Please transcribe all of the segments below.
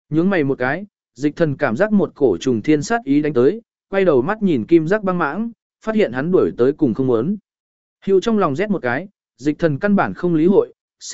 Nhướng mày một cái, dịch thần cảm giác một cổ trùng thiên sát ý đánh tới, quay đầu mắt nhìn kim giác băng mãng, phát hiện hắn đuổi tới cùng không muốn. Hưu trong lòng rét một cái, dịch thần căn bản không lý hội,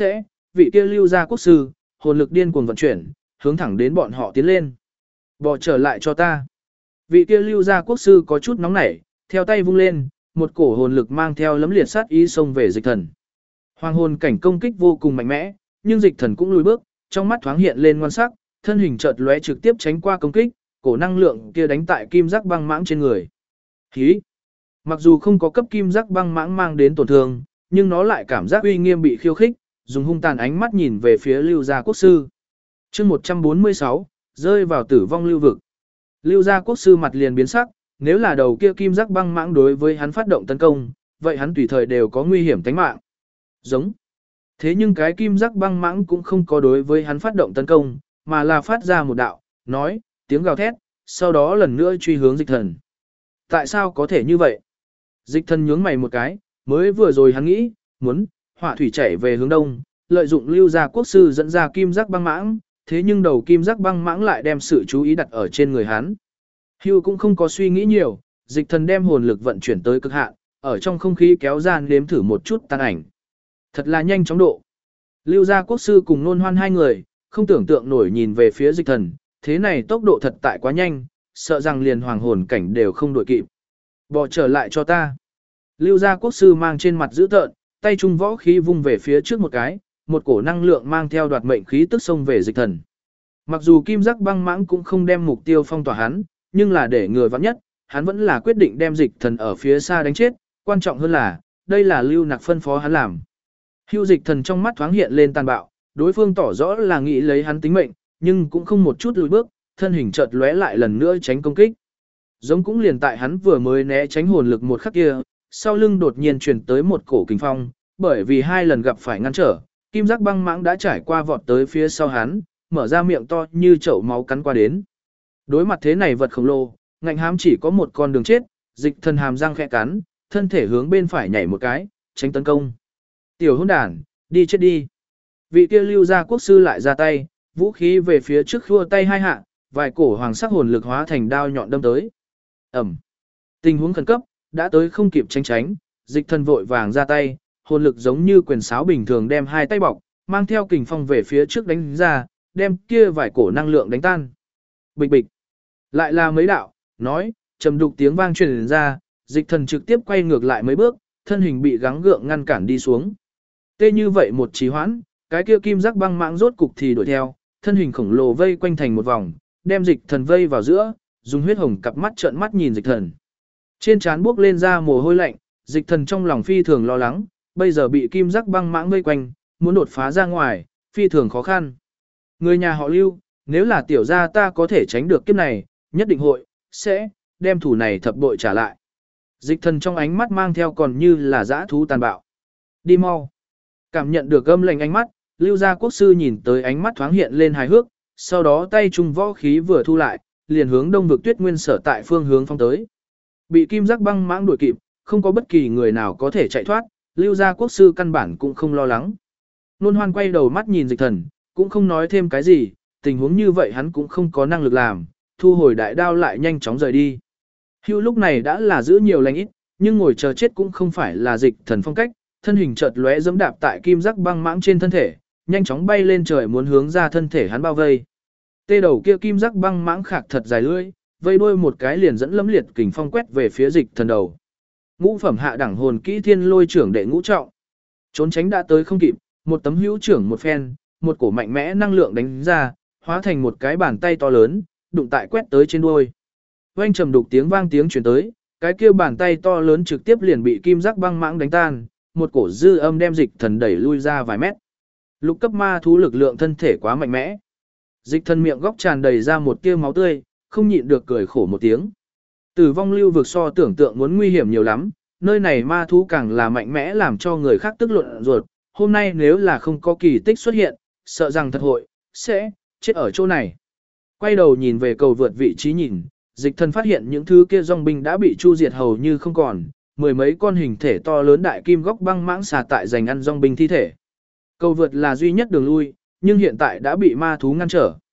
vị kia lưu ra quốc sư, hồn lực điên cuồng vận chuyển, hướng thẳng đến bọn họ tiến lên. Bỏ trở lại cho ta. Vị kia lưu ra quốc sư có chút nóng nảy, theo tay vung lên, một cổ hồn lực mang theo lấm liệt sát ý xông về dịch thần. Hoàng hồn cảnh công kích vô cùng mạnh mẽ, nhưng dịch thần cũng lùi bước, trong mắt thoáng hiện lên ngoan sắc, thân hình chợt lóe trực tiếp tránh qua công kích, cổ năng lượng kia đánh tại kim giác băng mãng trên người. Hí! Mặc dù không có cấp kim giác băng mãng mang đến tổn thương, nhưng nó lại cảm giác uy nghiêm bị khiêu khích, dùng hung tàn ánh mắt nhìn về phía lưu gia quốc sư. Chương 146, rơi vào tử vong lưu vực. Lưu gia quốc sư mặt liền biến sắc, nếu là đầu kia kim giác băng mãng đối với hắn phát động tấn công, vậy hắn tùy thời đều có nguy hiểm tính mạng. Giống. Thế nhưng cái kim giác băng mãng cũng không có đối với hắn phát động tấn công, mà là phát ra một đạo, nói, tiếng gào thét, sau đó lần nữa truy hướng dịch thần. Tại sao có thể như vậy? Dịch thần nhướng mày một cái, mới vừa rồi hắn nghĩ, muốn, hỏa thủy chảy về hướng đông, lợi dụng lưu gia quốc sư dẫn ra kim giác băng mãng, thế nhưng đầu kim giác băng mãng lại đem sự chú ý đặt ở trên người hắn. Hưu cũng không có suy nghĩ nhiều, dịch thần đem hồn lực vận chuyển tới cực hạn, ở trong không khí kéo gian nếm thử một chút tan ảnh. Thật là nhanh chóng độ. Lưu gia quốc sư cùng nôn hoan hai người, không tưởng tượng nổi nhìn về phía dịch thần, thế này tốc độ thật tại quá nhanh, sợ rằng liền hoàng hồn cảnh đều không đuổi kịp. Bỏ trở lại cho ta. Lưu gia quốc sư mang trên mặt dữ tợn, tay trung võ khí vung về phía trước một cái, một cổ năng lượng mang theo đoạt mệnh khí tức xông về dịch thần. Mặc dù kim giác băng mãng cũng không đem mục tiêu phong tỏa hắn, nhưng là để người vắng nhất, hắn vẫn là quyết định đem dịch thần ở phía xa đánh chết, quan trọng hơn là, đây là lưu nặc phân phó hắn làm. Hưu dịch thần trong mắt thoáng hiện lên tàn bạo, đối phương tỏ rõ là nghĩ lấy hắn tính mệnh, nhưng cũng không một chút lùi bước, thân hình chợt lóe lại lần nữa tránh công kích. Giống cũng liền tại hắn vừa mới né tránh hồn lực một khắc kia, sau lưng đột nhiên truyền tới một cổ kình phong, bởi vì hai lần gặp phải ngăn trở, kim giác băng mãng đã trải qua vọt tới phía sau hắn, mở ra miệng to như chậu máu cắn qua đến. Đối mặt thế này vật khổng lồ, ngạnh hám chỉ có một con đường chết, dịch thần hàm răng khẽ cắn, thân thể hướng bên phải nhảy một cái, tránh tấn công. Tiểu hỗn đản, đi chết đi. Vị kia lưu gia quốc sư lại ra tay, vũ khí về phía trước khua tay hai hạ, vài cổ hoàng sắc hồn lực hóa thành đao nhọn đâm tới. Ẩm. Tình huống khẩn cấp, đã tới không kịp tránh, dịch thần vội vàng ra tay, hồn lực giống như quyền sáo bình thường đem hai tay bọc, mang theo kình phong về phía trước đánh ra, đem kia vài cổ năng lượng đánh tan. Bịch bịch. Lại là mấy đạo, nói, trầm đục tiếng vang truyền ra, dịch thần trực tiếp quay ngược lại mấy bước, thân hình bị gắng gượng ngăn cản đi xuống. Tê như vậy một trì hoãn, cái kia kim giác băng mãng rốt cục thì đuổi theo, thân hình khổng lồ vây quanh thành một vòng, đem dịch thần vây vào giữa, dùng huyết hồng cặp mắt trợn mắt nhìn dịch thần. Trên trán buốc lên ra mồ hôi lạnh, dịch thần trong lòng phi thường lo lắng, bây giờ bị kim giác băng mãng vây quanh, muốn đột phá ra ngoài, phi thường khó khăn. Người nhà họ Lưu, nếu là tiểu gia ta có thể tránh được kiếp này, nhất định sẽ đem thủ này thập bội trả lại. Dịch thần trong ánh mắt mang theo còn như là dã thú tàn bạo. Đi mau. Cảm nhận được âm lệnh ánh mắt, Lưu gia quốc sư nhìn tới ánh mắt thoáng hiện lên hài hước, sau đó tay trung võ khí vừa thu lại, liền hướng đông vực Tuyết Nguyên sở tại phương hướng phong tới. Bị kim giác băng mãng đuổi kịp, không có bất kỳ người nào có thể chạy thoát, Lưu gia quốc sư căn bản cũng không lo lắng. Nôn hoan quay đầu mắt nhìn dịch thần, cũng không nói thêm cái gì, tình huống như vậy hắn cũng không có năng lực làm, thu hồi đại đao lại nhanh chóng rời đi. Hưu lúc này đã là giữ nhiều lành ít, nhưng ngồi chờ chết cũng không phải là dịch thần phong cách, thân hình chợt lóe giẫm đạp tại kim giác băng mãng trên thân thể, nhanh chóng bay lên trời muốn hướng ra thân thể hắn bao vây. Tê đầu kia kim giác băng mãng khạc thật dài lưỡi, vây đuôi một cái liền dẫn lẫm liệt kình phong quét về phía dịch thần đầu. Ngũ phẩm hạ đẳng hồn kỹ thiên lôi trưởng đệ ngũ trọng. Trốn tránh đã tới không kịp, một tấm hữu trưởng một phen, một cổ mạnh mẽ năng lượng đánh ra, hóa thành một cái bàn tay to lớn, đụng tại quét tới trên đuôi. Oanh trầm đục tiếng vang tiếng truyền tới, cái kia bàn tay to lớn trực tiếp liền bị kim giác băng mãng đánh tan, một cổ dư âm đem dịch thần đẩy lui ra vài mét. Lục cấp ma thú lực lượng thân thể quá mạnh mẽ. Dịch thần miệng góc tràn đầy ra một tia máu tươi, không nhịn được cười khổ một tiếng. Tử vong lưu vực so tưởng tượng muốn nguy hiểm nhiều lắm, nơi này ma thú càng là mạnh mẽ làm cho người khác tức luận ruột. Hôm nay nếu là không có kỳ tích xuất hiện, sợ rằng thật sẽ chết ở chỗ này. Quay đầu nhìn về cầu vượt vị trí nhìn, dịch thần phát hiện những thứ kia dòng binh đã bị chu diệt hầu như không còn, mười mấy con hình thể to lớn đại kim góc băng mãng xà tại giành ăn dòng binh thi thể. Cầu vượt là duy nhất đường lui, nhưng hiện tại đã bị ma thú ngăn trở.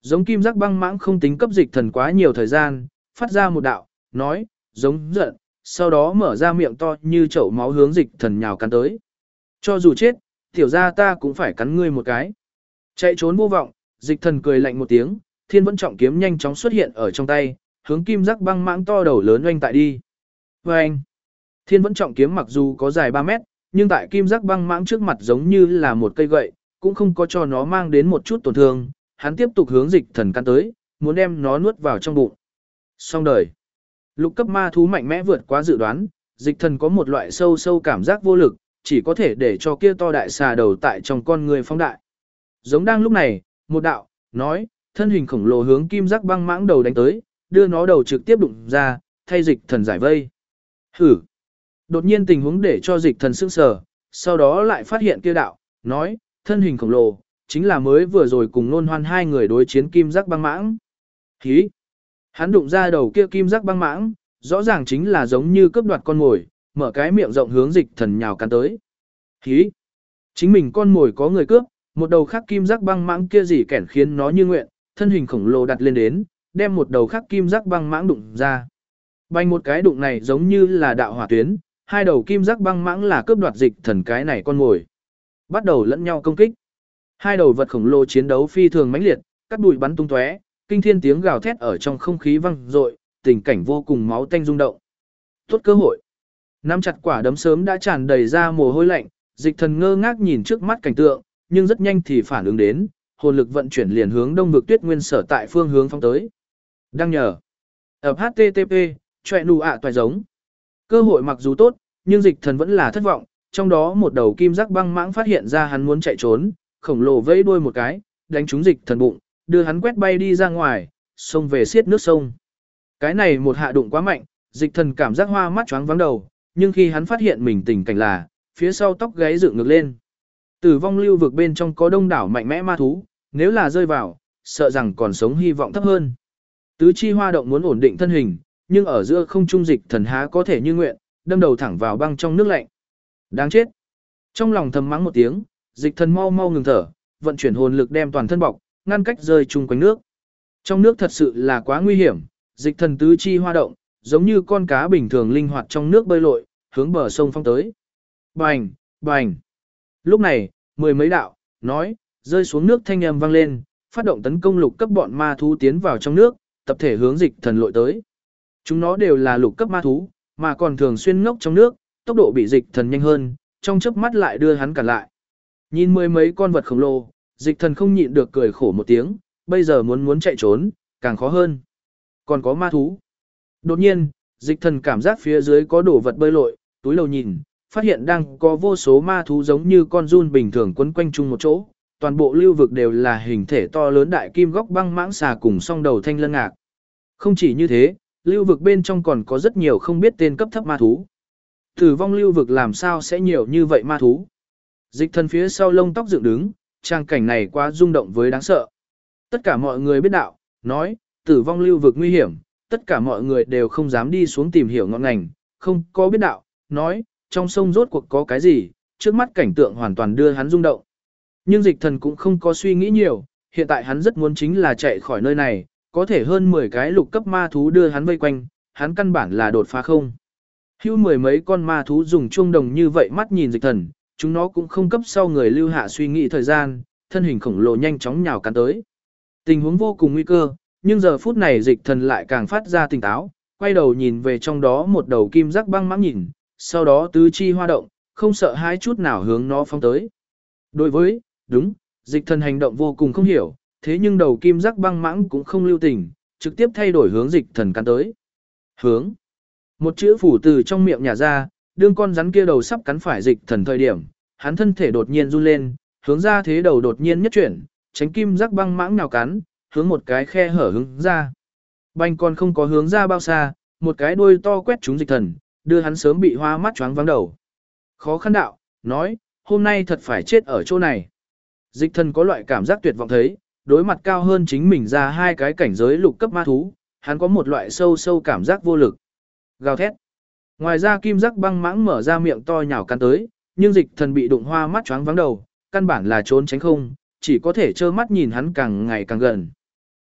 Giống kim giác băng mãng không tính cấp dịch thần quá nhiều thời gian, phát ra một đạo, nói, giống giận, sau đó mở ra miệng to như chậu máu hướng dịch thần nhào cắn tới. Cho dù chết, tiểu ra ta cũng phải cắn ngươi một cái. Chạy trốn vô vọng, dịch thần cười lạnh một tiếng, thiên vẫn trọng kiếm nhanh chóng xuất hiện ở trong tay, hướng kim giác băng mãng to đầu lớn oanh tại đi. Và anh, thiên vẫn trọng kiếm mặc dù có dài 3 mét, nhưng tại kim giác băng mãng trước mặt giống như là một cây gậy, cũng không có cho nó mang đến một chút tổn thương, hắn tiếp tục hướng dịch thần căn tới, muốn đem nó nuốt vào trong bụng. Xong đời. Lục cấp ma thú mạnh mẽ vượt quá dự đoán, dịch thần có một loại sâu sâu cảm giác vô lực, chỉ có thể để cho kia to đại xà đầu tại trong con người phóng đại. Giống đang lúc này, một đạo, nói, thân hình khổng lồ hướng kim giác băng mãng đầu đánh tới, đưa nó đầu trực tiếp đụng ra, thay dịch thần giải vây. Hử! Đột nhiên tình huống để cho dịch thần sững sờ, sau đó lại phát hiện kia đạo, nói, thân hình khổng lồ, chính là mới vừa rồi cùng nôn hoan hai người đối chiến kim giác băng mãng. Hí! Hắn đụng ra đầu kia kim giác băng mãng, rõ ràng chính là giống như cướp đoạt con mồi, mở cái miệng rộng hướng dịch thần nhào cắn tới. Hí! Chính mình con mồi có người cướp, một đầu khác kim giác băng mãng kia gì kẻn khiến nó như nguyện, thân hình khổng lồ đặt lên đến, đem một đầu khác kim giác băng mãng đụng ra. Bành một cái đụng này giống như là đạo hỏa tuyến, hai đầu kim giác băng mãng là cướp đoạt dịch thần cái này con mồi. Bắt đầu lẫn nhau công kích. Hai đầu vật khổng lồ chiến đấu phi thường mãnh liệt, cắt bụi bắn tung tóe, kinh thiên tiếng gào thét ở trong không khí vang dội, tình cảnh vô cùng máu tanh rung động. Tốt cơ hội. Nắm chặt quả đấm sớm đã tràn đầy ra mồ hôi lạnh, dịch thần ngơ ngác nhìn trước mắt cảnh tượng, nhưng rất nhanh thì phản ứng đến, hồn lực vận chuyển liền hướng đông vực Tuyết Nguyên sở tại phương hướng phóng tới. Đăng nhờ. Ập http, choẹ nụ ạ toài giống. Cơ hội mặc dù tốt, nhưng dịch thần vẫn là thất vọng, trong đó một đầu kim giác băng mãng phát hiện ra hắn muốn chạy trốn, khổng lồ vẫy đuôi một cái, đánh trúng dịch thần bụng, đưa hắn quét bay đi ra ngoài, xông về xiết nước sông. Cái này một hạ đụng quá mạnh, dịch thần cảm giác hoa mắt choáng váng đầu, nhưng khi hắn phát hiện mình tình cảnh là, phía sau tóc gáy dựng ngược lên. Tử vong lưu vực bên trong có đông đảo mạnh mẽ ma thú, nếu là rơi vào, sợ rằng còn sống hy vọng thấp hơn. Tứ chi hoa động muốn ổn định thân hình, nhưng ở giữa không trung dịch thần há có thể như nguyện, đâm đầu thẳng vào băng trong nước lạnh. Đáng chết. Trong lòng thầm mắng một tiếng, dịch thần mau mau ngừng thở, vận chuyển hồn lực đem toàn thân bọc, ngăn cách rơi chung quanh nước. Trong nước thật sự là quá nguy hiểm, dịch thần tứ chi hoa động, giống như con cá bình thường linh hoạt trong nước bơi lội, hướng bờ sông phong tới. Bành, bành. Lúc này, mười mấy đạo, nói, rơi xuống nước thanh âm vang lên, phát động tấn công lục cấp bọn ma thú tiến vào trong nước, tập thể hướng dịch thần lội tới. Chúng nó đều là lục cấp ma thú, mà còn thường xuyên ngốc trong nước, tốc độ bị dịch thần nhanh hơn, trong chớp mắt lại đưa hắn cản lại. Nhìn mười mấy con vật khổng lồ, dịch thần không nhịn được cười khổ một tiếng, bây giờ muốn chạy trốn, càng khó hơn. Còn có ma thú. Đột nhiên, dịch thần cảm giác phía dưới có đồ vật bơi lội, túi lầu nhìn, phát hiện đang có vô số ma thú giống như con giun bình thường quấn quanh chung một chỗ. Toàn bộ lưu vực đều là hình thể to lớn đại kim góc băng mãng xà cùng song đầu thanh lân ngạc. Không chỉ như thế, lưu vực bên trong còn có rất nhiều không biết tên cấp thấp ma thú. Tử vong lưu vực làm sao sẽ nhiều như vậy ma thú? Dịch thần phía sau lông tóc dựng đứng, trang cảnh này quá rung động với đáng sợ. Tất cả mọi người biết đạo, nói, tử vong lưu vực nguy hiểm, tất cả mọi người đều không dám đi xuống tìm hiểu ngọn ngành, không có biết đạo, nói, trong sông rốt cuộc có cái gì, trước mắt cảnh tượng hoàn toàn đưa hắn rung động. Nhưng dịch thần cũng không có suy nghĩ nhiều, hiện tại hắn rất muốn chính là chạy khỏi nơi này, có thể hơn 10 cái lục cấp ma thú đưa hắn vây quanh, hắn căn bản là đột phá không. Hưu mười mấy con ma thú dùng chuông đồng như vậy mắt nhìn dịch thần, chúng nó cũng không cấp sau người lưu hạ suy nghĩ thời gian, thân hình khổng lồ nhanh chóng nhào cắn tới. Tình huống vô cùng nguy cơ, nhưng giờ phút này dịch thần lại càng phát ra tỉnh táo, quay đầu nhìn về trong đó một đầu kim giác băng mãng nhìn, sau đó tứ chi hoa động, không sợ hãi chút nào hướng nó phóng tới. Đối với, đúng, dịch thần hành động vô cùng không hiểu, thế nhưng đầu kim giác băng mãng cũng không lưu tình, trực tiếp thay đổi hướng dịch thần cắn tới. Hướng. Một chữ phủ từ trong miệng nhả ra, đương con rắn kia đầu sắp cắn phải dịch thần thời điểm, hắn thân thể đột nhiên run lên, hướng ra thế đầu đột nhiên nhất chuyển, tránh kim giác băng mãng nào cắn, hướng một cái khe hở hướng ra. Banh còn không có hướng ra bao xa, một cái đuôi to quét trúng dịch thần, đưa hắn sớm bị hoa mắt choáng váng đầu. Khó khăn đạo, nói, hôm nay thật phải chết ở chỗ này. Dịch thần có loại cảm giác tuyệt vọng thấy, đối mặt cao hơn chính mình ra hai cái cảnh giới lục cấp ma thú, hắn có một loại sâu sâu cảm giác vô lực. Gào thét. Ngoài ra kim giác băng mãng mở ra miệng to nhào cắn tới, nhưng dịch thần bị đụng hoa mắt choáng váng đầu, căn bản là trốn tránh không, chỉ có thể trơ mắt nhìn hắn càng ngày càng gần.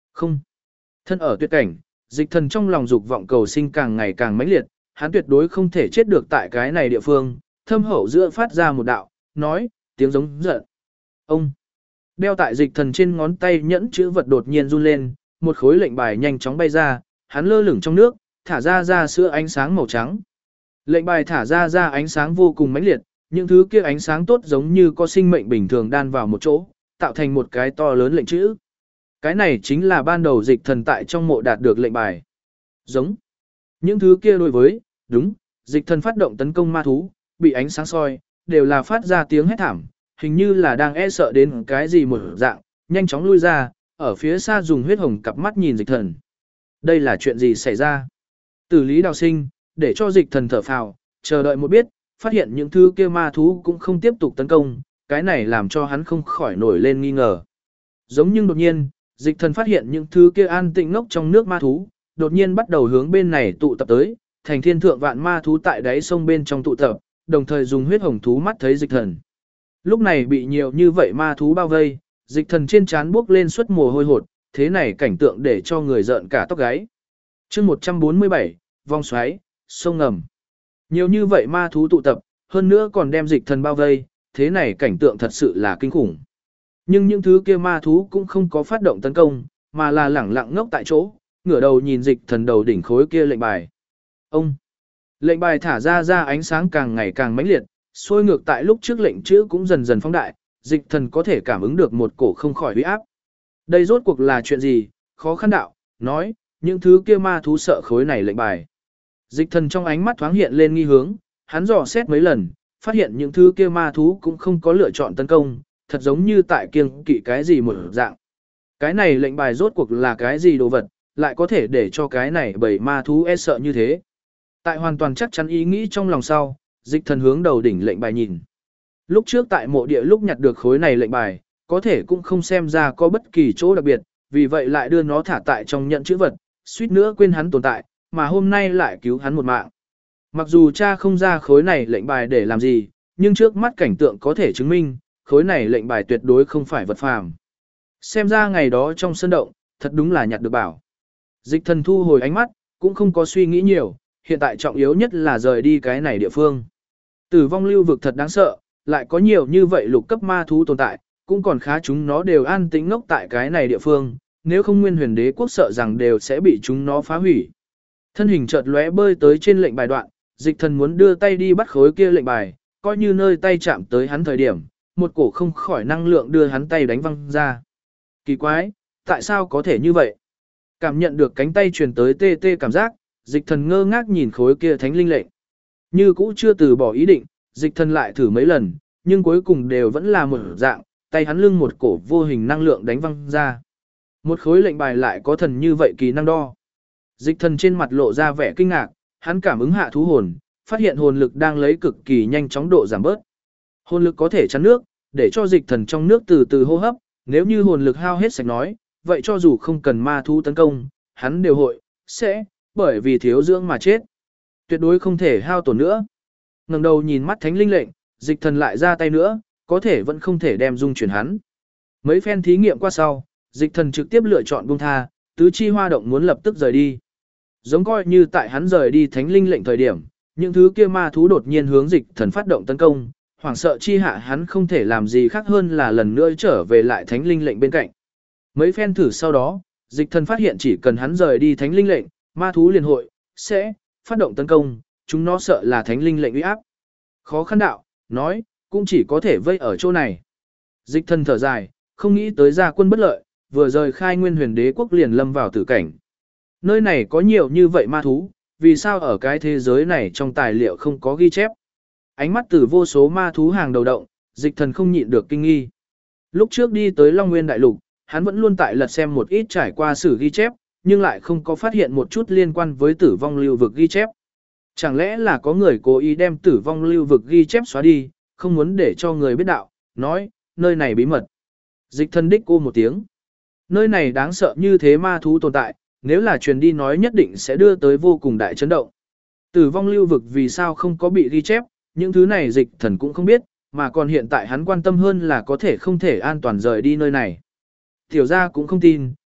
Không. Thân ở tuyệt cảnh, dịch thần trong lòng dục vọng cầu sinh càng ngày càng mãnh liệt, hắn tuyệt đối không thể chết được tại cái này địa phương, thâm hậu giữa phát ra một đạo, nói, tiếng giống giận. Ông. Đeo tại dịch thần trên ngón tay nhẫn chữ vật đột nhiên run lên, một khối lệnh bài nhanh chóng bay ra, hắn lơ lửng trong nước, thả ra sữa ánh sáng màu trắng. Lệnh bài thả ra ánh sáng vô cùng mãnh liệt, những thứ kia ánh sáng tốt giống như có sinh mệnh bình thường đan vào một chỗ, tạo thành một cái to lớn lệnh chữ. Cái này chính là ban đầu dịch thần tại trong mộ đạt được lệnh bài. Giống. Những thứ kia đối với, đúng, dịch thần phát động tấn công ma thú, bị ánh sáng soi, đều là phát ra tiếng hét thảm, hình như là đang e sợ đến cái gì một dạng, nhanh chóng lui ra, ở phía xa dùng huyết hồng cặp mắt nhìn dịch thần. Đây là chuyện gì xảy ra? Tử Lý Đào Sinh, để cho dịch thần thở phào, chờ đợi một biết, phát hiện những thứ kia ma thú cũng không tiếp tục tấn công, cái này làm cho hắn không khỏi nổi lên nghi ngờ. Giống nhưng đột nhiên, dịch thần phát hiện những thứ kia an tĩnh ngốc trong nước ma thú, đột nhiên bắt đầu hướng bên này tụ tập tới, thành thiên thượng vạn ma thú tại đáy sông bên trong tụ tập, đồng thời dùng huyết hồng thú mắt thấy dịch thần. Lúc này bị nhiều như vậy ma thú bao vây, dịch thần trên trán buốc lên suất mồ hôi hột, thế này cảnh tượng để cho người rợn cả tóc gáy. Chương 147, vòng xoáy, sông ngầm. Nhiều như vậy ma thú tụ tập, hơn nữa còn đem dịch thần bao vây, thế này cảnh tượng thật sự là kinh khủng. Nhưng những thứ kia ma thú cũng không có phát động tấn công, mà là lẳng lặng ngốc tại chỗ, ngửa đầu nhìn dịch thần đầu đỉnh khối kia lệnh bài. Ông. Lệnh bài thả ra ánh sáng càng ngày càng mãnh liệt, xuôi ngược tại lúc trước lệnh chữ cũng dần dần phóng đại, dịch thần có thể cảm ứng được một cổ không khỏi uy áp. Đây rốt cuộc là chuyện gì? Khó khăn đạo, nói, những thứ kia ma thú sợ khối này lệnh bài. Dịch thần trong ánh mắt thoáng hiện lên nghi hướng, hắn dò xét mấy lần, phát hiện những thứ kia ma thú cũng không có lựa chọn tấn công, thật giống như tại kiêng kỵ cái gì một dạng. Cái này lệnh bài rốt cuộc là cái gì đồ vật, lại có thể để cho cái này bầy ma thú e sợ như thế. Tại hoàn toàn chắc chắn ý nghĩ trong lòng sau, dịch thần hướng đầu đỉnh lệnh bài nhìn. Lúc trước tại mộ địa lúc nhặt được khối này lệnh bài, có thể cũng không xem ra có bất kỳ chỗ đặc biệt, vì vậy lại đưa nó thả tại trong nhận chữ vật, suýt nữa quên hắn tồn tại, mà hôm nay lại cứu hắn một mạng. Mặc dù cha không ra khối này lệnh bài để làm gì, nhưng trước mắt cảnh tượng có thể chứng minh, khối này lệnh bài tuyệt đối không phải vật phàm. Xem ra ngày đó trong sân động, thật đúng là nhặt được bảo. Dịch thần thu hồi ánh mắt, cũng không có suy nghĩ nhiều, hiện tại trọng yếu nhất là rời đi cái này địa phương. Tử vong lưu vực thật đáng sợ, lại có nhiều như vậy lục cấp ma thú tồn tại, cũng còn khá chúng nó đều an tĩnh ngốc tại cái này địa phương, nếu không Nguyên Huyền Đế quốc sợ rằng đều sẽ bị chúng nó phá hủy. Thân hình chợt lóe bơi tới trên lệnh bài đoạn, dịch thần muốn đưa tay đi bắt khối kia lệnh bài, coi như nơi tay chạm tới hắn thời điểm, một cổ không khỏi năng lượng đưa hắn tay đánh văng ra. Kỳ quái, tại sao có thể như vậy? Cảm nhận được cánh tay truyền tới tê tê cảm giác, dịch thần ngơ ngác nhìn khối kia thánh linh lệnh. Như cũ chưa từ bỏ ý định, dịch thần lại thử mấy lần, nhưng cuối cùng đều vẫn là một dạng, tay hắn lưng một cổ vô hình năng lượng đánh văng ra. Một khối lệnh bài lại có thần như vậy kỳ năng đo. Dịch thần trên mặt lộ ra vẻ kinh ngạc, hắn cảm ứng hạ thú hồn, phát hiện hồn lực đang lấy cực kỳ nhanh chóng độ giảm bớt. Hồn lực có thể chắn nước, để cho dịch thần trong nước từ từ hô hấp, nếu như hồn lực hao hết sạch nói, vậy cho dù không cần ma thú tấn công, hắn đều sẽ, bởi vì thiếu dưỡng mà chết. Tuyệt đối không thể hao tổn nữa. Ngẩng đầu nhìn mắt thánh linh lệnh, dịch thần lại ra tay nữa, có thể vẫn không thể đem dung chuyển hắn. Mấy phen thí nghiệm qua sau, dịch thần trực tiếp lựa chọn buông tha, tứ chi hoa động muốn lập tức rời đi. Giống coi như tại hắn rời đi thánh linh lệnh thời điểm, những thứ kia ma thú đột nhiên hướng dịch thần phát động tấn công, hoảng sợ chi hạ hắn không thể làm gì khác hơn là lần nữa trở về lại thánh linh lệnh bên cạnh. Mấy phen thử sau đó, dịch thần phát hiện chỉ cần hắn rời đi thánh linh lệnh, ma thú liền sẽ phát động tấn công, chúng nó sợ là thánh linh lệnh uy áp. Khó khăn đạo, nói, cũng chỉ có thể vây ở chỗ này. Dịch thần thở dài, không nghĩ tới gia quân bất lợi, vừa rời khai Nguyên Huyền Đế quốc liền lâm vào tử cảnh. Nơi này có nhiều như vậy ma thú, vì sao ở cái thế giới này trong tài liệu không có ghi chép? Ánh mắt từ vô số ma thú hàng đầu động, dịch thần không nhịn được kinh nghi. Lúc trước đi tới Long Nguyên Đại Lục, hắn vẫn luôn tại lật xem một ít trải qua sử ghi chép, nhưng lại không có phát hiện một chút liên quan với tử vong lưu vực ghi chép. Chẳng lẽ là có người cố ý đem tử vong lưu vực ghi chép xóa đi, không muốn để cho người biết đạo, nói, nơi này bí mật. Dịch thần đích cô một tiếng. Nơi này đáng sợ như thế ma thú tồn tại, nếu là truyền đi nói nhất định sẽ đưa tới vô cùng đại chấn động. Tử vong lưu vực vì sao không có bị ghi chép, những thứ này dịch thần cũng không biết, mà còn hiện tại hắn quan tâm hơn là có thể không thể an toàn rời đi nơi này. Tiểu gia cũng không tin,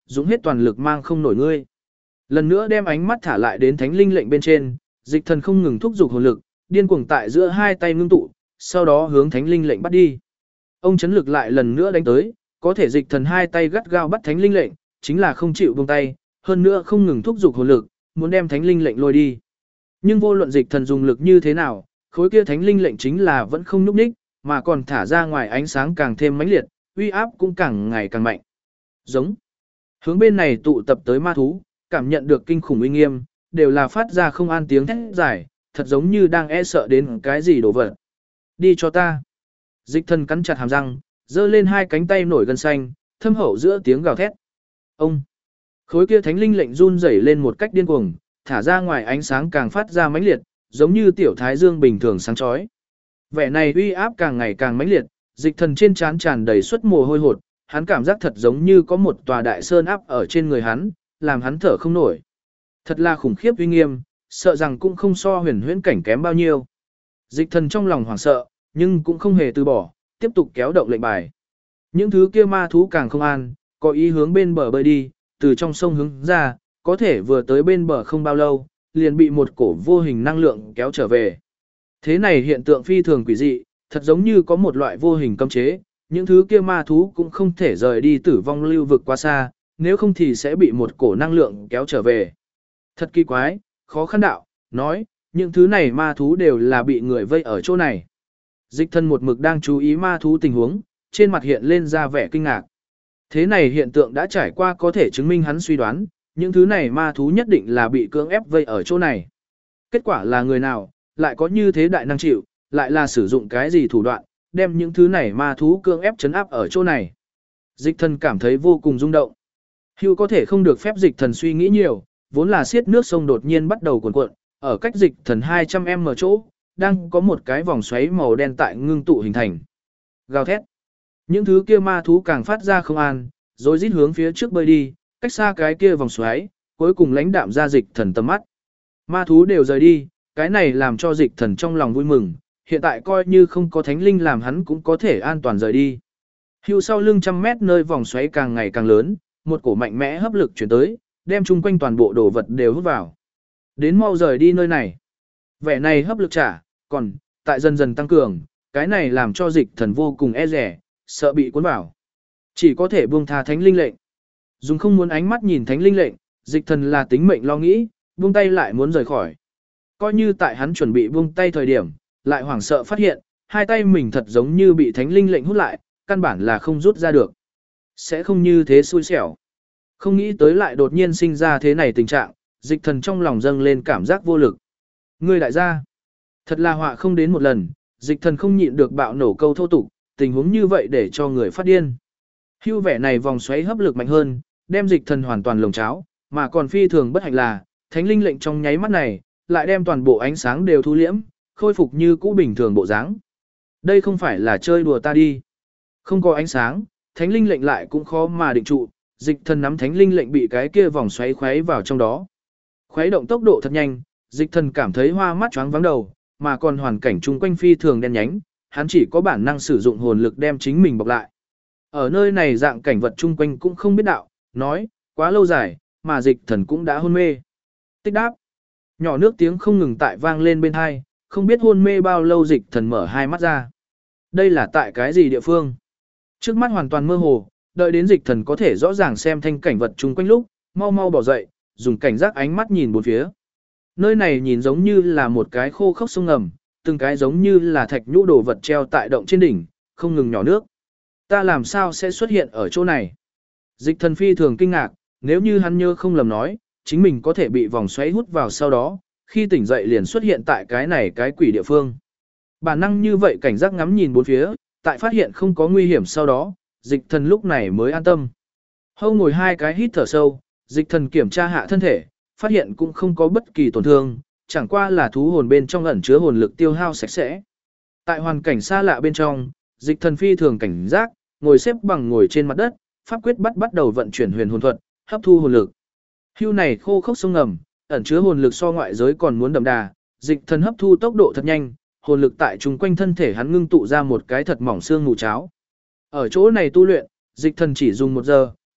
dũng hết toàn lực mang không nổi ngươi. Lần nữa đem ánh mắt thả lại đến thánh linh lệnh bên trên, dịch thần không ngừng thúc giục hồn lực, điên cuồng tại giữa hai tay ngưng tụ, sau đó hướng thánh linh lệnh bắt đi. Ông chấn lực lại lần nữa đánh tới, có thể dịch thần hai tay gắt gao bắt thánh linh lệnh, chính là không chịu buông tay, hơn nữa không ngừng thúc giục hồn lực, muốn đem thánh linh lệnh lôi đi. Nhưng vô luận dịch thần dùng lực như thế nào, khối kia thánh linh lệnh chính là vẫn không nhúc nhích, mà còn thả ra ngoài ánh sáng càng thêm mãnh liệt, uy áp cũng càng ngày càng mạnh. Giống. Hướng bên này tụ tập tới ma thú, cảm nhận được kinh khủng uy nghiêm, đều là phát ra không an tiếng thét dài, thật giống như đang e sợ đến cái gì đổ vật. Đi cho ta. Dịch thần cắn chặt hàm răng, giơ lên hai cánh tay nổi gân xanh, thâm hậu giữa tiếng gào thét. Ông. Khối kia thánh linh lệnh run rẩy lên một cách điên cuồng, thả ra ngoài ánh sáng càng phát ra mãnh liệt, giống như tiểu thái dương bình thường sáng chói. Vẻ này uy áp càng ngày càng mãnh liệt, dịch thần trên trán tràn đầy suất mồ hôi hột, hắn cảm giác thật giống như có một tòa đại sơn áp ở trên người hắn, làm hắn thở không nổi. Thật là khủng khiếp uy nghiêm, sợ rằng cũng không so huyền huyễn cảnh kém bao nhiêu. Dịch thần trong lòng hoảng sợ, nhưng cũng không hề từ bỏ, tiếp tục kéo động lệnh bài. Những thứ kia ma thú càng không an, có ý hướng bên bờ bơi đi, từ trong sông hướng ra, có thể vừa tới bên bờ không bao lâu, liền bị một cổ vô hình năng lượng kéo trở về. Thế này hiện tượng phi thường quỷ dị, thật giống như có một loại vô hình cấm chế, những thứ kia ma thú cũng không thể rời đi tử vong lưu vực quá xa, nếu không thì sẽ bị một cổ năng lượng kéo trở về. Thật kỳ quái, khó khăn đạo, nói, những thứ này ma thú đều là bị người vây ở chỗ này. Dịch thân một mực đang chú ý ma thú tình huống, trên mặt hiện lên ra vẻ kinh ngạc. Thế này hiện tượng đã trải qua có thể chứng minh hắn suy đoán, những thứ này ma thú nhất định là bị cưỡng ép vây ở chỗ này. Kết quả là người nào, lại có như thế đại năng chịu, lại là sử dụng cái gì thủ đoạn, đem những thứ này ma thú cưỡng ép trấn áp ở chỗ này. Dịch thần cảm thấy vô cùng rung động. Hưu có thể không được phép dịch thần suy nghĩ nhiều, vốn là xiết nước sông đột nhiên bắt đầu cuộn cuộn, ở cách dịch thần 200m chỗ, đang có một cái vòng xoáy màu đen tại ngưng tụ hình thành. Gào thét. Những thứ kia ma thú càng phát ra không an, rồi rít hướng phía trước bơi đi, cách xa cái kia vòng xoáy, cuối cùng lãnh đạm ra dịch thần tầm mắt. Ma thú đều rời đi, cái này làm cho dịch thần trong lòng vui mừng, hiện tại coi như không có thánh linh làm hắn cũng có thể an toàn rời đi. Hưu sau lưng 100m nơi vòng xoáy càng ngày càng lớn, một cổ mạnh mẽ hấp lực chuyển tới, đem chung quanh toàn bộ đồ vật đều hút vào. Đến mau rời đi nơi này. Vẻ này hấp lực trả, còn, tại dần dần tăng cường, cái này làm cho dịch thần vô cùng e rẻ, sợ bị cuốn vào. Chỉ có thể buông tha thánh linh lệnh. Dùng không muốn ánh mắt nhìn thánh linh lệnh, dịch thần là tính mệnh lo nghĩ, buông tay lại muốn rời khỏi. Coi như tại hắn chuẩn bị buông tay thời điểm, lại hoảng sợ phát hiện, hai tay mình thật giống như bị thánh linh lệnh hút lại, căn bản là không rút ra được. Sẽ không như thế xui xẻo. Không nghĩ tới lại đột nhiên sinh ra thế này tình trạng, dịch thần trong lòng dâng lên cảm giác vô lực. Ngươi đại gia, thật là họa không đến một lần, dịch thần không nhịn được bạo nổ câu thô tục, tình huống như vậy để cho người phát điên. Hưu vẻ này vòng xoáy hấp lực mạnh hơn, đem dịch thần hoàn toàn lồng cháo, mà còn phi thường bất hạnh là, thánh linh lệnh trong nháy mắt này, lại đem toàn bộ ánh sáng đều thu liễm, khôi phục như cũ bình thường bộ dáng. Đây không phải là chơi đùa ta đi. Không có ánh sáng, thánh linh lệnh lại cũng khó mà định trụ, dịch thần nắm thánh linh lệnh bị cái kia vòng xoáy khuấy vào trong đó. Khuấy động tốc độ thật nhanh, dịch thần cảm thấy hoa mắt choáng váng đầu, mà còn hoàn cảnh chung quanh phi thường đen nhánh, hắn chỉ có bản năng sử dụng hồn lực đem chính mình bọc lại. Ở nơi này dạng cảnh vật chung quanh cũng không biết đạo, nói, quá lâu dài, mà dịch thần cũng đã hôn mê. Tích đáp. Nhỏ nước tiếng không ngừng tại vang lên bên hai, không biết hôn mê bao lâu dịch thần mở hai mắt ra. Đây là tại cái gì địa phương? Trước mắt hoàn toàn mơ hồ, đợi đến dịch thần có thể rõ ràng xem thanh cảnh vật chung quanh lúc, mau mau bỏ dậy, dùng cảnh giác ánh mắt nhìn bốn phía. Nơi này nhìn giống như là một cái khô khốc sông ngầm, từng cái giống như là thạch nhũ đồ vật treo tại động trên đỉnh, không ngừng nhỏ nước. Ta làm sao sẽ xuất hiện ở chỗ này? Dịch thần phi thường kinh ngạc, nếu như hắn nhớ không lầm nói, chính mình có thể bị vòng xoáy hút vào sau đó, khi tỉnh dậy liền xuất hiện tại cái này cái quỷ địa phương. Bản năng như vậy cảnh giác ngắm nhìn bốn phía, tại phát hiện không có nguy hiểm sau đó, dịch thần lúc này mới an tâm. Hâu ngồi hai cái hít thở sâu, dịch thần kiểm tra hạ thân thể, phát hiện cũng không có bất kỳ tổn thương, chẳng qua là thú hồn bên trong ẩn chứa hồn lực tiêu hao sạch sẽ. Tại hoàn cảnh xa lạ bên trong, dịch thần phi thường cảnh giác, ngồi xếp bằng ngồi trên mặt đất, pháp quyết bắt đầu vận chuyển huyền hồn thuật, hấp thu hồn lực. Hưu này khô khốc sông ngầm, ẩn chứa hồn lực so ngoại giới còn muốn đậm đà, dịch thần hấp thu tốc độ thật nhanh, hồn lực tại chung quanh thân thể hắn ngưng tụ ra một cái thật mỏng xương mù cháo. Ở chỗ này tu luyện, dịch thần chỉ dùng 1 giờ,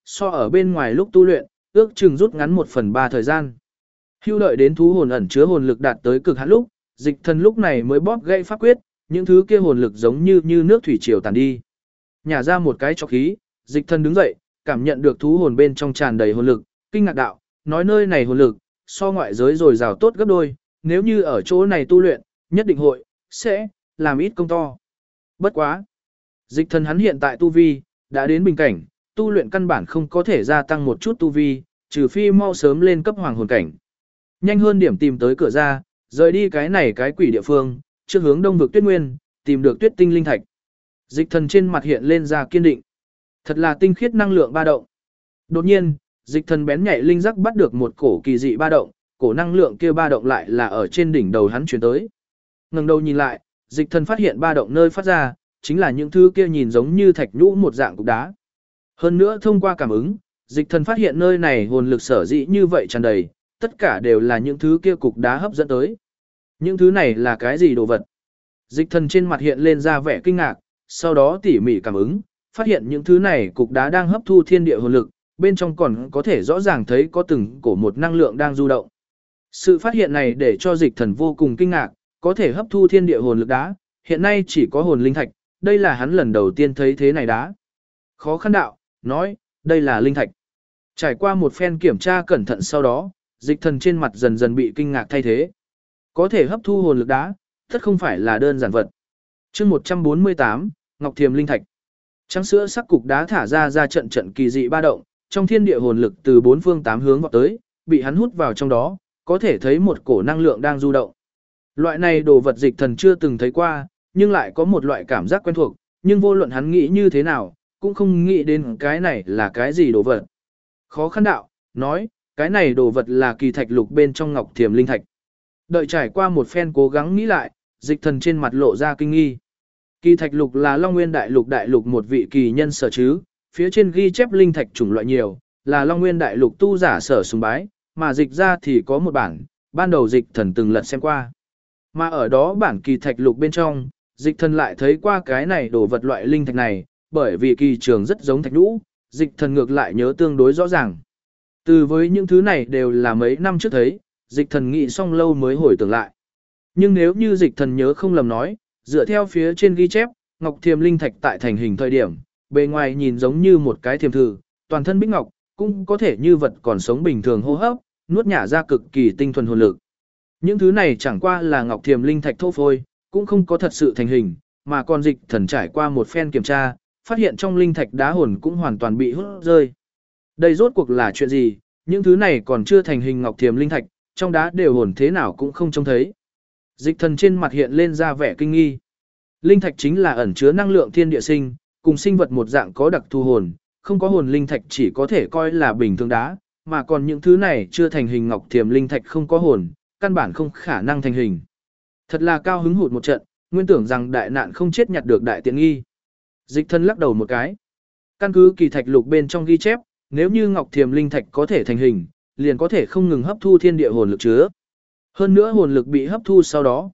so ở bên ngoài lúc tu luyện, ước chừng rút ngắn 1/3 thời gian. Hưu đợi đến thú hồn ẩn chứa hồn lực đạt tới cực hạn lúc, dịch thần lúc này mới bóp gãy pháp quyết, những thứ kia hồn lực giống như nước thủy triều tàn đi. Nhả ra một cái trọc khí, dịch thần đứng dậy, cảm nhận được thú hồn bên trong tràn đầy hồn lực, kinh ngạc đạo, nói nơi này hồn lực, so ngoại giới rồi rào tốt gấp đôi, nếu như ở chỗ này tu luyện, nhất định sẽ làm ít công to. Bất quá. Dịch thần hắn hiện tại tu vi, đã đến bình cảnh, tu luyện căn bản không có thể gia tăng một chút tu vi, trừ phi mau sớm lên cấp hoàng hồn cảnh. Nhanh hơn điểm tìm tới cửa ra, rời đi cái này cái quỷ địa phương, trước hướng đông vực tuyết nguyên, tìm được tuyết tinh linh thạch. Dịch thần trên mặt hiện lên ra kiên định. Thật là tinh khiết năng lượng ba động. Đột nhiên, dịch thần bén nhạy linh giác bắt được một cổ kỳ dị ba động, cổ năng lượng kia ba động lại là ở trên đỉnh đầu hắn chuyển tới. Ngẩng đầu nhìn lại, dịch thần phát hiện ba động nơi phát ra, chính là những thứ kia nhìn giống như thạch nhũ một dạng cục đá. Hơn nữa thông qua cảm ứng, dịch thần phát hiện nơi này hồn lực sở dĩ như vậy tràn đầy, tất cả đều là những thứ kia cục đá hấp dẫn tới. Những thứ này là cái gì đồ vật? Dịch thần trên mặt hiện lên ra vẻ kinh ngạc, sau đó tỉ mỉ cảm ứng, phát hiện những thứ này cục đá đang hấp thu thiên địa hồn lực, bên trong còn có thể rõ ràng thấy có từng cổ một năng lượng đang du động. Sự phát hiện này để cho dịch thần vô cùng kinh ngạc, có thể hấp thu thiên địa hồn lực đá, hiện nay chỉ có hồn linh thạch, đây là hắn lần đầu tiên thấy thế này đá. Khó khăn đạo, nói, đây là linh thạch. Trải qua một phen kiểm tra cẩn thận sau đó, dịch thần trên mặt dần dần bị kinh ngạc thay thế. Có thể hấp thu hồn lực đá, tất không phải là đơn giản vật. Chương 148, Ngọc Thiềm linh thạch. Trắng sữa sắc cục đá thả ra trận trận kỳ dị ba động, trong thiên địa hồn lực từ bốn phương tám hướng vọt tới, bị hắn hút vào trong đó, có thể thấy một cổ năng lượng đang du động. Loại này đồ vật dịch thần chưa từng thấy qua, nhưng lại có một loại cảm giác quen thuộc, nhưng vô luận hắn nghĩ như thế nào, cũng không nghĩ đến cái này là cái gì đồ vật. Khó khăn đạo, nói, cái này đồ vật là kỳ thạch lục bên trong Ngọc Thiềm linh thạch. Đợi trải qua một phen cố gắng nghĩ lại, dịch thần trên mặt lộ ra kinh nghi. Kỳ thạch lục là Long Nguyên đại lục một vị kỳ nhân sở chứ, phía trên ghi chép linh thạch chủng loại nhiều, là Long Nguyên đại lục tu giả sở sùng bái, mà dịch ra thì có một bản, ban đầu dịch thần từng lật xem qua. Mà ở đó bản kỳ thạch lục bên trong, dịch thần lại thấy qua cái này đồ vật loại linh thạch này, bởi vì kỳ trường rất giống thạch nhũ, dịch thần ngược lại nhớ tương đối rõ ràng. Từ với những thứ này đều là mấy năm trước thấy, dịch thần nghĩ xong lâu mới hồi tưởng lại. Nhưng nếu như dịch thần nhớ không lầm nói, dựa theo phía trên ghi chép, Ngọc Thiềm linh thạch tại thành hình thời điểm, bề ngoài nhìn giống như một cái thiềm thử, toàn thân bích ngọc, cũng có thể như vật còn sống bình thường hô hấp, nuốt nhả ra cực kỳ tinh thuần hồn lực. Những thứ này chẳng qua là Ngọc Thiềm linh thạch thô phôi, cũng không có thật sự thành hình, mà còn dịch thần trải qua một phen kiểm tra, phát hiện trong linh thạch đá hồn cũng hoàn toàn bị hút rơi. Đây rốt cuộc là chuyện gì, những thứ này còn chưa thành hình Ngọc Thiềm linh thạch, trong đá đều hồn thế nào cũng không trông thấy. Dịch thần trên mặt hiện lên ra vẻ kinh nghi. Linh thạch chính là ẩn chứa năng lượng thiên địa sinh, cùng sinh vật một dạng có đặc thù hồn, không có hồn linh thạch chỉ có thể coi là bình thường đá, mà còn những thứ này chưa thành hình Ngọc Thiềm linh thạch không có hồn, căn bản không khả năng thành hình. Thật là cao hứng hụt một trận, nguyên tưởng rằng đại nạn không chết nhặt được đại tiện nghi. Dịch thần lắc đầu một cái. Căn cứ kỳ thạch lục bên trong ghi chép, nếu như Ngọc Thiềm linh thạch có thể thành hình, liền có thể không ngừng hấp thu thiên địa hồn lực chứa. Hơn nữa hồn lực bị hấp thu sau đó,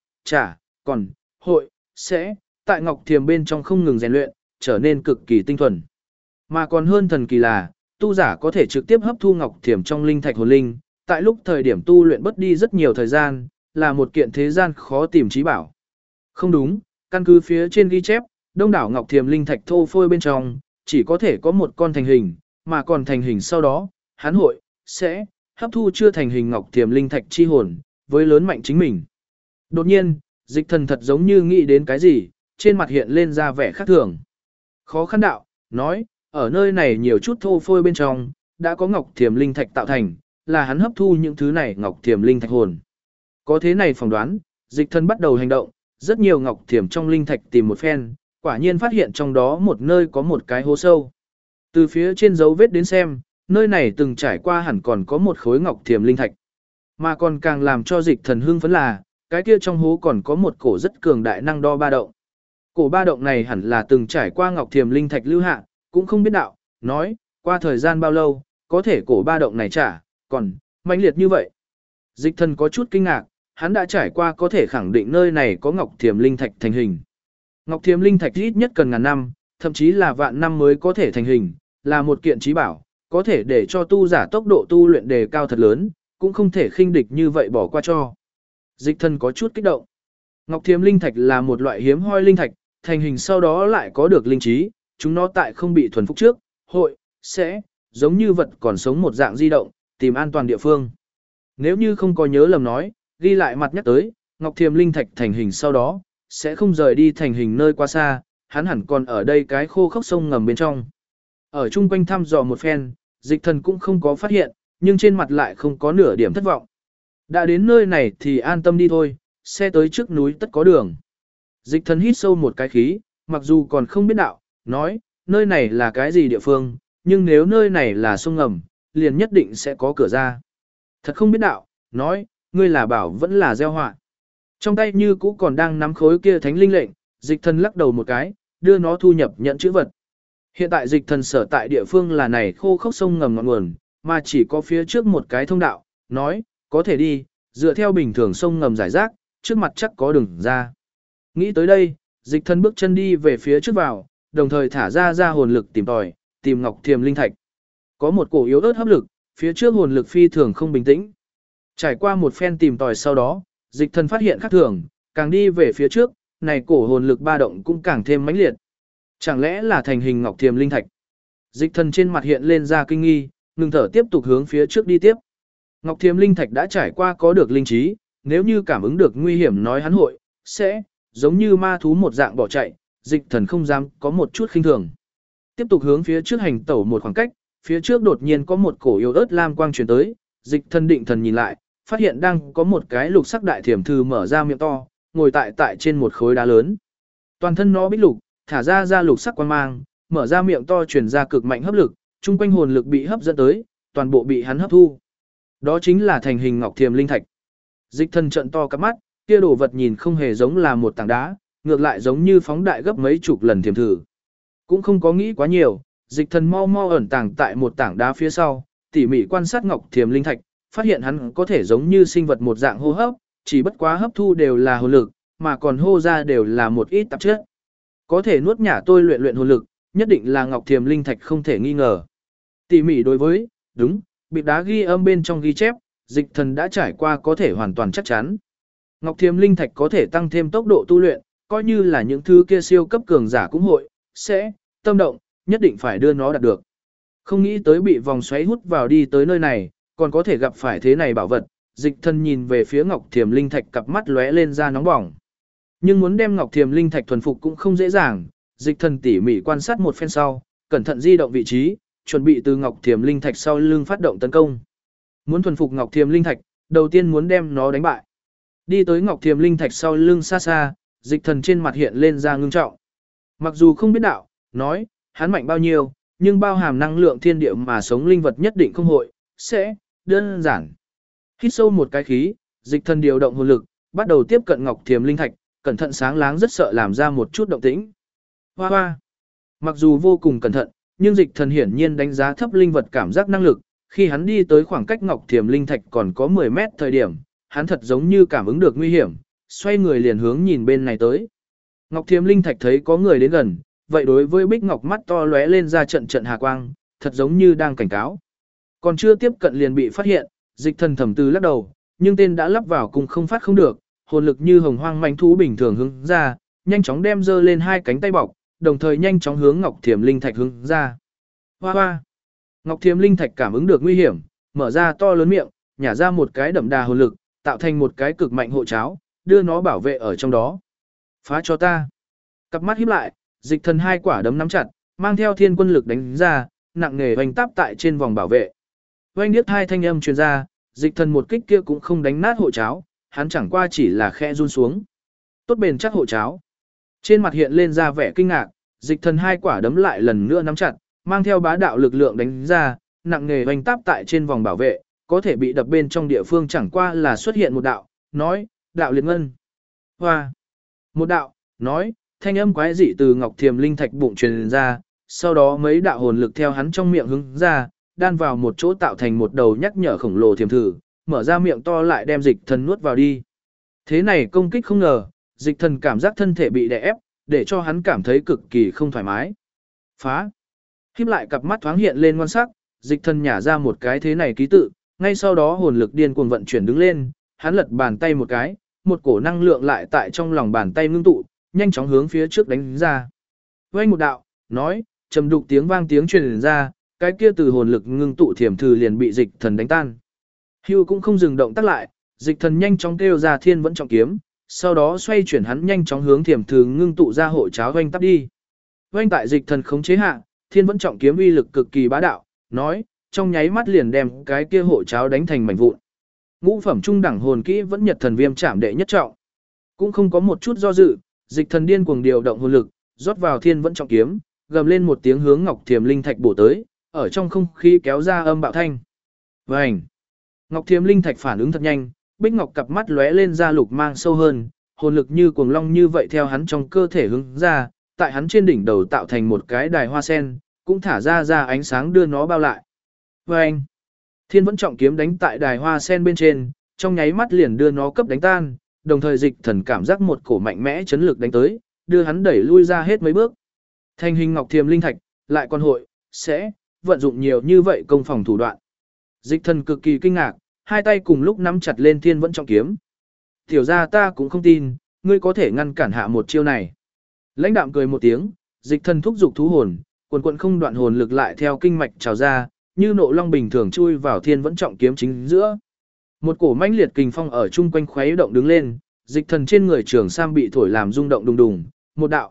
sẽ tại Ngọc Thiềm bên trong không ngừng rèn luyện, trở nên cực kỳ tinh thuần. Mà còn hơn thần kỳ là, tu giả có thể trực tiếp hấp thu Ngọc Thiềm trong linh thạch hồn linh, tại lúc thời điểm tu luyện bất đi rất nhiều thời gian, là một kiện thế gian khó tìm trí bảo. Không đúng, căn cứ phía trên ghi chép, đông đảo Ngọc Thiềm linh thạch thô phôi bên trong, chỉ có thể có một con thành hình, mà còn thành hình sau đó, hắn sẽ hấp thu chưa thành hình Ngọc Thiềm linh thạch chi hồn, với lớn mạnh chính mình. Đột nhiên, dịch thần thật giống như nghĩ đến cái gì, trên mặt hiện lên ra vẻ khác thường. Khó khăn đạo, nói, ở nơi này nhiều chút thô phôi bên trong, đã có Ngọc Thiềm linh thạch tạo thành, là hắn hấp thu những thứ này Ngọc Thiềm linh thạch hồn. Có thế này phỏng đoán, dịch thần bắt đầu hành động, rất nhiều Ngọc Thiềm trong linh thạch tìm một phen, quả nhiên phát hiện trong đó một nơi có một cái hố sâu. Từ phía trên dấu vết đến xem, nơi này từng trải qua hẳn còn có một khối Ngọc Thiềm linh thạch. Mà còn càng làm cho dịch thần hưng phấn là, cái kia trong hố còn có một cổ rất cường đại năng đo ba động. Cổ ba động này hẳn là từng trải qua Ngọc Thiềm linh thạch lưu hạ, cũng không biết đạo, nói, qua thời gian bao lâu, có thể cổ ba động này còn mãnh liệt như vậy. Dịch thần có chút kinh ngạc, hắn đã trải qua có thể khẳng định nơi này có Ngọc Thiềm linh thạch thành hình. Ngọc Thiềm linh thạch ít nhất cần ngàn năm, thậm chí là vạn năm mới có thể thành hình, là một kiện trí bảo, có thể để cho tu giả tốc độ tu luyện đề cao thật lớn, cũng không thể khinh địch như vậy bỏ qua cho. Dịch thần có chút kích động. Ngọc Thiềm linh thạch là một loại hiếm hoi linh thạch, thành hình sau đó lại có được linh trí, chúng nó tại không bị thuần phục trước, sẽ giống như vật còn sống một dạng di động, tìm an toàn địa phương. Nếu như không có nhớ lầm nói, ghi lại mặt nhắc tới, Ngọc Thiềm linh thạch thành hình sau đó, sẽ không rời đi thành hình nơi quá xa, hắn hẳn còn ở đây cái khô khốc sông ngầm bên trong. Ở chung quanh thăm dò một phen, dịch thần cũng không có phát hiện, nhưng trên mặt lại không có nửa điểm thất vọng. Đã đến nơi này thì an tâm đi thôi, xe tới trước núi tất có đường. Dịch thần hít sâu một cái khí, mặc dù còn không biết đạo, nói, nơi này là cái gì địa phương, nhưng nếu nơi này là sông ngầm, liền nhất định sẽ có cửa ra. Thật không biết đạo, nói, ngươi là bảo vẫn là gieo họa. Trong tay như cũ còn đang nắm khối kia thánh linh lệnh, dịch thần lắc đầu một cái, đưa nó thu nhập nhận chữ vật. Hiện tại dịch thần sở tại địa phương là này khô khốc sông ngầm ngọn nguồn, mà chỉ có phía trước một cái thông đạo, nói, có thể đi, dựa theo bình thường sông ngầm giải rác, trước mặt chắc có đường ra. Nghĩ tới đây, dịch thần bước chân đi về phía trước vào, đồng thời thả ra hồn lực tìm tòi, tìm Ngọc Thiềm linh thạch. Có một cổ yếu ớt hấp lực, phía trước hồn lực phi thường không bình tĩnh. Trải qua một phen tìm tòi sau đó, dịch thần phát hiện khác thường, càng đi về phía trước, này cổ hồn lực ba động cũng càng thêm mãnh liệt. Chẳng lẽ là thành hình Ngọc Thiềm linh thạch? Dịch thần trên mặt hiện lên ra kinh nghi, ngừng thở tiếp tục hướng phía trước đi tiếp. Ngọc Thiềm linh thạch đã trải qua có được linh trí, nếu như cảm ứng được nguy hiểm nói hắn sẽ giống như ma thú một dạng bỏ chạy, dịch thần không dám có một chút khinh thường. Tiếp tục hướng phía trước hành tẩu một khoảng cách, phía trước đột nhiên có một cổ yếu ớt lam quang truyền tới, dịch thần định thần nhìn lại, phát hiện đang có một cái lục sắc đại thiểm thư mở ra miệng to, ngồi tại trên một khối đá lớn. Toàn thân nó bích lục, thả ra lục sắc quang mang, mở ra miệng to truyền ra cực mạnh hấp lực, chung quanh hồn lực bị hấp dẫn tới, toàn bộ bị hắn hấp thu. Đó chính là thành hình Ngọc Thiềm linh thạch. Dịch thần trợn to cặp mắt, kia đồ vật nhìn không hề giống là một tảng đá, ngược lại giống như phóng đại gấp mấy chục lần thiềm thử. Cũng không có nghĩ quá nhiều, dịch thần mau ẩn tàng tại một tảng đá phía sau, tỉ mỉ quan sát Ngọc Thiềm linh thạch, phát hiện hắn có thể giống như sinh vật một dạng hô hấp, chỉ bất quá hấp thu đều là hồn lực, mà còn hô ra đều là một ít tạp chất. Có thể nuốt nhả tôi luyện hồn lực, nhất định là Ngọc Thiềm linh thạch không thể nghi ngờ. Tỉ mỉ đối với, đúng, bị đá ghi âm bên trong ghi chép, dịch thần đã trải qua có thể hoàn toàn chắc chắn. Ngọc Thiềm linh thạch có thể tăng thêm tốc độ tu luyện, coi như là những thứ kia siêu cấp cường giả cũng sẽ tâm động, nhất định phải đưa nó đạt được. Không nghĩ tới bị vòng xoáy hút vào đi tới nơi này, còn có thể gặp phải thế này bảo vật, dịch thần nhìn về phía Ngọc Thiềm linh thạch cặp mắt lóe lên ra nóng bỏng. Nhưng muốn đem Ngọc Thiềm linh thạch thuần phục cũng không dễ dàng, dịch thần tỉ mỉ quan sát một phen sau, cẩn thận di động vị trí, chuẩn bị từ Ngọc Thiềm linh thạch sau lưng phát động tấn công. Muốn thuần phục Ngọc Thiềm linh thạch, đầu tiên muốn đem nó đánh bại. Đi tới Ngọc Thiềm linh thạch sau lưng xa xa, dịch thần trên mặt hiện lên ra ngưng trọng. Mặc dù không biết đạo, nói, hắn mạnh bao nhiêu, nhưng bao hàm năng lượng thiên địa mà sống linh vật nhất định không sẽ đơn giản. Hít sâu một cái khí, dịch thần điều động hồn lực, bắt đầu tiếp cận Ngọc Thiềm linh thạch, cẩn thận sáng láng rất sợ làm ra một chút động tĩnh. Hoa hoa. Mặc dù vô cùng cẩn thận, nhưng dịch thần hiển nhiên đánh giá thấp linh vật cảm giác năng lực, khi hắn đi tới khoảng cách Ngọc Thiềm linh thạch còn có 10 mét thời điểm, hắn thật giống như cảm ứng được nguy hiểm, xoay người liền hướng nhìn bên này tới. Ngọc Thiềm linh thạch thấy có người đến gần, vậy đối với bích ngọc mắt to lóe lên ra trận hà quang, thật giống như đang cảnh cáo. Còn chưa tiếp cận liền bị phát hiện, dịch thần thầm tư lắc đầu, nhưng tên đã lắp vào cùng không phát không được, hồn lực như hồng hoang manh thú bình thường hướng ra, nhanh chóng đem dơ lên hai cánh tay bọc, đồng thời nhanh chóng hướng Ngọc Thiềm linh thạch hướng ra. Hoa hoa. Ngọc Thiềm linh thạch cảm ứng được nguy hiểm, mở ra to lớn miệng, nhả ra một cái đậm đà hồn lực, tạo thành một cái cực mạnh hộ cháo, đưa nó bảo vệ ở trong đó. Phá cho ta. Cặp mắt híp lại, dịch thần hai quả đấm nắm chặt, mang theo thiên quân lực đánh ra, nặng nề hoành táp tại trên vòng bảo vệ. Oanh điếc hai thanh âm truyền ra, dịch thần một kích kia cũng không đánh nát hộ cháo, hắn chẳng qua chỉ là khẽ run xuống. Tốt bền chắc hộ cháo. Trên mặt hiện lên ra vẻ kinh ngạc, dịch thần hai quả đấm lại lần nữa nắm chặt, mang theo bá đạo lực lượng đánh ra, nặng nề hoành táp tại trên vòng bảo vệ, có thể bị đập bên trong địa phương chẳng qua là xuất hiện một đạo, nói, đạo liệt ngân. Hoa. Một đạo, nói, thanh âm quái dị từ Ngọc Thiềm linh thạch bụng truyền ra, sau đó mấy đạo hồn lực theo hắn trong miệng hướng ra, đan vào một chỗ tạo thành một đầu nhắc nhở khổng lồ thiềm thử, mở ra miệng to lại đem dịch thần nuốt vào đi. Thế này công kích không ngờ, dịch thần cảm giác thân thể bị đè ép, để cho hắn cảm thấy cực kỳ không thoải mái. Phá. Híp lại cặp mắt thoáng hiện lên ngoan sắc, Dịch thần nhả ra một cái thế này ký tự, ngay sau đó hồn lực điên cuồng vận chuyển đứng lên, hắn lật bàn tay một cái, một cổ năng lượng lại tại trong lòng bàn tay ngưng tụ, nhanh chóng hướng phía trước đánh ra. Vang một đạo, nói, trầm đục tiếng vang tiếng truyền ra, cái kia từ hồn lực ngưng tụ thiểm thử liền bị dịch thần đánh tan. Hưu cũng không dừng động tác lại, dịch thần nhanh chóng kêu ra thiên vẫn trọng kiếm, sau đó xoay chuyển hắn nhanh chóng hướng thiểm thử ngưng tụ ra hộ cháo oanh tắp đi. Oanh tại dịch thần khống chế hạ, thiên vẫn trọng kiếm uy lực cực kỳ bá đạo, nói, trong nháy mắt liền đem cái kia hộ cháo đánh thành mảnh vụn. Ngũ phẩm trung đẳng hồn kỹ vẫn nhật thần viêm chạm đệ nhất trọng. Cũng không có một chút do dự, dịch thần điên cuồng điều động hồn lực, rót vào thiên vẫn trọng kiếm, gầm lên một tiếng hướng Ngọc Thiềm Linh Thạch bổ tới, ở trong không khí kéo ra âm bạo thanh. Vành. Ngọc Thiềm Linh Thạch phản ứng thật nhanh, bích ngọc cặp mắt lóe lên ra lục mang sâu hơn, hồn lực như cuồng long như vậy theo hắn trong cơ thể hướng ra, tại hắn trên đỉnh đầu tạo thành một cái đài hoa sen, cũng thả ra ánh sáng đưa nó bao lại. Vành. Thiên vẫn trọng kiếm đánh tại đài hoa sen bên trên, trong nháy mắt liền đưa nó cấp đánh tan, đồng thời dịch thần cảm giác một cổ mạnh mẽ chấn lực đánh tới, đưa hắn đẩy lui ra hết mấy bước. Thành hình Ngọc Thiềm Linh Thạch, lại còn hội, sẽ, vận dụng nhiều như vậy công phòng thủ đoạn. Dịch thần cực kỳ kinh ngạc, hai tay cùng lúc nắm chặt lên thiên vẫn trọng kiếm. Tiểu ra ta cũng không tin, ngươi có thể ngăn cản hạ một chiêu này. Lãnh đạm cười một tiếng, dịch thần thúc giục thú hồn, quần quần không đoạn hồn lực lại theo kinh mạch trào ra, như nộ long bình thường chui vào thiên vẫn trọng kiếm chính giữa. Một cổ mãnh liệt kình phong ở chung quanh khuấy động đứng lên, dịch thần trên người trường sam bị thổi làm rung động đùng đùng, một đạo,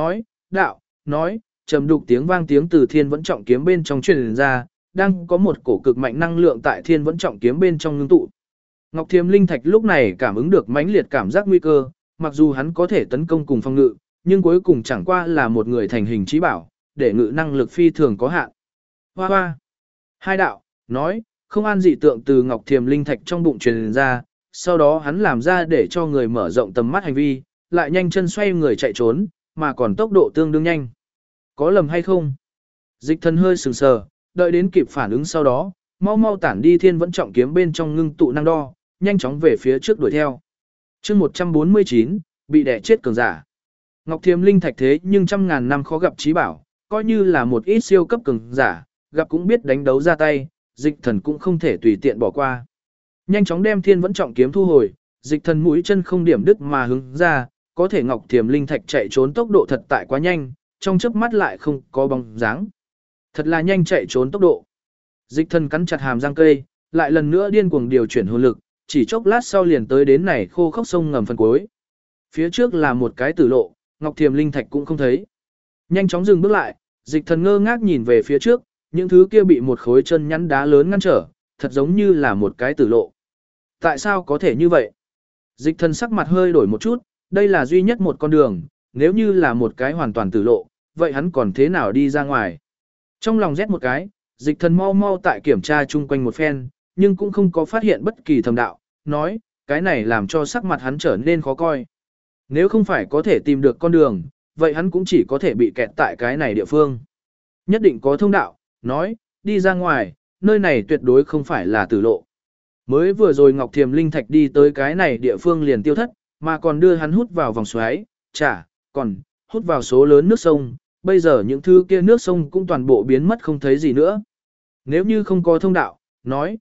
nói, trầm đục tiếng vang tiếng từ thiên vẫn trọng kiếm bên trong truyền ra, đang có một cổ cực mạnh năng lượng tại thiên vẫn trọng kiếm bên trong ngưng tụ. Ngọc Thiềm Linh Thạch lúc này cảm ứng được mãnh liệt cảm giác nguy cơ, mặc dù hắn có thể tấn công cùng phòng ngự, nhưng cuối cùng chẳng qua là một người thành hình trí bảo, để ngự năng lực phi thường có hạn. Hoa hoa. Hai đạo, nói, không an dị tượng từ Ngọc Thiềm Linh Thạch trong bụng truyền ra, sau đó hắn làm ra để cho người mở rộng tầm mắt hành vi, lại nhanh chân xoay người chạy trốn, mà còn tốc độ tương đương nhanh. Có lầm hay không? Dịch thần hơi sừng sờ, đợi đến kịp phản ứng sau đó, mau mau tản đi thiên vẫn trọng kiếm bên trong ngưng tụ năng đo, nhanh chóng về phía trước đuổi theo. chương 149, bị đẻ chết cường giả. Ngọc Thiềm Linh Thạch thế nhưng trăm ngàn năm khó gặp trí bảo, coi như là một ít siêu cấp cường giả, gặp cũng biết đánh đấu ra tay, dịch thần cũng không thể tùy tiện bỏ qua. Nhanh chóng đem thiên vẫn trọng kiếm thu hồi, dịch thần mũi chân không điểm đứt mà hướng ra, có thể Ngọc Thiềm Linh Thạch chạy trốn tốc độ thật tại quá nhanh, trong chớp mắt lại không có bóng dáng. Thật là nhanh chạy trốn tốc độ. Dịch thần cắn chặt hàm răng cây, lại lần nữa điên cuồng điều chuyển hồn lực, chỉ chốc lát sau liền tới đến này khô khốc sông ngầm phần cuối. Phía trước là một cái tử lộ, Ngọc Thiềm Linh Thạch cũng không thấy. Nhanh chóng dừng bước lại, dịch thần ngơ ngác nhìn về phía trước, những thứ kia bị một khối chân nhắn đá lớn ngăn trở, thật giống như là một cái tử lộ. Tại sao có thể như vậy? Dịch thần sắc mặt hơi đổi một chút, đây là duy nhất một con đường, nếu như là một cái hoàn toàn tử lộ, vậy hắn còn thế nào đi ra ngoài? Trong lòng rét một cái, dịch thần mau mau tại kiểm tra chung quanh một phen, nhưng cũng không có phát hiện bất kỳ thầm đạo, nói, cái này làm cho sắc mặt hắn trở nên khó coi. Nếu không phải có thể tìm được con đường, vậy hắn cũng chỉ có thể bị kẹt tại cái này địa phương. Nhất định có thông đạo, nói, đi ra ngoài, nơi này tuyệt đối không phải là tử lộ. Mới vừa rồi Ngọc Thiềm Linh Thạch đi tới cái này địa phương liền tiêu thất, mà còn đưa hắn hút vào vòng xoáy, còn hút vào số lớn nước sông, bây giờ những thứ kia nước sông cũng toàn bộ biến mất không thấy gì nữa. Nếu như không có thông đạo, nói,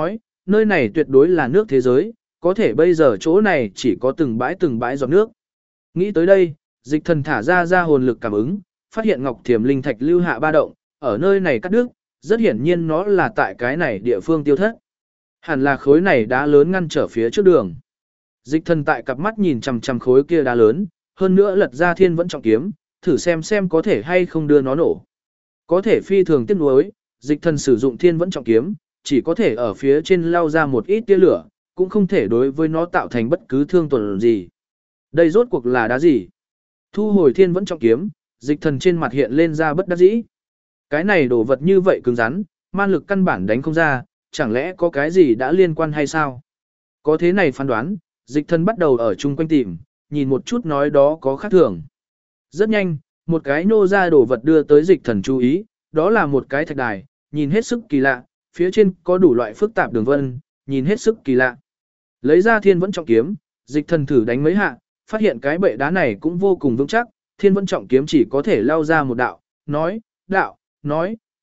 nơi này tuyệt đối là nước thế giới, có thể bây giờ chỗ này chỉ có từng bãi giọt nước. Nghĩ tới đây, dịch thần thả ra hồn lực cảm ứng, phát hiện Ngọc Thiềm Linh Thạch lưu hạ ba động, ở nơi này cắt đứt, rất hiển nhiên nó là tại cái này địa phương tiêu thất. Hẳn là khối này đá lớn ngăn trở phía trước đường. Dịch thần tại cặp mắt nhìn chằm chằm khối kia đá lớn, hơn nữa lật ra thiên vẫn trọng kiếm, thử xem có thể hay không đưa nó nổ. Có thể phi thường tiếc nuối, dịch thần sử dụng thiên vẫn trọng kiếm, chỉ có thể ở phía trên lao ra một ít tia lửa, cũng không thể đối với nó tạo thành bất cứ thương tổn gì. Đây rốt cuộc là đá gì? Thu hồi thiên vẫn trọng kiếm, dịch thần trên mặt hiện lên ra bất đắc dĩ. Cái này đồ vật như vậy cứng rắn, man lực căn bản đánh không ra, chẳng lẽ có cái gì đã liên quan hay sao? Có thế này phán đoán, dịch thần bắt đầu ở chung quanh tìm, nhìn một chút nói đó có khác thường. Rất nhanh, một cái nô ra đồ vật đưa tới dịch thần chú ý, đó là một cái thạch đài, nhìn hết sức kỳ lạ, phía trên có đủ loại phức tạp đường vân, nhìn hết sức kỳ lạ. Lấy ra thiên vẫn trọng kiếm, dịch thần thử đánh mấy hạ, phát hiện cái bệ đá này cũng vô cùng vững chắc, thiên vẫn trọng kiếm chỉ có thể lao ra một đạo, nói,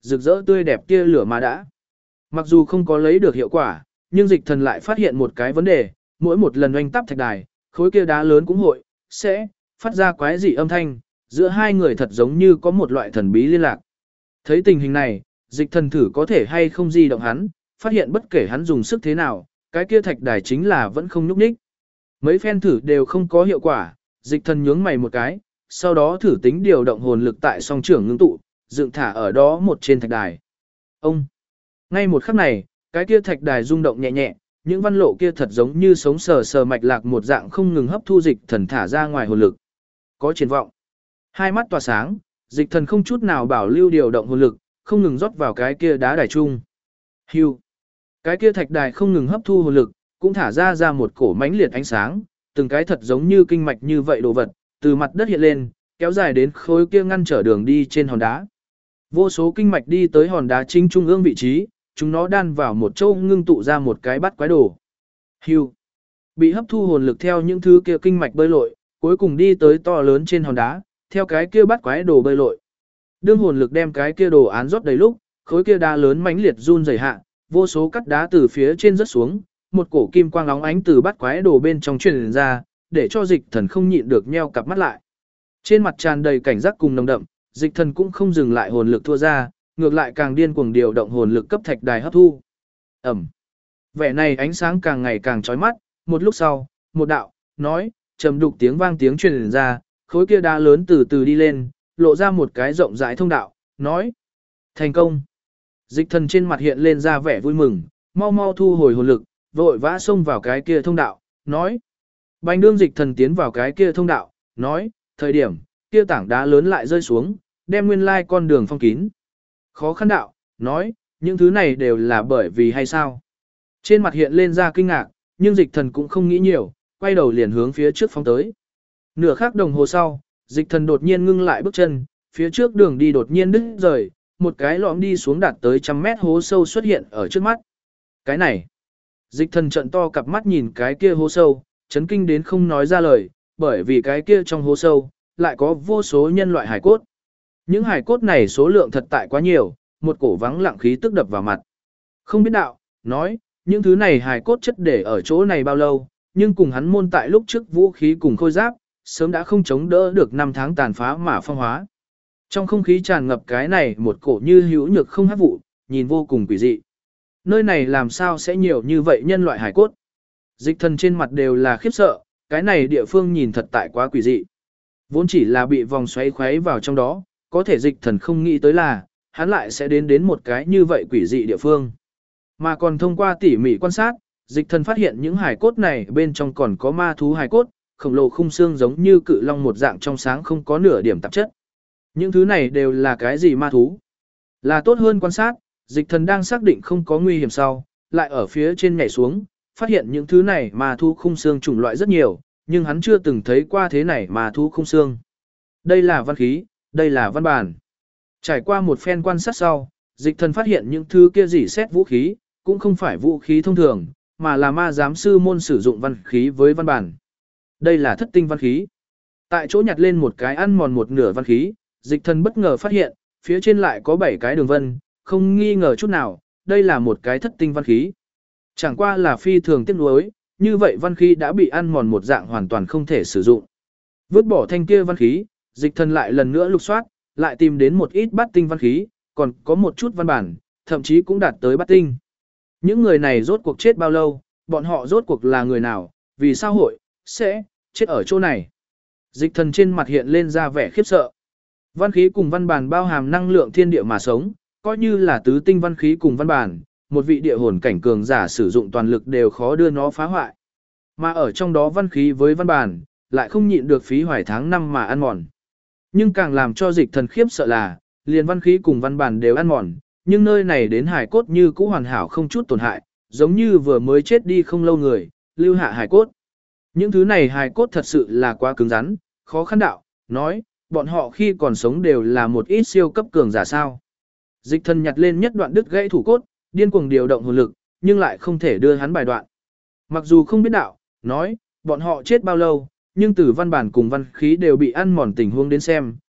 rực rỡ tươi đẹp tia lửa mà đã. Mặc dù không có lấy được hiệu quả, nhưng dịch thần lại phát hiện một cái vấn đề, mỗi một lần oanh tắp thạch đài, khối kia đá lớn cũng sẽ phát ra quái dị âm thanh, giữa hai người thật giống như có một loại thần bí liên lạc. Thấy tình hình này, dịch thần thử có thể hay không di động hắn, phát hiện bất kể hắn dùng sức thế nào, cái kia thạch đài chính là vẫn không nhúc nhích. Mấy phen thử đều không có hiệu quả, dịch thần nhướng mày một cái, sau đó thử tính điều động hồn lực tại song trưởng ngưng tụ, dựng thả ở đó một trên thạch đài. Ông! Ngay một khắc này, cái kia thạch đài rung động nhẹ nhẹ, những văn lộ kia thật giống như sống sờ sờ mạch lạc một dạng không ngừng hấp thu dịch thần thả ra ngoài hồn lực. Có triển vọng. Hai mắt tỏa sáng, dịch thần không chút nào bảo lưu điều động hồn lực, không ngừng rót vào cái kia đá đài chung. Hưu. Cái kia thạch đài không ngừng hấp thu hồn lực, cũng thả ra một cổ mãnh liệt ánh sáng, từng cái thật giống như kinh mạch như vậy đồ vật, từ mặt đất hiện lên, kéo dài đến khối kia ngăn trở đường đi trên hòn đá. Vô số kinh mạch đi tới hòn đá chính trung ương vị trí, chúng nó đan vào một chỗ ngưng tụ ra một cái bát quái đồ. Hưu. Bị hấp thu hồn lực theo những thứ kia kinh mạch bơi lội, cuối cùng đi tới to lớn trên hòn đá, theo cái kia bát quái đồ bơi lội. Đương hồn lực đem cái kia đồ án rót đầy lúc, khối kia đá lớn mãnh liệt run rẩy hạ, vô số cắt đá từ phía trên rớt xuống, một cổ kim quang óng ánh từ bát quái đồ bên trong truyền ra, để cho dịch thần không nhịn được nheo cặp mắt lại. Trên mặt tràn đầy cảnh giác cùng nồng đậm, dịch thần cũng không dừng lại hồn lực thua ra, ngược lại càng điên cuồng điều động hồn lực cấp thạch đài hấp thu. Ẩm. Vẻ này ánh sáng càng ngày càng chói mắt, một lúc sau, một đạo, nói, trầm đục tiếng vang tiếng truyền ra, khối kia đá lớn từ từ đi lên, lộ ra một cái rộng rãi thông đạo, nói, thành công. Dịch thần trên mặt hiện lên ra vẻ vui mừng, mau mau thu hồi hồn lực, vội vã xông vào cái kia thông đạo, nói. Bành đương dịch thần tiến vào cái kia thông đạo, nói, thời điểm, kia tảng đá lớn lại rơi xuống, đem nguyên lai con đường phong kín. Khó khăn đạo, nói, những thứ này đều là bởi vì hay sao. Trên mặt hiện lên ra kinh ngạc, nhưng dịch thần cũng không nghĩ nhiều, quay đầu liền hướng phía trước phóng tới. Nửa khắc đồng hồ sau, dịch thần đột nhiên ngưng lại bước chân, phía trước đường đi đột nhiên đứt rời, một cái lõm đi xuống đạt tới 100 mét hố sâu xuất hiện ở trước mắt. Cái này, dịch thần trận to cặp mắt nhìn cái kia hố sâu, chấn kinh đến không nói ra lời, bởi vì cái kia trong hố sâu, lại có vô số nhân loại hải cốt. Những hải cốt này số lượng thật tại quá nhiều, một cổ vắng lặng khí tức đập vào mặt. Không biết đạo, nói, những thứ này hải cốt chất để ở chỗ này bao lâu, nhưng cùng hắn môn tại lúc trước vũ khí cùng khôi giáp, sớm đã không chống đỡ được 5 tháng tàn phá mà phong hóa. Trong không khí tràn ngập cái này một cổ như hữu nhược không hấp vụ, nhìn vô cùng quỷ dị. Nơi này làm sao sẽ nhiều như vậy nhân loại hải cốt? Dịch thần trên mặt đều là khiếp sợ, cái này địa phương nhìn thật tại quá quỷ dị. Vốn chỉ là bị vòng xoáy khuấy vào trong đó, có thể dịch thần không nghĩ tới là, hắn lại sẽ đến một cái như vậy quỷ dị địa phương. Mà còn thông qua tỉ mỉ quan sát, dịch thần phát hiện những hải cốt này bên trong còn có ma thú hải cốt, khổng lồ khung xương giống như cự long một dạng trong sáng không có nửa điểm tạp chất. Những thứ này đều là cái gì ma thú? Là tốt hơn quan sát, dịch thần đang xác định không có nguy hiểm sau, lại ở phía trên nhảy xuống, phát hiện những thứ này ma thú khung xương chủng loại rất nhiều, nhưng hắn chưa từng thấy qua thế này ma thú khung xương. Đây là văn khí, đây là văn bản. Trải qua một phen quan sát sau, dịch thần phát hiện những thứ kia rỉ sét vũ khí, cũng không phải vũ khí thông thường, mà là ma giám sư môn sử dụng văn khí với văn bản. Đây là thất tinh văn khí. Tại chỗ nhặt lên một cái ăn mòn một nửa văn khí, dịch thần bất ngờ phát hiện, phía trên lại có 7 cái đường vân, không nghi ngờ chút nào, đây là một cái thất tinh văn khí. Chẳng qua là phi thường tiếc nuối, như vậy văn khí đã bị ăn mòn một dạng hoàn toàn không thể sử dụng. Vứt bỏ thanh kia văn khí, dịch thần lại lần nữa lục soát, lại tìm đến một ít bát tinh văn khí, còn có một chút văn bản, thậm chí cũng đạt tới bát tinh. Những người này rốt cuộc chết bao lâu, bọn họ rốt cuộc là người nào, vì sao hội, sẽ, chết ở chỗ này. Dịch thần trên mặt hiện lên ra vẻ khiếp sợ. Văn khí cùng văn bản bao hàm năng lượng thiên địa mà sống, coi như là tứ tinh văn khí cùng văn bản, một vị địa hồn cảnh cường giả sử dụng toàn lực đều khó đưa nó phá hoại. Mà ở trong đó văn khí với văn bản, lại không nhịn được phí hoài tháng năm mà ăn mòn. Nhưng càng làm cho dịch thần khiếp sợ là, liền văn khí cùng văn bản đều ăn mòn, nhưng nơi này đến hải cốt như cũ hoàn hảo không chút tổn hại, giống như vừa mới chết đi không lâu người, lưu hạ hải cốt. Những thứ này hải cốt thật sự là quá cứng rắn, khó khăn đạo, nói, bọn họ khi còn sống đều là một ít siêu cấp cường giả sao. Dịch thần nhặt lên nhất đoạn đứt gãy thủ cốt, điên cuồng điều động hồn lực, nhưng lại không thể đưa hắn bài đoạn. Mặc dù không biết đạo, nói, bọn họ chết bao lâu, nhưng từ văn bản cùng văn khí đều bị ăn mòn tình huống đến xem,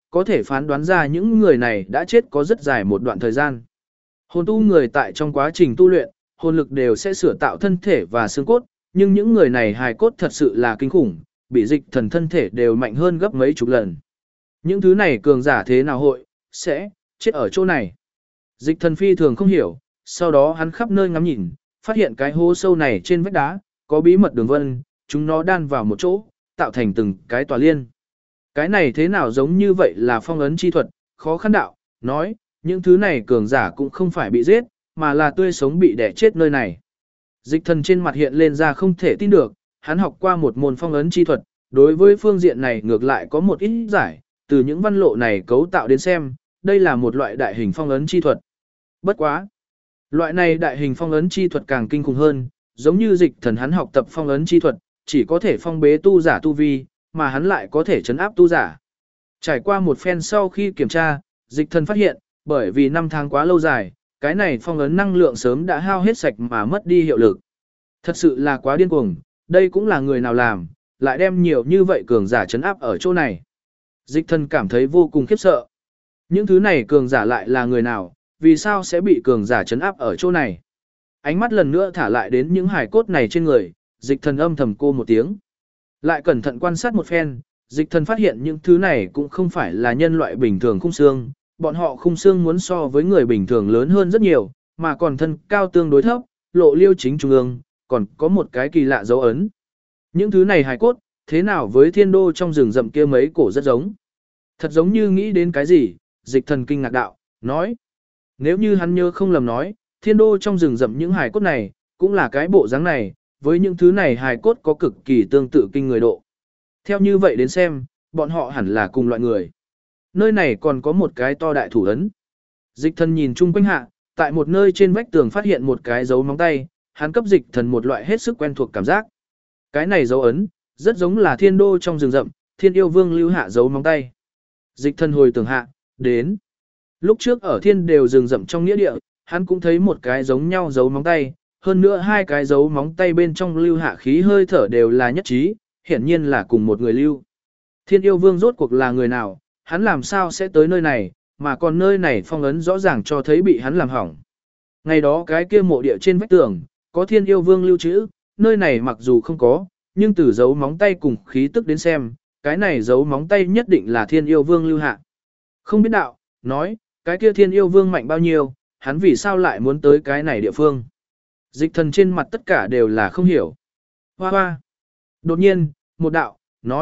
có thể phán đoán ra những người này đã chết có rất dài một đoạn thời gian. Hồn tu người tại trong quá trình tu luyện, hồn lực đều sẽ sửa tạo thân thể và xương cốt, nhưng những người này hài cốt thật sự là kinh khủng, bị dịch thần thân thể đều mạnh hơn gấp mấy chục lần. Những thứ này cường giả thế nào sẽ chết ở chỗ này. Dịch thần phi thường không hiểu, sau đó hắn khắp nơi ngắm nhìn, phát hiện cái hố sâu này trên vách đá, có bí mật đường vân, chúng nó đan vào một chỗ, tạo thành từng cái tòa liên. Cái này thế nào giống như vậy là phong ấn chi thuật, khó khăn đạo, nói, những thứ này cường giả cũng không phải bị giết, mà là tươi sống bị đẻ chết nơi này. Dịch thần trên mặt hiện lên ra không thể tin được, hắn học qua một môn phong ấn chi thuật, đối với phương diện này ngược lại có một ít giải, từ những văn lộ này cấu tạo đến xem, đây là một loại đại hình phong ấn chi thuật. Bất quá. Loại này đại hình phong ấn chi thuật càng kinh khủng hơn, giống như dịch thần hắn học tập phong ấn chi thuật, chỉ có thể phong bế tu giả tu vi, mà hắn lại có thể trấn áp tu giả. Trải qua một phen sau khi kiểm tra, dịch thần phát hiện, bởi vì năm tháng quá lâu dài, cái này phong ấn năng lượng sớm đã hao hết sạch mà mất đi hiệu lực. Thật sự là quá điên cuồng, đây cũng là người nào làm, lại đem nhiều như vậy cường giả trấn áp ở chỗ này. Dịch thần cảm thấy vô cùng khiếp sợ. Những thứ này cường giả lại là người nào, vì sao sẽ bị cường giả trấn áp ở chỗ này? Ánh mắt lần nữa thả lại đến những hài cốt này trên người, dịch thần âm thầm cô một tiếng. Lại cẩn thận quan sát một phen, dịch thần phát hiện những thứ này cũng không phải là nhân loại bình thường khung xương, bọn họ khung xương muốn so với người bình thường lớn hơn rất nhiều, mà còn thân cao tương đối thấp, lộ liêu chính trung ương, còn có một cái kỳ lạ dấu ấn. Những thứ này hài cốt, thế nào với thiên đô trong rừng rậm kia mấy cổ rất giống. Thật giống như nghĩ đến cái gì, dịch thần kinh ngạc đạo, nói. Nếu như hắn nhớ không lầm nói, thiên đô trong rừng rậm những hài cốt này, cũng là cái bộ dáng này, với những thứ này hài cốt có cực kỳ tương tự kinh người độ. Theo như vậy đến xem, bọn họ hẳn là cùng loại người. Nơi này còn có một cái to đại thủ ấn. Dịch thần nhìn chung quanh hạ, tại một nơi trên vách tường phát hiện một cái dấu móng tay, hắn cấp dịch thần một loại hết sức quen thuộc cảm giác. Cái này dấu ấn, rất giống là thiên đô trong rừng rậm, thiên yêu vương lưu hạ dấu móng tay. Dịch thần hồi tưởng hạ, đến. Lúc trước ở thiên đều rừng rậm trong nghĩa địa, hắn cũng thấy một cái giống nhau dấu móng tay, hơn nữa hai cái dấu móng tay bên trong lưu hạ khí hơi thở đều là nhất trí, hiển nhiên là cùng một người lưu. Thiên yêu vương rốt cuộc là người nào, hắn làm sao sẽ tới nơi này, mà còn nơi này phong ấn rõ ràng cho thấy bị hắn làm hỏng. Ngày đó cái kia mộ địa trên vách tường, có thiên yêu vương lưu trữ, nơi này mặc dù không có, nhưng từ dấu móng tay cùng khí tức đến xem, cái này dấu móng tay nhất định là thiên yêu vương lưu hạ. Không biết đạo, nói, cái kia thiên yêu vương mạnh bao nhiêu, hắn vì sao lại muốn tới cái này địa phương. Dịch thần trên mặt tất cả đều là không hiểu. Hoa hoa. Đột nhiên, một đạo,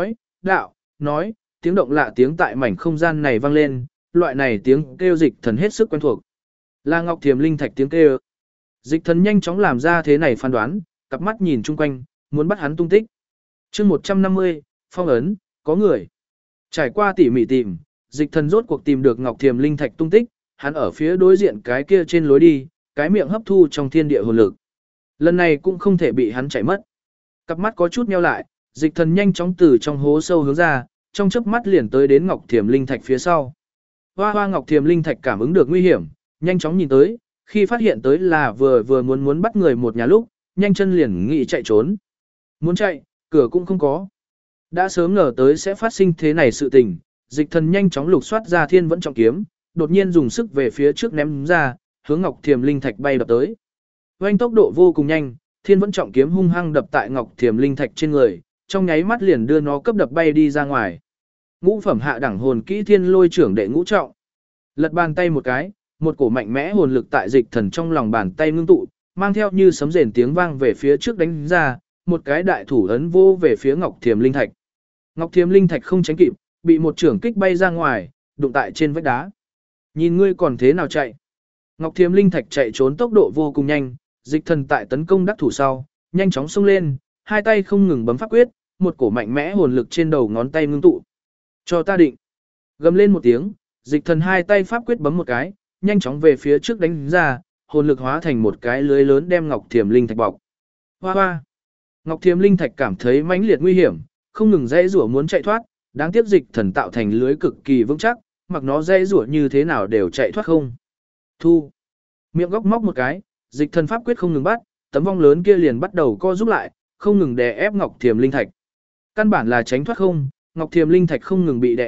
nói, tiếng động lạ tiếng tại mảnh không gian này vang lên, loại này tiếng kêu dịch thần hết sức quen thuộc. Là Ngọc Thiềm Linh Thạch tiếng kêu. Dịch thần nhanh chóng làm ra thế này phán đoán, cặp mắt nhìn chung quanh, muốn bắt hắn tung tích. chương 150, phong ấn, có người. Trải qua tỉ mỉ tìm, dịch thần rốt cuộc tìm được Ngọc Thiềm Linh Thạch tung tích, hắn ở phía đối diện cái kia trên lối đi, cái miệng hấp thu trong thiên địa hồn lực. Lần này cũng không thể bị hắn chạy mất. Cặp mắt có chút nheo lại, dịch thần nhanh chóng từ trong hố sâu hướng ra, trong chớp mắt liền tới đến Ngọc Thiềm Linh Thạch phía sau. Hoa hoa Ngọc Thiềm Linh Thạch cảm ứng được nguy hiểm, nhanh chóng nhìn tới, khi phát hiện tới là vừa muốn bắt người một nhà lúc, nhanh chân liền nghĩ chạy trốn. Muốn chạy, cửa cũng không có. Đã sớm ngờ tới sẽ phát sinh thế này sự tình, dịch thần nhanh chóng lục soát ra thiên vẫn trọng kiếm, đột nhiên dùng sức về phía trước ném ra, hướng Ngọc Thiềm Linh Thạch bay đập tới. Oanh tốc độ vô cùng nhanh, thiên vẫn trọng kiếm hung hăng đập tại Ngọc Thiềm Linh Thạch trên người, trong nháy mắt liền đưa nó cấp đập bay đi ra ngoài. Ngũ phẩm hạ đẳng hồn kỹ thiên lôi trưởng đệ ngũ trọng. Lật bàn tay một cái, một cổ mạnh mẽ hồn lực tại dịch thần trong lòng bàn tay ngưng tụ, mang theo như sấm rền tiếng vang về phía trước đánh ra, một cái đại thủ ấn vô về phía Ngọc Thiềm Linh Thạch. Ngọc Thiềm Linh Thạch không tránh kịp, bị một trưởng kích bay ra ngoài, đụng tại trên vách đá. Nhìn ngươi còn thế nào chạy? Ngọc Thiềm Linh Thạch chạy trốn tốc độ vô cùng nhanh, dịch thần tại tấn công đắc thủ sau, nhanh chóng xông lên, hai tay không ngừng bấm pháp quyết, một cổ mạnh mẽ hồn lực trên đầu ngón tay ngưng tụ. Cho ta định. Gầm lên một tiếng, dịch thần hai tay pháp quyết bấm một cái, nhanh chóng về phía trước đánh ra, hồn lực hóa thành một cái lưới lớn đem Ngọc Thiềm Linh Thạch bọc. Hoa hoa. Ngọc Thiềm Linh Thạch cảm thấy mãnh liệt nguy hiểm, không ngừng dãy rủa muốn chạy thoát, đáng tiếc dịch thần tạo thành lưới cực kỳ vững chắc, mặc nó dãy rủa như thế nào đều chạy thoát không. Thu. Miệng góc móc một cái, dịch thần pháp quyết không ngừng bắt, tấm vong lớn kia liền bắt đầu co rút lại, không ngừng đè ép Ngọc Thiềm Linh Thạch. Căn bản là tránh thoát không, Ngọc Thiềm Linh Thạch không ngừng bị đè ép,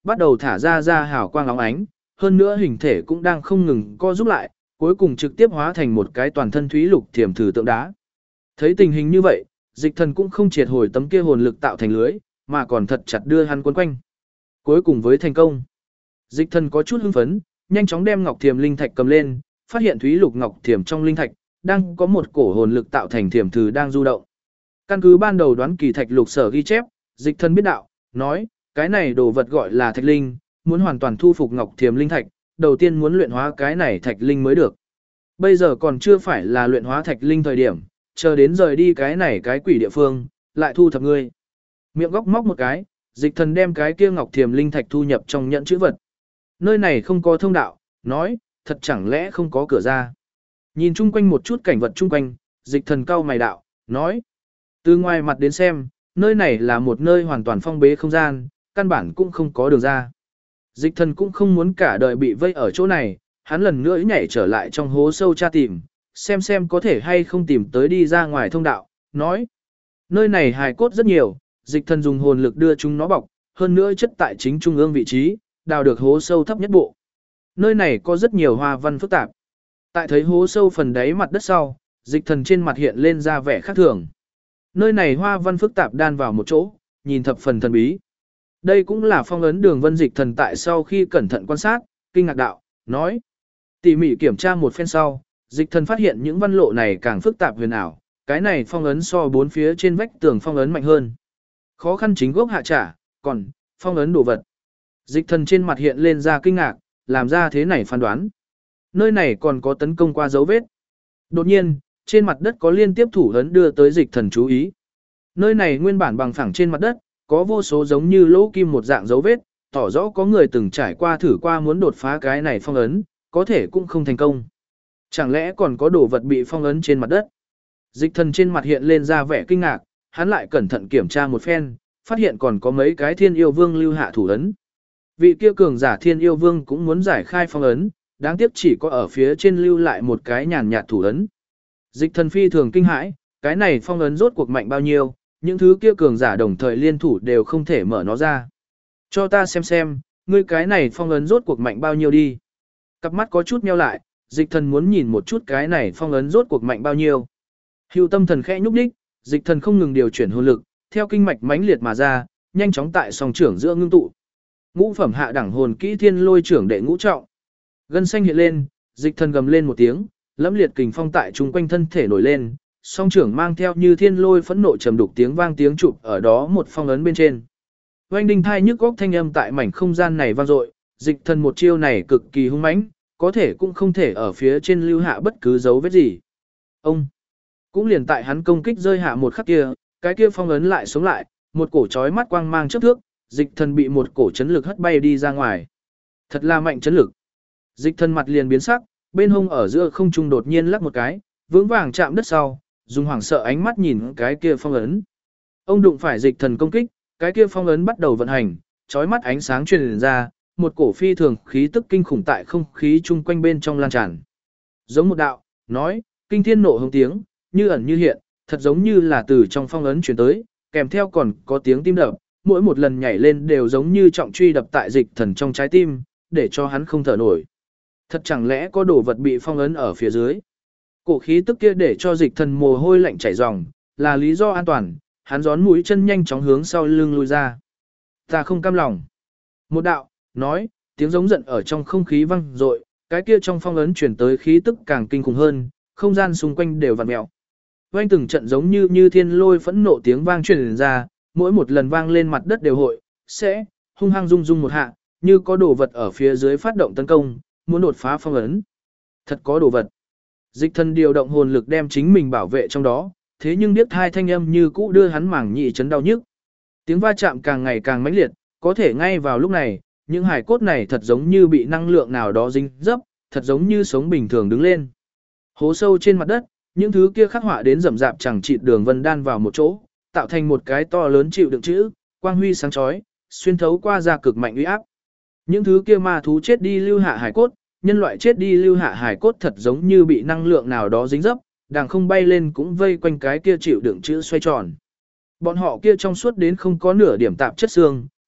bắt đầu thả ra hào quang óng ánh, hơn nữa hình thể cũng đang không ngừng co rút lại, cuối cùng trực tiếp hóa thành một cái toàn thân thúy lục thiểm thử tượng đá. Thấy tình hình như vậy, Dịch Thần cũng không triệt hồi tấm kia hồn lực tạo thành lưới, mà còn thật chặt đưa hắn quấn quanh. Cuối cùng với thành công, Dịch Thần có chút hưng phấn, nhanh chóng đem ngọc thiềm linh thạch cầm lên, phát hiện thúy lục ngọc thiềm trong linh thạch đang có một cổ hồn lực tạo thành thiềm thử đang du động. Căn cứ ban đầu đoán kỳ thạch lục sở ghi chép, Dịch Thần biết đạo, nói, cái này đồ vật gọi là thạch linh, muốn hoàn toàn thu phục ngọc thiềm linh thạch, đầu tiên muốn luyện hóa cái này thạch linh mới được. Bây giờ còn chưa phải là luyện hóa thạch linh thời điểm, chờ đến rời đi cái này cái quỷ địa phương, lại thu thập ngươi. Miệng góc móc một cái, Dịch Thần đem cái kia ngọc thiềm linh thạch thu nhập trong nhẫn chữ vật. Nơi này không có thông đạo, nói, thật chẳng lẽ không có cửa ra. Nhìn chung quanh một chút cảnh vật chung quanh, Dịch Thần cau mày đạo, nói, từ ngoài mặt đến xem, nơi này là một nơi hoàn toàn phong bế không gian, căn bản cũng không có đường ra. Dịch Thần cũng không muốn cả đời bị vây ở chỗ này, hắn lần nữa nhảy trở lại trong hố sâu tra tìm, xem có thể hay không tìm tới đi ra ngoài thông đạo, nói. Nơi này hài cốt rất nhiều, Dịch Thần dùng hồn lực đưa chúng nó bọc, hơn nữa chất tại chính trung ương vị trí, đào được hố sâu thấp nhất bộ. Nơi này có rất nhiều hoa văn phức tạp. Tại thấy hố sâu phần đáy mặt đất sau, Dịch Thần trên mặt hiện lên ra vẻ khác thường. Nơi này hoa văn phức tạp đan vào một chỗ, nhìn thập phần thần bí. Đây cũng là phong ấn đường vân. Dịch Thần tại sau khi cẩn thận quan sát, kinh ngạc đạo, nói. Tỉ mỉ kiểm tra một phen sau, Dịch Thần phát hiện những văn lộ này càng phức tạp huyền ảo, cái này phong ấn so bốn phía trên vách tường phong ấn mạnh hơn. Khó khăn chính gốc hạ trả, còn phong ấn đồ vật. Dịch Thần trên mặt hiện lên ra kinh ngạc, làm ra thế này phán đoán. Nơi này còn có tấn công qua dấu vết. Đột nhiên, trên mặt đất có liên tiếp thủ ấn đưa tới Dịch Thần chú ý. Nơi này nguyên bản bằng phẳng trên mặt đất, có vô số giống như lỗ kim một dạng dấu vết, tỏ rõ có người từng trải qua thử qua muốn đột phá cái này phong ấn, có thể cũng không thành công. Chẳng lẽ còn có đồ vật bị phong ấn trên mặt đất? Dịch Thần trên mặt hiện lên ra vẻ kinh ngạc, hắn lại cẩn thận kiểm tra một phen, phát hiện còn có mấy cái Thiên Yêu Vương lưu hạ thủ ấn. Vị kia cường giả Thiên Yêu Vương cũng muốn giải khai phong ấn, đáng tiếc chỉ có ở phía trên lưu lại một cái nhàn nhạt thủ ấn. Dịch Thần phi thường kinh hãi, cái này phong ấn rốt cuộc mạnh bao nhiêu, những thứ kia cường giả đồng thời liên thủ đều không thể mở nó ra. Cho ta xem, ngươi cái này phong ấn rốt cuộc mạnh bao nhiêu đi. Cặp mắt có chút nheo lại, Dịch Thần muốn nhìn một chút cái này phong ấn rốt cuộc mạnh bao nhiêu. Hưu tâm thần khẽ nhúc đích, Dịch Thần không ngừng điều chuyển hồn lực, theo kinh mạch mãnh liệt mà ra, nhanh chóng tại song trưởng giữa ngưng tụ. Ngũ phẩm hạ đẳng hồn kỹ Thiên Lôi trưởng đệ ngũ trọng. Gân xanh hiện lên, Dịch Thần gầm lên một tiếng, lẫm liệt kình phong tại trung quanh thân thể nổi lên, song trưởng mang theo như thiên lôi phẫn nộ trầm đục tiếng vang tiếng chụp ở đó một phong ấn bên trên. Oanh đinh thai nhức góc thanh âm tại mảnh không gian này vang dội, Dịch Thần một chiêu này cực kỳ hung mãnh, có thể cũng không thể ở phía trên lưu hạ bất cứ dấu vết gì. Ông cũng liền tại hắn công kích rơi hạ một khắc kia, cái kia phong ấn lại sống lại, một cổ chói mắt quang mang chớp thước, Dịch Thần bị một cổ chấn lực hất bay đi ra ngoài. Thật là mạnh chấn lực. Dịch Thần mặt liền biến sắc, bên hông ở giữa không trung đột nhiên lắc một cái, vững vàng chạm đất sau, dùng hoảng sợ ánh mắt nhìn cái kia phong ấn. Ông đụng phải Dịch Thần công kích, cái kia phong ấn bắt đầu vận hành, chói mắt ánh sáng truyền ra, một cổ phi thường khí tức kinh khủng tại không khí chung quanh bên trong lan tràn. Giống một đạo, nói, kinh thiên nộ hống tiếng, như ẩn như hiện, thật giống như là từ trong phong ấn truyền tới, kèm theo còn có tiếng tim đập, mỗi một lần nhảy lên đều giống như trọng truy đập tại Dịch Thần trong trái tim, để cho hắn không thở nổi. Thật chẳng lẽ có đồ vật bị phong ấn ở phía dưới? Cổ khí tức kia để cho Dịch Thần mồ hôi lạnh chảy ròng, là lý do an toàn, hắn gión mũi chân nhanh chóng hướng sau lưng lui ra. Ta không cam lòng. Một đạo, nói, tiếng giống giận ở trong không khí vang dội, cái kia trong phong ấn truyền tới khí tức càng kinh khủng hơn, không gian xung quanh đều vặn mèo. Vang từng trận giống như thiên lôi phẫn nộ tiếng vang truyền ra, mỗi một lần vang lên mặt đất đều hội, sẽ hung hăng rung rung một hạ, như có đồ vật ở phía dưới phát động tấn công, muốn đột phá phong ấn. Thật có đồ vật. Dịch Thần điều động hồn lực đem chính mình bảo vệ trong đó, thế nhưng điếc thai thanh âm như cũ đưa hắn màng nhị chấn đau nhức. Tiếng va chạm càng ngày càng mãnh liệt, có thể ngay vào lúc này, những hải cốt này thật giống như bị năng lượng nào đó dính dấp, thật giống như sống bình thường đứng lên. Hố sâu trên mặt đất, những thứ kia khắc họa đến rậm rạp chẳng chịt đường vân đan vào một chỗ, tạo thành một cái to lớn chịu đựng chữ, quang huy sáng chói, xuyên thấu qua ra cực mạnh uy áp. Những thứ kia ma thú chết đi lưu hạ hải cốt, nhân loại chết đi lưu hạ hải cốt thật giống như bị năng lượng nào đó dính dấp, đàng không bay lên cũng vây quanh cái kia chịu đựng chữ xoay tròn. Bọn họ kia trong suốt đến không có nửa điểm tạp chất xương,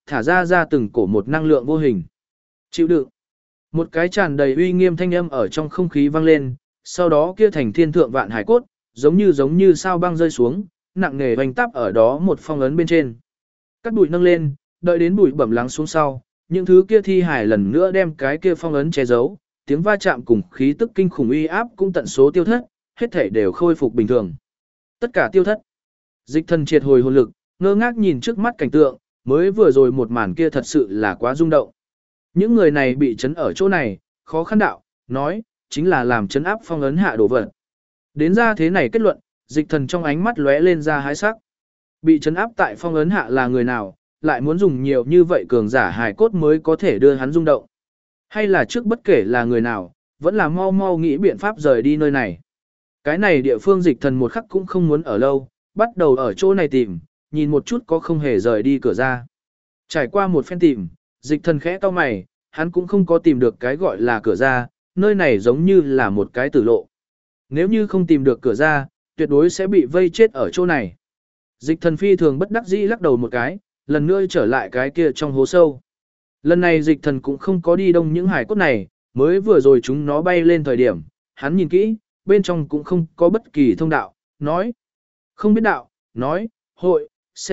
thả ra từng cổ một năng lượng vô hình. Chịu đựng. Một cái tràn đầy uy nghiêm thanh âm ở trong không khí vang lên, sau đó kia thành thiên thượng vạn hải cốt, giống như sao băng rơi xuống, nặng nề hoành táp ở đó một phong ấn bên trên. Cắt bụi nâng lên, đợi đến bụi bẩm lắng xuống sau, những thứ kia thi hải lần nữa đem cái kia phong ấn che giấu, tiếng va chạm cùng khí tức kinh khủng uy áp cũng tận số tiêu thất, hết thể đều khôi phục bình thường. Tất cả tiêu thất. Dịch Thần triệt hồi hồn lực, ngơ ngác nhìn trước mắt cảnh tượng, mới vừa rồi một màn kia thật sự là quá rung động. Những người này bị trấn ở chỗ này, khó khăn đạo, nói, chính là làm trấn áp phong ấn hạ đổ vật. Đến ra thế này kết luận, Dịch Thần trong ánh mắt lóe lên ra hái sắc. Bị trấn áp tại phong ấn hạ là người nào, lại muốn dùng nhiều như vậy cường giả hài cốt mới có thể đưa hắn rung động. Hay là trước bất kể là người nào, vẫn là mau mau nghĩ biện pháp rời đi nơi này. Cái này địa phương Dịch Thần một khắc cũng không muốn ở lâu, bắt đầu ở chỗ này tìm, nhìn một chút có không hề rời đi cửa ra. Trải qua một phen tìm, Dịch Thần khẽ cau mày, hắn cũng không có tìm được cái gọi là cửa ra, nơi này giống như là một cái tử lộ. Nếu như không tìm được cửa ra, tuyệt đối sẽ bị vây chết ở chỗ này. Dịch Thần phi thường bất đắc dĩ lắc đầu một cái, lần nữa trở lại cái kia trong hố sâu. Lần này Dịch Thần cũng không có đi đông những hải cốt này, mới vừa rồi chúng nó bay lên thời điểm, hắn nhìn kỹ, bên trong cũng không có bất kỳ thông đạo, nói. Không biết đạo, nói, hội,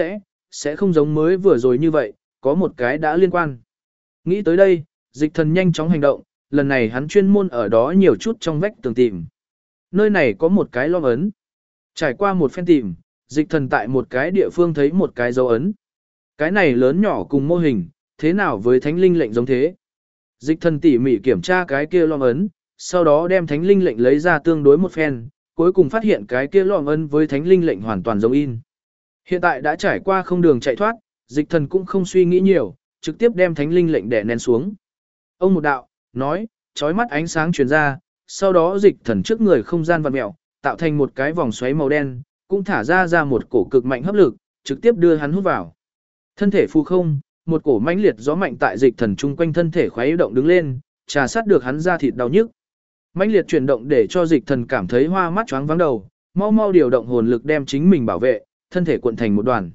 sẽ không giống mới vừa rồi như vậy, có một cái đã liên quan. Nghĩ tới đây, Dịch Thần nhanh chóng hành động, lần này hắn chuyên môn ở đó nhiều chút trong vách tường tìm. Nơi này có một cái lõm ấn. Trải qua một phen tìm, Dịch Thần tại một cái địa phương thấy một cái dấu ấn. Cái này lớn nhỏ cùng mô hình, thế nào với thánh linh lệnh giống thế? Dịch Thần tỉ mỉ kiểm tra cái kia lõm ấn, sau đó đem thánh linh lệnh lấy ra tương đối một phen, cuối cùng phát hiện cái kia lõm ấn với thánh linh lệnh hoàn toàn giống in. Hiện tại đã trải qua không đường chạy thoát, Dịch Thần cũng không suy nghĩ nhiều, trực tiếp đem thánh linh lệnh đè nén xuống. Ông một đạo, nói, chói mắt ánh sáng truyền ra, sau đó Dịch Thần trước người không gian vặn mèo, tạo thành một cái vòng xoáy màu đen, cũng thả ra một cổ cực mạnh hấp lực, trực tiếp đưa hắn hút vào. Thân thể phù không, một cổ mãnh liệt gió mạnh tại Dịch Thần chung quanh thân thể khuấy động đứng lên, trà sát được hắn ra thịt đau nhức. Mãnh liệt chuyển động để cho Dịch Thần cảm thấy hoa mắt choáng váng đầu, mau mau điều động hồn lực đem chính mình bảo vệ, thân thể cuộn thành một đoàn.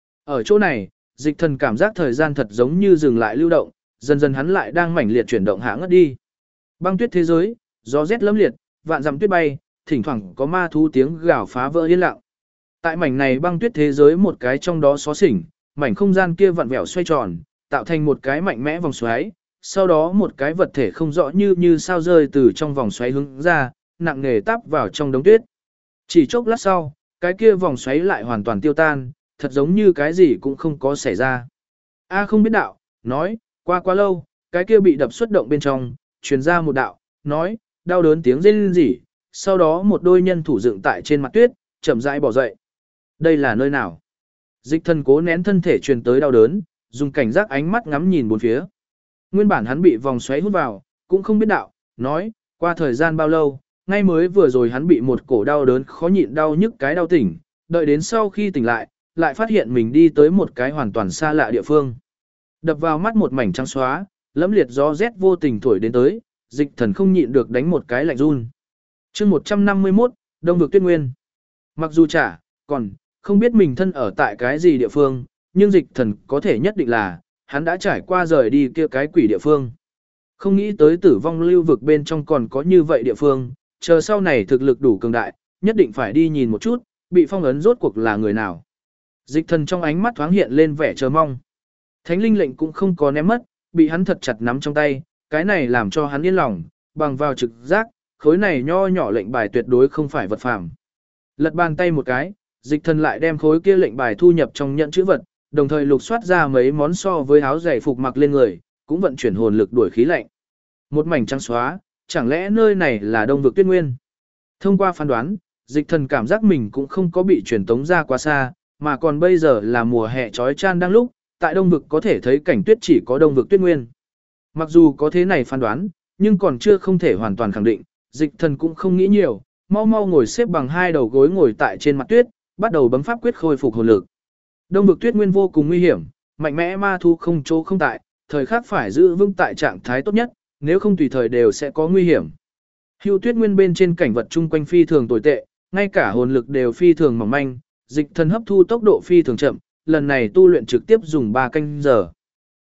Ở chỗ này, Dịch Thần cảm giác thời gian thật giống như dừng lại lưu động, dần dần hắn lại đang mãnh liệt chuyển động hạ ngất đi. Băng tuyết thế giới, gió rét lấm liệt, vạn dặm tuyết bay, thỉnh thoảng có ma thú tiếng gào phá vỡ yên lặng. Tại mảnh này băng tuyết thế giới một cái trong đó xó xỉnh, mảnh không gian kia vặn vẹo xoay tròn, tạo thành một cái mạnh mẽ vòng xoáy, sau đó một cái vật thể không rõ như sao rơi từ trong vòng xoáy hướng ra, nặng nề táp vào trong đống tuyết. Chỉ chốc lát sau, cái kia vòng xoáy lại hoàn toàn tiêu tan, thật giống như cái gì cũng không có xảy ra. A không biết đạo, nói, qua quá lâu, cái kia bị đập xuất động bên trong, truyền ra một đạo, nói, đau đớn tiếng rên rỉ, sau đó một đôi nhân thủ dựng tại trên mặt tuyết, chậm rãi bỏ dậy. Đây là nơi nào? Dịch Thần cố nén thân thể truyền tới đau đớn, dùng cảnh giác ánh mắt ngắm nhìn bốn phía. Nguyên bản hắn bị vòng xoáy hút vào, cũng không biết đạo, nói, qua thời gian bao lâu, ngay mới vừa rồi hắn bị một cổ đau đớn khó nhịn đau nhức cái đau tỉnh, đợi đến sau khi tỉnh lại, lại phát hiện mình đi tới một cái hoàn toàn xa lạ địa phương. Đập vào mắt một mảnh trắng xóa, lẫm liệt gió rét vô tình thổi đến tới, Dịch Thần không nhịn được đánh một cái lạnh run. Chương 151, Đông vực Tuyết Nguyên. Mặc dù còn không biết mình thân ở tại cái gì địa phương, nhưng Dịch Thần có thể nhất định là hắn đã trải qua rời đi kia cái quỷ địa phương. Không nghĩ tới tử vong lưu vực bên trong còn có như vậy địa phương, chờ sau này thực lực đủ cường đại, nhất định phải đi nhìn một chút, bị phong ấn rốt cuộc là người nào. Dịch Thần trong ánh mắt thoáng hiện lên vẻ chờ mong. Thánh linh lệnh cũng không có ném mất, bị hắn thật chặt nắm trong tay, cái này làm cho hắn yên lòng, bằng vào trực giác, khối này nho nhỏ lệnh bài tuyệt đối không phải vật phàm. Lật bàn tay một cái, Dịch Thần lại đem khối kia lệnh bài thu nhập trong nhận chữ vật, đồng thời lục soát ra mấy món so với áo giày phục mặc lên người, cũng vận chuyển hồn lực đuổi khí lạnh. Một mảnh trắng xóa, chẳng lẽ nơi này là Đông vực Tuyết Nguyên? Thông qua phán đoán, Dịch Thần cảm giác mình cũng không có bị truyền tống ra quá xa, mà còn bây giờ là mùa hè chói chang đang lúc, tại Đông vực có thể thấy cảnh tuyết chỉ có Đông vực Tuyết Nguyên. Mặc dù có thế này phán đoán, nhưng còn chưa không thể hoàn toàn khẳng định, Dịch Thần cũng không nghĩ nhiều, mau mau ngồi xếp bằng hai đầu gối ngồi tại trên mặt tuyết, bắt đầu bấm pháp quyết khôi phục hồn lực. Đông vực Tuyết Nguyên vô cùng nguy hiểm, mạnh mẽ ma thu không chỗ không tại, thời khắc phải giữ vững tại trạng thái tốt nhất, nếu không tùy thời đều sẽ có nguy hiểm. Hưu Tuyết Nguyên bên trên cảnh vật chung quanh phi thường tồi tệ, ngay cả hồn lực đều phi thường mỏng manh, Dịch Thần hấp thu tốc độ phi thường chậm, lần này tu luyện trực tiếp dùng 3 canh giờ.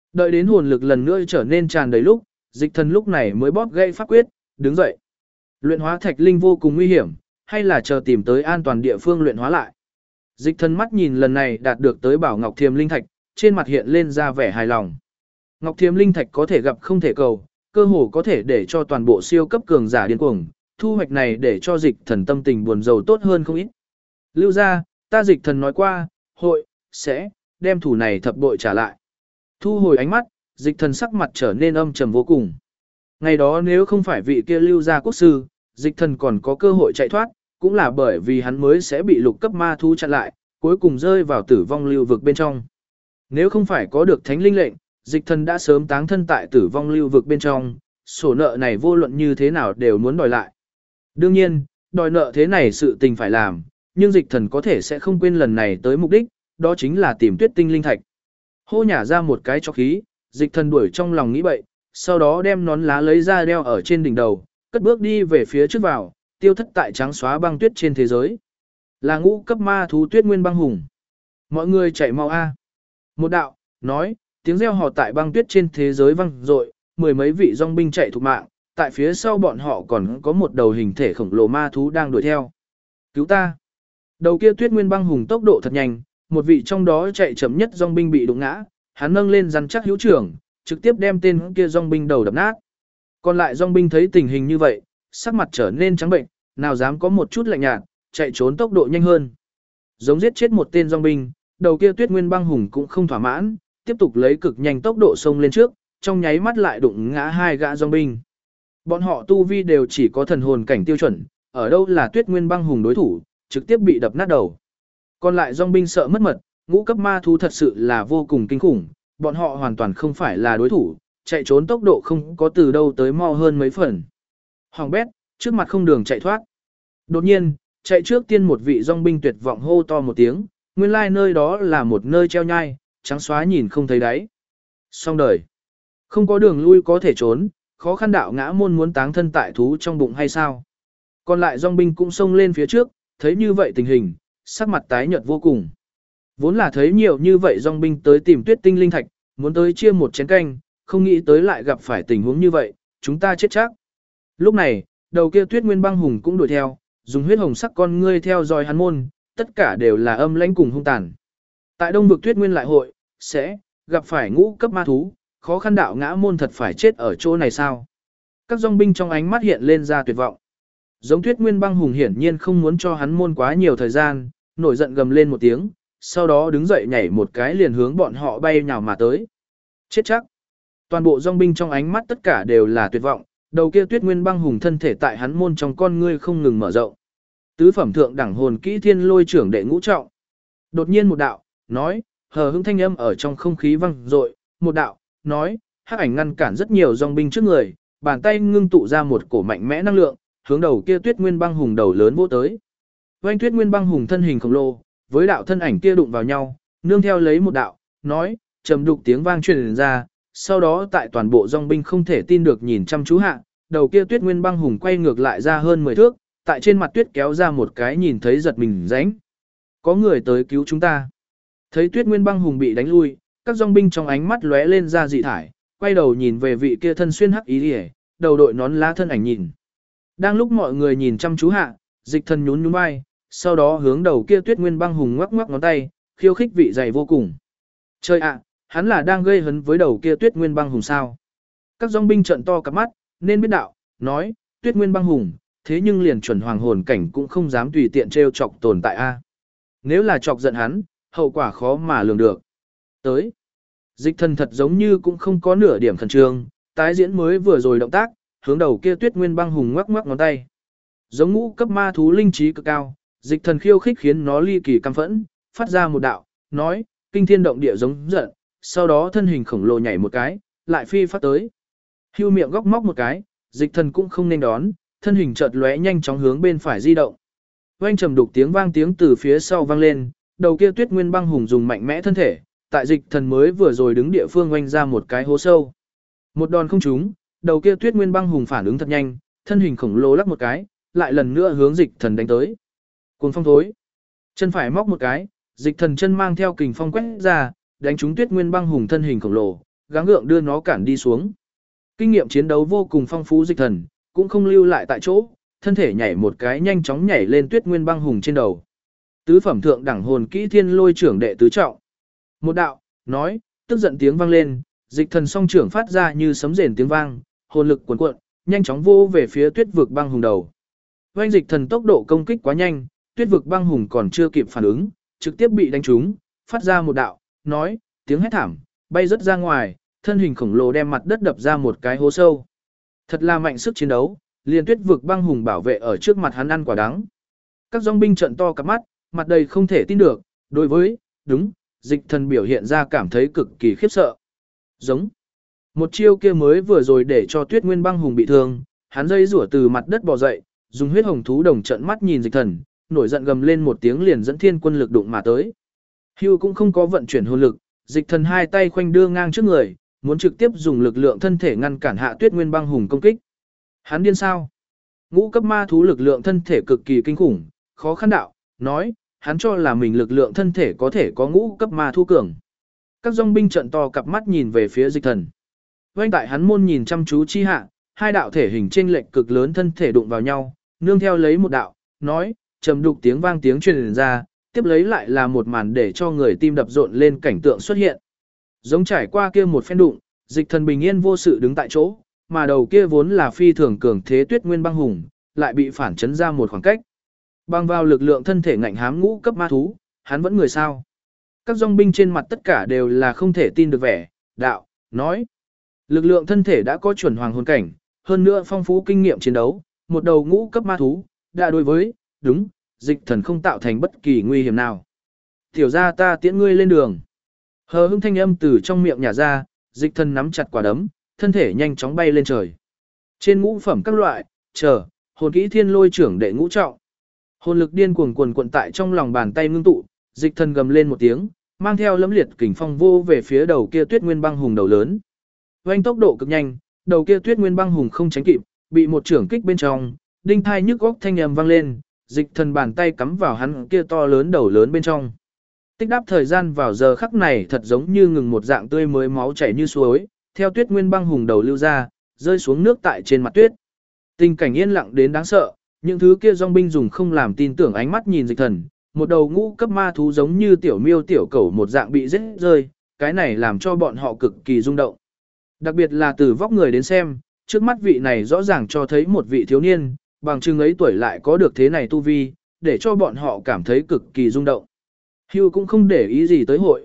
Đợi đến hồn lực lần nữa trở nên tràn đầy lúc, dịch thần lúc này mới bóp gãy pháp quyết, đứng dậy. Luyện hóa thạch linh vô cùng nguy hiểm, hay là chờ tìm tới an toàn địa phương luyện hóa lại. Dịch thần mắt nhìn lần này đạt được tới bảo Ngọc Thiềm Linh Thạch, trên mặt hiện lên ra vẻ hài lòng. Ngọc Thiềm Linh Thạch có thể gặp không thể cầu, cơ hồ có thể để cho toàn bộ siêu cấp cường giả điên cuồng, thu hoạch này để cho dịch thần tâm tình buồn rầu tốt hơn không ít. Lưu ra, ta dịch thần nói qua, sẽ đem thủ này thập bội trả lại. Thu hồi ánh mắt, dịch thần sắc mặt trở nên âm trầm vô cùng. Ngày đó nếu không phải vị kia lưu gia quốc sư, dịch thần còn có cơ hội chạy thoát, cũng là bởi vì hắn mới sẽ bị lục cấp ma thú chặn lại, cuối cùng rơi vào tử vong lưu vực bên trong. Nếu không phải có được thánh linh lệnh, dịch thần đã sớm táng thân tại tử vong lưu vực bên trong, sổ nợ này vô luận như thế nào đều muốn đòi lại. Đương nhiên, đòi nợ thế này sự tình phải làm, nhưng dịch thần có thể sẽ không quên lần này tới mục đích, đó chính là tìm tuyết tinh linh thạch. Hô nhả ra một cái cho khí, dịch thần đuổi trong lòng nghĩ bậy, sau đó đem nón lá lấy ra đeo ở trên đỉnh đầu, cất bước đi về phía trước vào, tiêu thất tại trắng xóa băng tuyết trên thế giới. Là ngũ cấp ma thú tuyết nguyên băng hùng. Mọi người chạy mau a. Một đạo, nói, tiếng reo hò tại băng tuyết trên thế giới vang dội, mười mấy vị dòng binh chạy thục mạng, tại phía sau bọn họ còn có một đầu hình thể khổng lồ ma thú đang đuổi theo. Cứu ta! Đầu kia tuyết nguyên băng hùng tốc độ thật nhanh, một vị trong đó chạy chậm nhất dòng binh bị đụng ngã, hắn nâng lên rắn chắc hữu trưởng, trực tiếp đem tên kia dòng binh đầu đập nát. Còn lại dòng binh thấy tình hình như vậy, sắc mặt trở nên trắng bệnh, nào dám có một chút lạnh nhạt, chạy trốn tốc độ nhanh hơn. Giống giết chết một tên dòng binh, đầu kia tuyết nguyên băng hùng cũng không thỏa mãn, tiếp tục lấy cực nhanh tốc độ xông lên trước, trong nháy mắt lại đụng ngã hai gã dòng binh. Bọn họ tu vi đều chỉ có thần hồn cảnh tiêu chuẩn, ở đâu là tuyết nguyên băng hùng đối thủ, trực tiếp bị đập nát đầu. Còn lại dòng binh sợ mất mật, ngũ cấp ma thú thật sự là vô cùng kinh khủng, bọn họ hoàn toàn không phải là đối thủ, chạy trốn tốc độ không có từ đâu tới mau hơn mấy phần. Hoàng bét, trước mặt không đường chạy thoát. Đột nhiên, chạy trước tiên một vị dòng binh tuyệt vọng hô to một tiếng, nguyên lai nơi đó là một nơi treo nhai, trắng xóa nhìn không thấy đáy. Xong đời. Không có đường lui có thể trốn, khó khăn đạo ngã môn muốn táng thân tại thú trong bụng hay sao. Còn lại dòng binh cũng xông lên phía trước, thấy như vậy tình hình, sắc mặt tái nhợt vô cùng. Vốn là thấy nhiều như vậy dòng binh tới tìm tuyết tinh linh thạch, muốn tới chia một chén canh, không nghĩ tới lại gặp phải tình huống như vậy, chúng ta chết chắc. Lúc này, đầu kia tuyết nguyên băng hùng cũng đuổi theo, dùng huyết hồng sắc con ngươi theo dõi hắn môn, tất cả đều là âm lãnh cùng hung tàn. Tại đông vực tuyết nguyên lại hội, sẽ gặp phải ngũ cấp ma thú, khó khăn đạo ngã môn thật phải chết ở chỗ này sao? Các dòng binh trong ánh mắt hiện lên ra tuyệt vọng. Giống tuyết nguyên băng hùng hiển nhiên không muốn cho hắn môn quá nhiều thời gian, nổi giận gầm lên một tiếng, sau đó đứng dậy nhảy một cái liền hướng bọn họ bay nhào mà tới. Chết chắc. Toàn bộ dòng binh trong ánh mắt tất cả đều là tuyệt vọng, đầu kia tuyết nguyên băng hùng thân thể tại hắn môn trong con ngươi không ngừng mở rộng. Tứ phẩm thượng đẳng hồn kỹ thiên lôi trưởng đệ ngũ trọng. Đột nhiên một đạo, nói, hờ hững thanh âm ở trong không khí vang dội, một đạo, nói, hắc ảnh ngăn cản rất nhiều dòng binh trước người, bàn tay ngưng tụ ra một cổ mạnh mẽ năng lượng, hướng đầu kia tuyết nguyên băng hùng đầu lớn vỗ tới. Oanh tuyết nguyên băng hùng thân hình khổng lồ, với đạo thân ảnh kia đụng vào nhau, nương theo lấy một đạo, nói, trầm đục tiếng vang truyền ra, sau đó tại toàn bộ dòng binh không thể tin được nhìn chăm chú hạ, đầu kia tuyết nguyên băng hùng quay ngược lại ra hơn 10 thước, tại trên mặt tuyết kéo ra một cái nhìn thấy giật mình rãnh. Có người tới cứu chúng ta. Thấy tuyết nguyên băng hùng bị đánh lui, các dòng binh trong ánh mắt lóe lên ra dị thải, quay đầu nhìn về vị kia thân xuyên hắc ý liễu, đầu đội nón lá thân ảnh nhìn. Đang lúc mọi người nhìn chăm chú hạ, dịch thần nhún nhún vai, sau đó hướng đầu kia tuyết nguyên băng hùng ngoắc ngoắc ngón tay, khiêu khích vị dày vô cùng. Trời ạ, hắn là đang gây hấn với đầu kia tuyết nguyên băng hùng sao? Các dòng binh trợn to cặp mắt, nên biết đạo, nói, tuyết nguyên băng hùng, thế nhưng liền chuẩn hoàng hồn cảnh cũng không dám tùy tiện trêu chọc tồn tại a. Nếu là chọc giận hắn, hậu quả khó mà lường được. Tới, dịch thần thật giống như cũng không có nửa điểm khẩn trương, tái diễn mới vừa rồi động tác, hướng đầu kia tuyết nguyên băng hùng ngoắc ngoắc ngón tay. Giống ngũ cấp ma thú linh trí cực cao, dịch thần khiêu khích khiến nó ly kỳ căm phẫn, phát ra một đạo, nói, kinh thiên động địa giống giận, sau đó thân hình khổng lồ nhảy một cái, lại phi phát tới. Hưu miệng góc móc một cái, dịch thần cũng không nên đón, thân hình chợt lóe nhanh chóng hướng bên phải di động. Oanh trầm đục tiếng vang tiếng từ phía sau vang lên, đầu kia tuyết nguyên băng hùng dùng mạnh mẽ thân thể, tại dịch thần mới vừa rồi đứng địa phương oanh ra một cái hố sâu. Một đòn không trúng, đầu kia tuyết nguyên băng hùng phản ứng thật nhanh, thân hình khổng lồ lắc một cái, lại lần nữa hướng dịch thần đánh tới. Cuồng phong thối, chân phải móc một cái, dịch thần chân mang theo kình phong quét ra, đánh trúng tuyết nguyên băng hùng thân hình khổng lồ, gắng gượng đưa nó cản đi xuống. Kinh nghiệm chiến đấu vô cùng phong phú Dịch Thần, cũng không lưu lại tại chỗ, thân thể nhảy một cái nhanh chóng nhảy lên Tuyết Nguyên Băng Hùng trên đầu. Tứ phẩm thượng đẳng hồn kỹ Thiên Lôi trưởng đệ tứ trọng. Một đạo, nói, tức giận tiếng vang lên, Dịch Thần song trưởng phát ra như sấm rền tiếng vang, hồn lực cuồn cuộn, nhanh chóng vô về phía Tuyết Vực Băng Hùng đầu. Oanh Dịch Thần tốc độ công kích quá nhanh, Tuyết Vực Băng Hùng còn chưa kịp phản ứng, trực tiếp bị đánh trúng, phát ra một đạo, nói, tiếng hét thảm, bay rất ra ngoài, thân hình khổng lồ đem mặt đất đập ra một cái hố sâu. Thật là mạnh sức chiến đấu, liền Tuyết Vực Băng Hùng bảo vệ ở trước mặt hắn ăn quả đắng. Các dòng binh trợn to cặp mắt, mặt đầy không thể tin được, đối với, đúng, Dịch Thần biểu hiện ra cảm thấy cực kỳ khiếp sợ. Giống. Một chiêu kia mới vừa rồi để cho Tuyết Nguyên Băng Hùng bị thương, hắn dây rủa từ mặt đất bò dậy, dùng huyết hồng thú đồng trợn mắt nhìn Dịch Thần, nổi giận gầm lên một tiếng liền dẫn thiên quân lực đụng mà tới. Hưu cũng không có vận chuyển hồn lực, Dịch Thần hai tay khoanh đưa ngang trước người, muốn trực tiếp dùng lực lượng thân thể ngăn cản hạ Tuyết Nguyên Băng Hùng công kích. Hắn điên sao? Ngũ cấp ma thú lực lượng thân thể cực kỳ kinh khủng, khó khăn đạo, nói, hắn cho là mình lực lượng thân thể có thể có ngũ cấp ma thú cường. Các dòng binh trận to cặp mắt nhìn về phía Dịch Thần. Vành tại hắn môn nhìn chăm chú chi hạ, hai đạo thể hình chênh lệch cực lớn thân thể đụng vào nhau, nương theo lấy một đạo, nói, trầm đục tiếng vang tiếng truyền ra, tiếp lấy lại là một màn để cho người tim đập rộn lên cảnh tượng xuất hiện. Giống trải qua kia một phen đụng, Dịch Thần bình yên vô sự đứng tại chỗ, mà đầu kia vốn là phi thường cường thế Tuyết Nguyên Băng Hùng, lại bị phản chấn ra một khoảng cách. Bằng vào lực lượng thân thể ngạnh hám ngũ cấp ma thú, hắn vẫn người sao? Các dòng binh trên mặt tất cả đều là không thể tin được vẻ, đạo, nói. Lực lượng thân thể đã có chuẩn hoàng hồn cảnh, hơn nữa phong phú kinh nghiệm chiến đấu, một đầu ngũ cấp ma thú, đã đối với, đúng, Dịch Thần không tạo thành bất kỳ nguy hiểm nào. Tiểu ra ta tiễn ngươi lên đường. Hờ hững thanh âm từ trong miệng nhả ra, Dịch Thần nắm chặt quả đấm, thân thể nhanh chóng bay lên trời. Trên ngũ phẩm các loại, hồn kỹ Thiên Lôi trưởng đệ ngũ trọng. Hồn lực điên cuồng cuồn cuộn tại trong lòng bàn tay ngưng tụ, Dịch Thần gầm lên một tiếng, mang theo lẫm liệt kình phong vô về phía đầu kia Tuyết Nguyên Băng Hùng đầu lớn. Vành tốc độ cực nhanh, đầu kia Tuyết Nguyên Băng Hùng không tránh kịp, bị một trưởng kích bên trong, đinh thai nhức góc thanh âm vang lên, Dịch Thần bàn tay cắm vào hắn kia to lớn đầu lớn bên trong. Tích đáp thời gian vào giờ khắc này thật giống như ngừng một dạng tươi mới máu chảy như suối, theo Tuyết Nguyên Băng Hùng đầu lưu ra, rơi xuống nước tại trên mặt tuyết. Tình cảnh yên lặng đến đáng sợ, những thứ kia dòng binh dùng không làm tin tưởng ánh mắt nhìn Dịch Thần, một đầu ngũ cấp ma thú giống như tiểu miêu tiểu cẩu một dạng bị giết rơi, cái này làm cho bọn họ cực kỳ rung động. Đặc biệt là từ vóc người đến xem, trước mắt vị này rõ ràng cho thấy một vị thiếu niên, bằng chừng ấy tuổi lại có được thế này tu vi, để cho bọn họ cảm thấy cực kỳ rung động. Hugh cũng không để ý gì tới hội,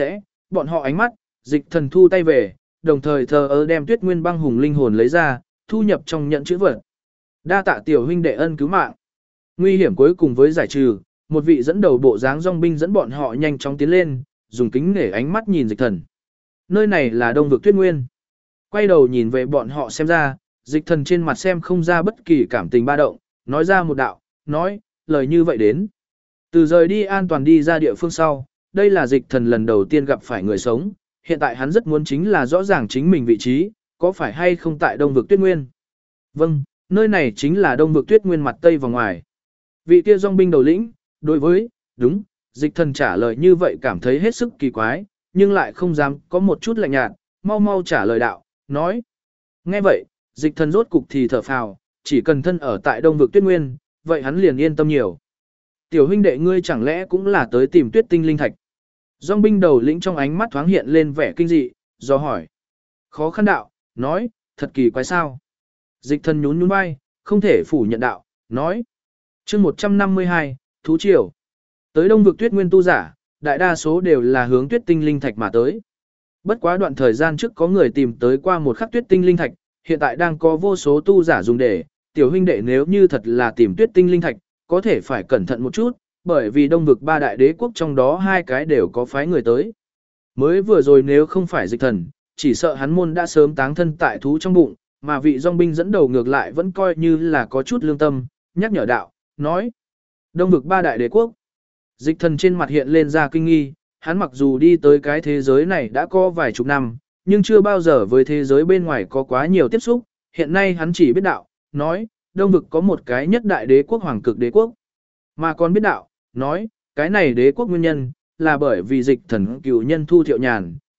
bọn họ ánh mắt, Dịch Thần thu tay về, đồng thời thờ ơ đem Tuyết Nguyên Băng Hùng linh hồn lấy ra, thu nhập trong nhận chữ vật. Đa tạ tiểu huynh đệ ân cứu mạng. Nguy hiểm cuối cùng với giải trừ, một vị dẫn đầu bộ dáng dòng binh dẫn bọn họ nhanh chóng tiến lên, dùng kính nể ánh mắt nhìn Dịch Thần. Nơi này là Đông vực Tuyết Nguyên. Quay đầu nhìn về bọn họ xem ra, Dịch Thần trên mặt xem không ra bất kỳ cảm tình ba động, nói ra một đạo, nói, lời như vậy đến. Từ rời đi an toàn đi ra địa phương sau, đây là Dịch Thần lần đầu tiên gặp phải người sống, hiện tại hắn rất muốn chính là rõ ràng chính mình vị trí, có phải hay không tại Đông vực Tuyết Nguyên. Vâng, nơi này chính là Đông vực Tuyết Nguyên mặt tây và ngoài. Vị kia dòng binh đầu lĩnh, đối với, đúng, Dịch Thần trả lời như vậy cảm thấy hết sức kỳ quái, nhưng lại không dám có một chút lạnh nhạt, mau mau trả lời đạo, nói. Nghe vậy, Dịch Thần rốt cục thì thở phào, chỉ cần thân ở tại Đông vực Tuyết Nguyên, vậy hắn liền yên tâm nhiều. Tiểu huynh đệ ngươi chẳng lẽ cũng là tới tìm Tuyết Tinh linh thạch? Dòng binh đầu lĩnh trong ánh mắt thoáng hiện lên vẻ kinh dị, do hỏi. Khó khăn đạo, nói, thật kỳ quái sao? Dịch Thần nhún nhún vai, không thể phủ nhận đạo, nói. Chương 152, Thú Triều. Tới Đông vực Tuyết Nguyên tu giả, đại đa số đều là hướng Tuyết Tinh linh thạch mà tới. Bất quá đoạn thời gian trước có người tìm tới qua một khắc Tuyết Tinh linh thạch, hiện tại đang có vô số tu giả dùng để, tiểu huynh đệ nếu như thật là tìm Tuyết Tinh linh thạch, có thể phải cẩn thận một chút, bởi vì Đông vực ba đại đế quốc trong đó hai cái đều có phái người tới. Mới vừa rồi nếu không phải Dịch Thần, chỉ sợ hắn môn đã sớm táng thân tại thú trong bụng, mà vị dòng binh dẫn đầu ngược lại vẫn coi như là có chút lương tâm, nhắc nhở đạo, nói. Đông vực ba đại đế quốc. Dịch Thần trên mặt hiện lên ra kinh nghi, hắn mặc dù đi tới cái thế giới này đã có vài chục năm, nhưng chưa bao giờ với thế giới bên ngoài có quá nhiều tiếp xúc, hiện nay hắn chỉ biết đạo, nói, Đông vực có một cái nhất đại đế quốc Hoàng Cực đế quốc. Mà còn biết đạo, nói, cái này đế quốc nguyên nhân, là bởi vì Dịch Thần cựu nhân Thu Thiệu Nhàn,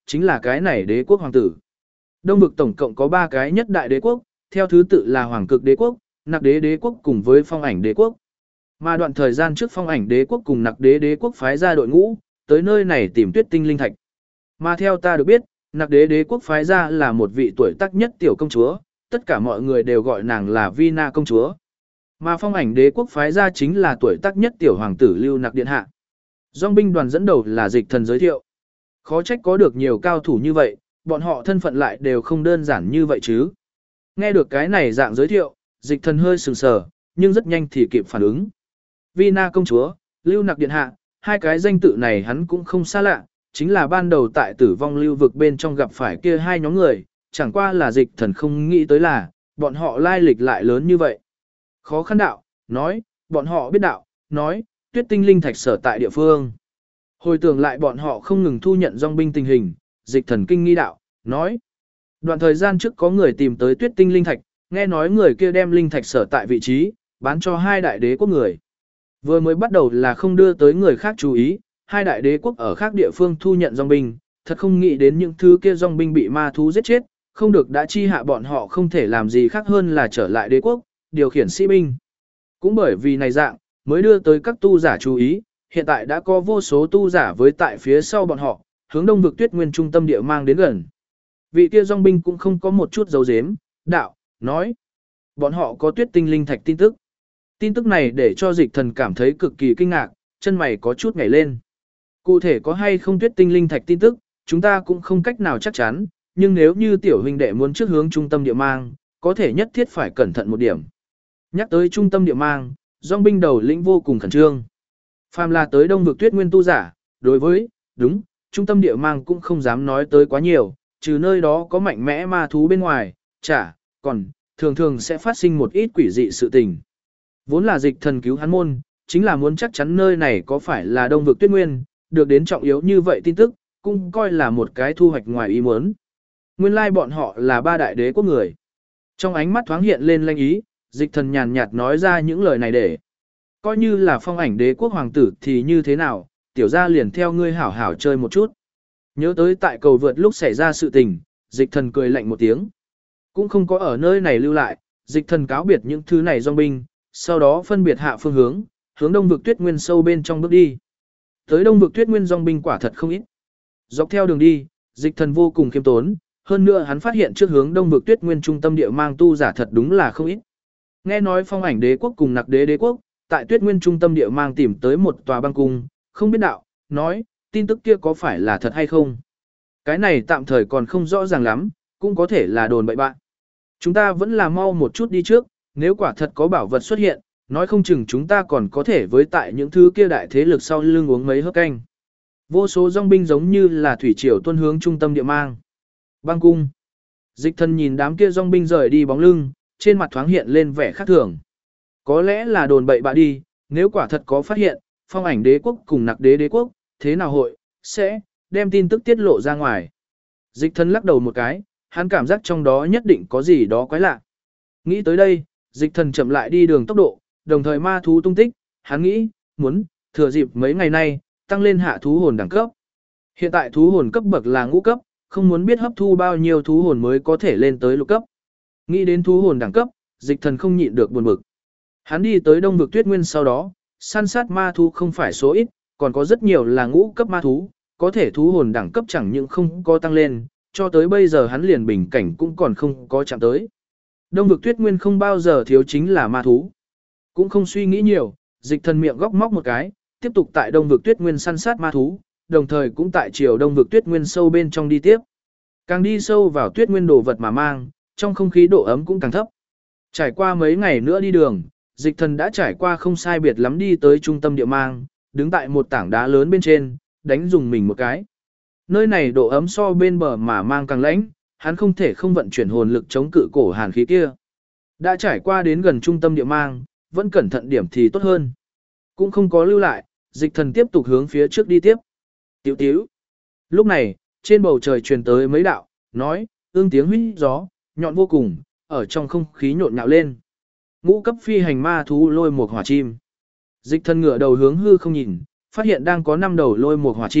chính là cái này đế quốc hoàng tử. Đông vực tổng cộng có 3 cái nhất đại đế quốc, theo thứ tự là Hoàng Cực đế quốc, Nặc đế đế quốc cùng với Phong ảnh đế quốc. Mà đoạn thời gian trước Phong ảnh đế quốc cùng Nặc đế đế quốc phái ra đội ngũ, tới nơi này tìm tuyết tinh linh thạch. Mà theo ta được biết, Nặc đế đế quốc phái ra là một vị tuổi tác nhất tiểu công chúa, tất cả mọi người đều gọi nàng là Vina công chúa. Mà Phong ảnh đế quốc phái ra chính là tuổi tác nhất tiểu hoàng tử Lưu Nặc điện hạ. Dòng binh đoàn dẫn đầu là Dịch Thần giới thiệu. Khó trách có được nhiều cao thủ như vậy, bọn họ thân phận lại đều không đơn giản như vậy chứ. Nghe được cái này dạng giới thiệu, Dịch Thần hơi sừng sờ, nhưng rất nhanh thì kịp phản ứng. Vina công chúa, Lưu Nặc điện hạ, hai cái danh tự này hắn cũng không xa lạ, chính là ban đầu tại Tử vong lưu vực bên trong gặp phải kia hai nhóm người, chẳng qua là Dịch Thần không nghĩ tới là, bọn họ lai lịch lại lớn như vậy. Khó khăn đạo, nói, bọn họ biết đạo, nói, tuyết tinh linh thạch sở tại địa phương. Hồi tưởng lại bọn họ không ngừng thu nhận dòng binh tình hình, Dịch Thần kinh nghi đạo, nói. Đoạn thời gian trước có người tìm tới tuyết tinh linh thạch, nghe nói người kia đem linh thạch sở tại vị trí, bán cho hai đại đế quốc người. Vừa mới bắt đầu là không đưa tới người khác chú ý, hai đại đế quốc ở khác địa phương thu nhận dòng binh, thật không nghĩ đến những thứ kia dòng binh bị ma thú giết chết, không được đã chi hạ bọn họ không thể làm gì khác hơn là trở lại đế quốc, điều khiển sĩ binh. Cũng bởi vì này dạng, mới đưa tới các tu giả chú ý, hiện tại đã có vô số tu giả với tại phía sau bọn họ, hướng đông vực tuyết nguyên trung tâm địa mang đến gần. Vị kia dòng binh cũng không có một chút dấu dếm, đạo, nói. Bọn họ có tuyết tinh linh thạch tin tức. Tin tức này để cho Dịch Thần cảm thấy cực kỳ kinh ngạc, chân mày có chút nhảy lên. Cụ thể có hay không tuyết tinh linh thạch tin tức, chúng ta cũng không cách nào chắc chắn, nhưng nếu như tiểu huynh đệ muốn trước hướng trung tâm địa mang, có thể nhất thiết phải cẩn thận một điểm. Nhắc tới trung tâm địa mang, dòng binh đầu lĩnh vô cùng khẩn trương. Phàm là tới đông vực tuyết nguyên tu giả, đối với, đúng, trung tâm địa mang cũng không dám nói tới quá nhiều, trừ nơi đó có mạnh mẽ ma thú bên ngoài, còn, thường thường sẽ phát sinh một ít quỷ dị sự tình. Vốn là Dịch Thần cứu hắn môn, chính là muốn chắc chắn nơi này có phải là đông vực tuyết nguyên, được đến trọng yếu như vậy tin tức, cũng coi là một cái thu hoạch ngoài ý muốn. Nguyên lai bọn họ là ba đại đế quốc người. Trong ánh mắt thoáng hiện lên lanh ý, Dịch Thần nhàn nhạt nói ra những lời này để coi như là Phong ảnh đế quốc hoàng tử thì như thế nào, tiểu gia liền theo ngươi hảo hảo chơi một chút. Nhớ tới tại cầu vượt lúc xảy ra sự tình, Dịch Thần cười lạnh một tiếng. Cũng không có ở nơi này lưu lại, Dịch Thần cáo biệt những thứ này dòng binh, sau đó phân biệt hạ phương hướng, hướng đông vực tuyết nguyên sâu bên trong bước đi. Tới đông vực tuyết nguyên dòng binh quả thật không ít. Dọc theo đường đi, Dịch Thần vô cùng khiêm tốn, hơn nữa hắn phát hiện trước hướng đông vực tuyết nguyên trung tâm địa mang tu giả thật đúng là không ít. Nghe nói Phong ảnh đế quốc cùng Nặc đế đế quốc, tại tuyết nguyên trung tâm địa mang tìm tới một tòa băng cung, không biết đạo, nói, tin tức kia có phải là thật hay không. Cái này tạm thời còn không rõ ràng lắm, cũng có thể là đồn bậy bạn. Chúng ta vẫn là mau một chút đi trước, nếu quả thật có bảo vật xuất hiện, nói không chừng chúng ta còn có thể với tại những thứ kia đại thế lực sau lưng uống mấy hớp canh. Vô số dòng binh giống như là thủy triều tuôn hướng trung tâm địa mang. Băng cung. Dịch Thần nhìn đám kia dòng binh rời đi bóng lưng, trên mặt thoáng hiện lên vẻ khác thường. Có lẽ là đồn bậy bạ đi, nếu quả thật có phát hiện, Phong ảnh đế quốc cùng Nặc đế đế quốc, thế nào hội, sẽ, đem tin tức tiết lộ ra ngoài. Dịch Thần lắc đầu một cái, hắn cảm giác trong đó nhất định có gì đó quái lạ. Nghĩ tới đây, Dịch Thần chậm lại đi đường tốc độ, đồng thời ma thú tung tích, hắn nghĩ, muốn, thừa dịp mấy ngày nay, tăng lên hạ thú hồn đẳng cấp. Hiện tại thú hồn cấp bậc là ngũ cấp, không muốn biết hấp thu bao nhiêu thú hồn mới có thể lên tới lục cấp. Nghĩ đến thú hồn đẳng cấp, Dịch Thần không nhịn được buồn bực. Hắn đi tới đông vực tuyết nguyên sau đó, săn sát ma thú không phải số ít, còn có rất nhiều là ngũ cấp ma thú, có thể thú hồn đẳng cấp chẳng những không có tăng lên, cho tới bây giờ hắn liền bình cảnh cũng còn không có chạm tới. Đông vực tuyết nguyên không bao giờ thiếu chính là ma thú. Cũng không suy nghĩ nhiều, Dịch Thần miệng góc móc một cái, tiếp tục tại đông vực tuyết nguyên săn sát ma thú, đồng thời cũng tại chiều đông vực tuyết nguyên sâu bên trong đi tiếp. Càng đi sâu vào tuyết nguyên đồ vật mà mang, trong không khí độ ấm cũng càng thấp. Trải qua mấy ngày nữa đi đường, Dịch Thần đã trải qua không sai biệt lắm đi tới trung tâm địa mang, đứng tại một tảng đá lớn bên trên, đánh dùng mình một cái. Nơi này độ ấm so bên bờ mà mang càng lạnh, hắn không thể không vận chuyển hồn lực chống cự cổ hàn khí kia. Đã trải qua đến gần trung tâm địa mang, vẫn cẩn thận điểm thì tốt hơn. Cũng không có lưu lại, Dịch Thần tiếp tục hướng phía trước đi tiếp. Tiểu tiểu. Lúc này, trên bầu trời truyền tới mấy đạo, nói, ương tiếng huýt gió, nhọn vô cùng, ở trong không khí nhộn nhạo lên. Ngũ cấp phi hành ma thú lôi một hỏa chim. Dịch Thần ngửa đầu hướng hư không nhìn, phát hiện đang có 5 đầu lôi một hỏa chim,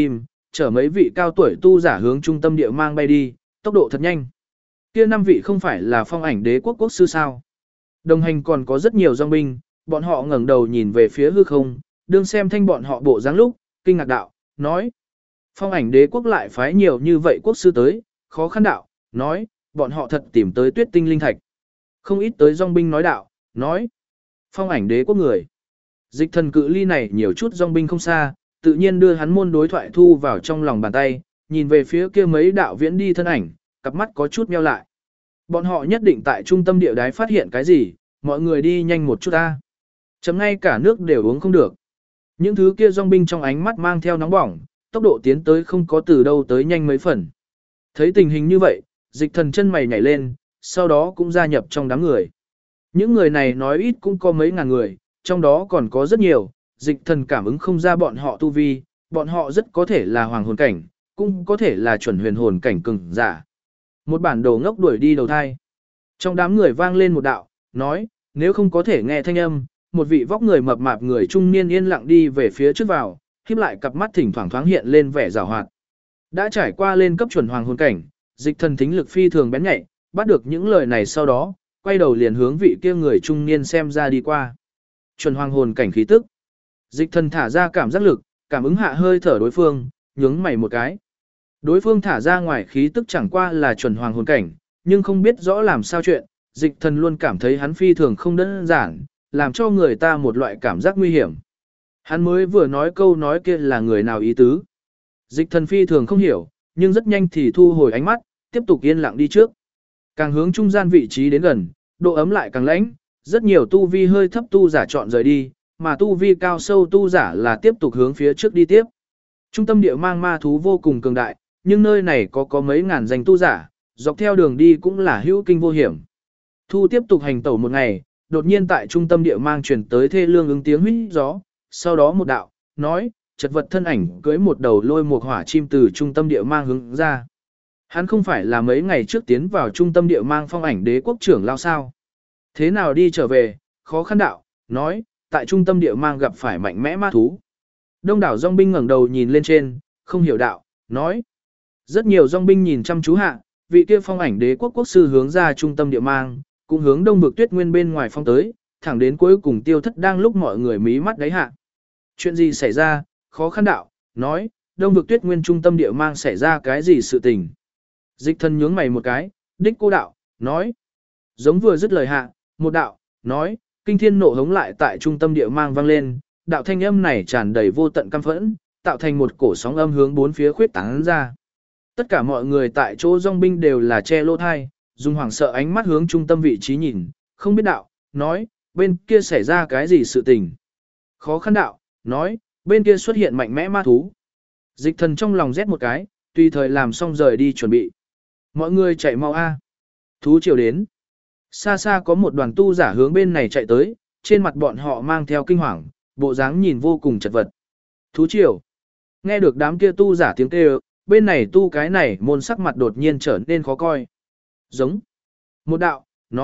chở mấy vị cao tuổi tu giả hướng trung tâm địa mang bay đi, tốc độ thật nhanh. Kia 5 vị không phải là Phong Ảnh Đế quốc quốc sư sao? Đồng hành còn có rất nhiều dòng binh, bọn họ ngẩng đầu nhìn về phía hư không, đương xem thanh bọn họ bộ dáng lúc, kinh ngạc đạo, nói. Phong Ảnh Đế quốc lại phái nhiều như vậy quốc sư tới, khó khăn đạo, nói, bọn họ thật tìm tới Tuyết Tinh linh thạch. Không ít tới dòng binh nói đạo, nói. Phong Ảnh Đế quốc người. Dịch thần cự ly này nhiều chút dòng binh không xa, tự nhiên đưa hắn môn đối thoại thu vào trong lòng bàn tay, nhìn về phía kia mấy đạo viễn đi thân ảnh, cặp mắt có chút meo lại. Bọn họ nhất định tại trung tâm địa đái phát hiện cái gì, mọi người đi nhanh một chút ta. Chấm ngay cả nước đều uống không được. Những thứ kia dòng binh trong ánh mắt mang theo nóng bỏng, tốc độ tiến tới không có từ đâu tới nhanh mấy phần. Thấy tình hình như vậy, dịch thần chân mày nhảy lên, sau đó cũng gia nhập trong đám người. Những người này nói ít cũng có mấy ngàn người, trong đó còn có rất nhiều, dịch thần cảm ứng không ra bọn họ tu vi, bọn họ rất có thể là hoàng hồn cảnh, cũng có thể là chuẩn huyền hồn cảnh cường giả. Một bản đồ ngốc đuổi đi đầu thai. Trong đám người vang lên một đạo, nói, nếu không có thể nghe thanh âm, một vị vóc người mập mạp người trung niên yên lặng đi về phía trước vào, khép lại cặp mắt thỉnh thoảng thoáng hiện lên vẻ giảo hoạt. Đã trải qua lên cấp chuẩn hoàng hồn cảnh, dịch thần thính lực phi thường bén nhạy, bắt được những lời này sau đó, quay đầu liền hướng vị kia người trung niên xem ra đi qua. Chuẩn hoàng hồn cảnh khí tức. Dịch thần thả ra cảm giác lực, cảm ứng hạ hơi thở đối phương, nhướng mày một cái. Đối phương thả ra ngoài khí tức chẳng qua là chuẩn hoàng hồn cảnh, nhưng không biết rõ làm sao chuyện, dịch thần luôn cảm thấy hắn phi thường không đơn giản, làm cho người ta một loại cảm giác nguy hiểm. Hắn mới vừa nói câu nói kia là người nào ý tứ. Dịch thần phi thường không hiểu, nhưng rất nhanh thì thu hồi ánh mắt, tiếp tục yên lặng đi trước. Càng hướng trung gian vị trí đến gần, độ ấm lại càng lãnh, rất nhiều tu vi hơi thấp tu giả chọn rời đi, mà tu vi cao sâu tu giả là tiếp tục hướng phía trước đi tiếp. Trung tâm địa mang ma thú vô cùng cường đại, nhưng nơi này có mấy ngàn danh tu giả, dọc theo đường đi cũng là hữu kinh vô hiểm. Thu tiếp tục hành tẩu một ngày, đột nhiên tại trung tâm địa mang truyền tới thê lương ứng tiếng huýt gió, sau đó một đạo, nói, chật vật thân ảnh cưới một đầu lôi một hỏa chim từ trung tâm địa mang hướng ra. Hắn không phải là mấy ngày trước tiến vào trung tâm địa mang Phong Ảnh Đế quốc trưởng lao sao. Thế nào đi trở về, khó khăn đạo, nói, tại trung tâm địa mang gặp phải mạnh mẽ ma thú. Đông đảo dòng binh ngẩng đầu nhìn lên trên, không hiểu đạo, nói. Rất nhiều dòng binh nhìn chăm chú hạ, vị kia Phong Ảnh Đế quốc quốc sư hướng ra trung tâm địa mang, cũng hướng đông vực tuyết nguyên bên ngoài phong tới, thẳng đến cuối cùng tiêu thất đang lúc mọi người mí mắt đáy hạ. Chuyện gì xảy ra, khó khăn đạo, nói, đông vực tuyết nguyên trung tâm địa mang xảy ra cái gì sự tình. Dịch thần nhướng mày một cái, đích cô đạo, nói. Giống vừa dứt lời hạ, một đạo, nói, kinh thiên nộ hống lại tại trung tâm địa mang vang lên, đạo thanh âm này tràn đầy vô tận căm phẫn, tạo thành một cổ sóng âm hướng bốn phía khuyết tán ra. Tất cả mọi người tại chỗ dòng binh đều là che lỗ thai, dùng hoảng sợ ánh mắt hướng trung tâm vị trí nhìn, không biết đạo, nói, bên kia xảy ra cái gì sự tình. Khó khăn đạo, nói, bên kia xuất hiện mạnh mẽ ma thú. Dịch thần trong lòng rét một cái, tùy thời làm xong rời đi chuẩn bị. Mọi người chạy mau a. Thú triều đến. Xa xa có một đoàn tu giả hướng bên này chạy tới, trên mặt bọn họ mang theo kinh hoàng, bộ dáng nhìn vô cùng chật vật. Thú triều. Nghe được đám kia tu giả tiếng kêu, bên này tu cái này môn sắc mặt đột nhiên trở nên khó coi. Giống. Một đạo,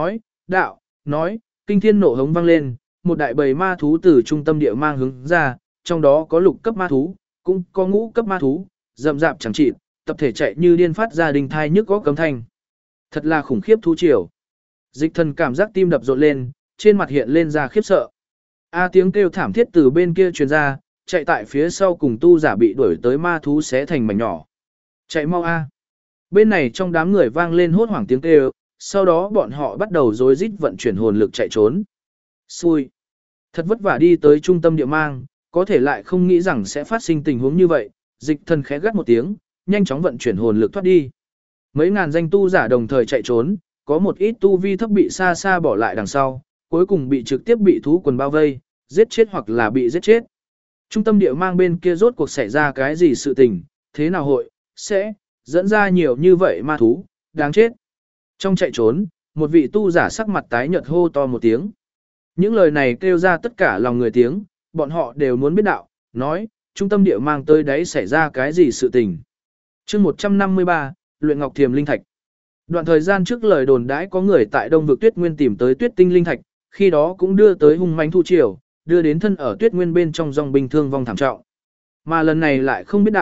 nói, kinh thiên nộ hống vang lên, một đại bầy ma thú từ trung tâm địa mang hướng ra, trong đó có lục cấp ma thú, cũng có ngũ cấp ma thú, rậm rạp chẳng chịt, tập thể chạy như điên phát ra đình thai nhức góc cấm thanh. Thật là khủng khiếp thú triều. Dịch thần cảm giác tim đập rộn lên, trên mặt hiện lên ra khiếp sợ. Tiếng kêu thảm thiết từ bên kia truyền ra, chạy tại phía sau cùng tu giả bị đuổi tới ma thú xé thành mảnh nhỏ. Chạy mau a. Bên này trong đám người vang lên hốt hoảng tiếng kêu, sau đó bọn họ bắt đầu rối rít vận chuyển hồn lực chạy trốn. Xui. Thật vất vả đi tới trung tâm địa mang, có thể lại không nghĩ rằng sẽ phát sinh tình huống như vậy, dịch thần khẽ gắt một tiếng, nhanh chóng vận chuyển hồn lực thoát đi. Mấy ngàn danh tu giả đồng thời chạy trốn, có một ít tu vi thấp bị xa xa bỏ lại đằng sau, cuối cùng bị trực tiếp bị thú quần bao vây, giết chết hoặc là bị giết chết. Trung tâm địa mang bên kia rốt cuộc xảy ra cái gì sự tình, thế nào hội, sẽ, dẫn ra nhiều như vậy ma thú, đáng chết. Trong chạy trốn, một vị tu giả sắc mặt tái nhợt hô to một tiếng. Những lời này kêu ra tất cả lòng người tiếng, bọn họ đều muốn biết đạo, nói, trung tâm địa mang tới đấy xảy ra cái gì sự tình. Chương 153, luyện ngọc thiềm linh thạch. Đoạn thời gian trước lời đồn đãi có người tại Đông vực Tuyết Nguyên tìm tới Tuyết Tinh linh thạch, khi đó cũng đưa tới hung mãnh thu triều, đưa đến thân ở Tuyết Nguyên bên trong dòng binh thương vong thảm trọng. Mà lần này lại không biết đạo,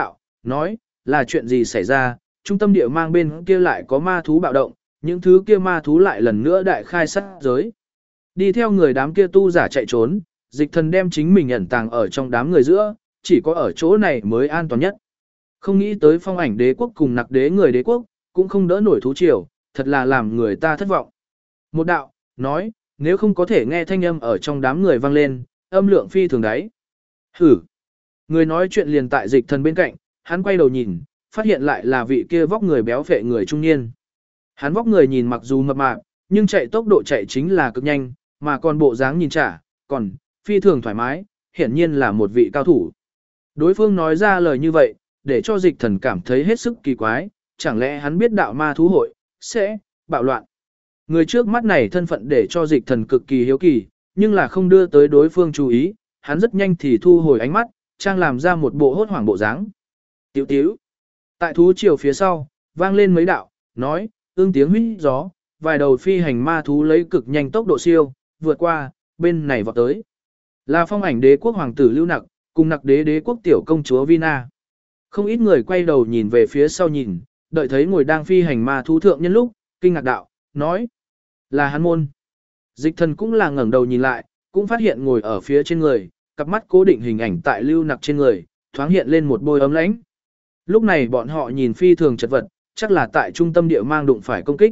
nói, là chuyện gì xảy ra, trung tâm địa mang bên kia lại có ma thú bạo động, những thứ kia ma thú lại lần nữa đại khai sát giới. Đi theo người đám kia tu giả chạy trốn, dịch thần đem chính mình ẩn tàng ở trong đám người giữa, chỉ có ở chỗ này mới an toàn nhất. Không nghĩ tới phong ảnh đế quốc cùng nặc đế người đế quốc, cũng không đỡ nổi thú triều, thật là làm người ta thất vọng. Một đạo, nói, nếu không có thể nghe thanh âm ở trong đám người vang lên, âm lượng phi thường đấy. Hử! Người nói chuyện liền tại dịch thần bên cạnh, hắn quay đầu nhìn, phát hiện lại là vị kia vóc người béo phệ người trung niên. Hắn vóc người nhìn mặc dù mập mạp, nhưng chạy tốc độ chạy chính là cực nhanh, mà còn bộ dáng nhìn trả, còn phi thường thoải mái, hiển nhiên là một vị cao thủ. Đối phương nói ra lời như vậy, để cho dịch thần cảm thấy hết sức kỳ quái, chẳng lẽ hắn biết đạo ma thú hội, sẽ bạo loạn. Người trước mắt này thân phận để cho dịch thần cực kỳ hiếu kỳ, nhưng là không đưa tới đối phương chú ý, hắn rất nhanh thì thu hồi ánh mắt, trang làm ra một bộ hốt hoảng bộ dáng. Tiểu tiểu. Tại thú triều phía sau, vang lên mấy đạo, nói, ương tiếng huýt gió, vài đầu phi hành ma thú lấy cực nhanh tốc độ siêu, vượt qua, bên này vọt tới. Là phong ảnh đế quốc hoàng tử Lưu Nặc, cùng nặc đế đế quốc tiểu công chúa Vina. Không ít người quay đầu nhìn về phía sau nhìn, đợi thấy ngồi đang phi hành ma thú thượng nhân lúc, kinh ngạc đạo, nói, là hắn môn. Dịch thần cũng là ngẩng đầu nhìn lại, cũng phát hiện ngồi ở phía trên người, cặp mắt cố định hình ảnh tại Lưu Nặc trên người, thoáng hiện lên một bôi ấm lãnh. Lúc này bọn họ nhìn phi thường chật vật, chắc là tại trung tâm địa mang đụng phải công kích.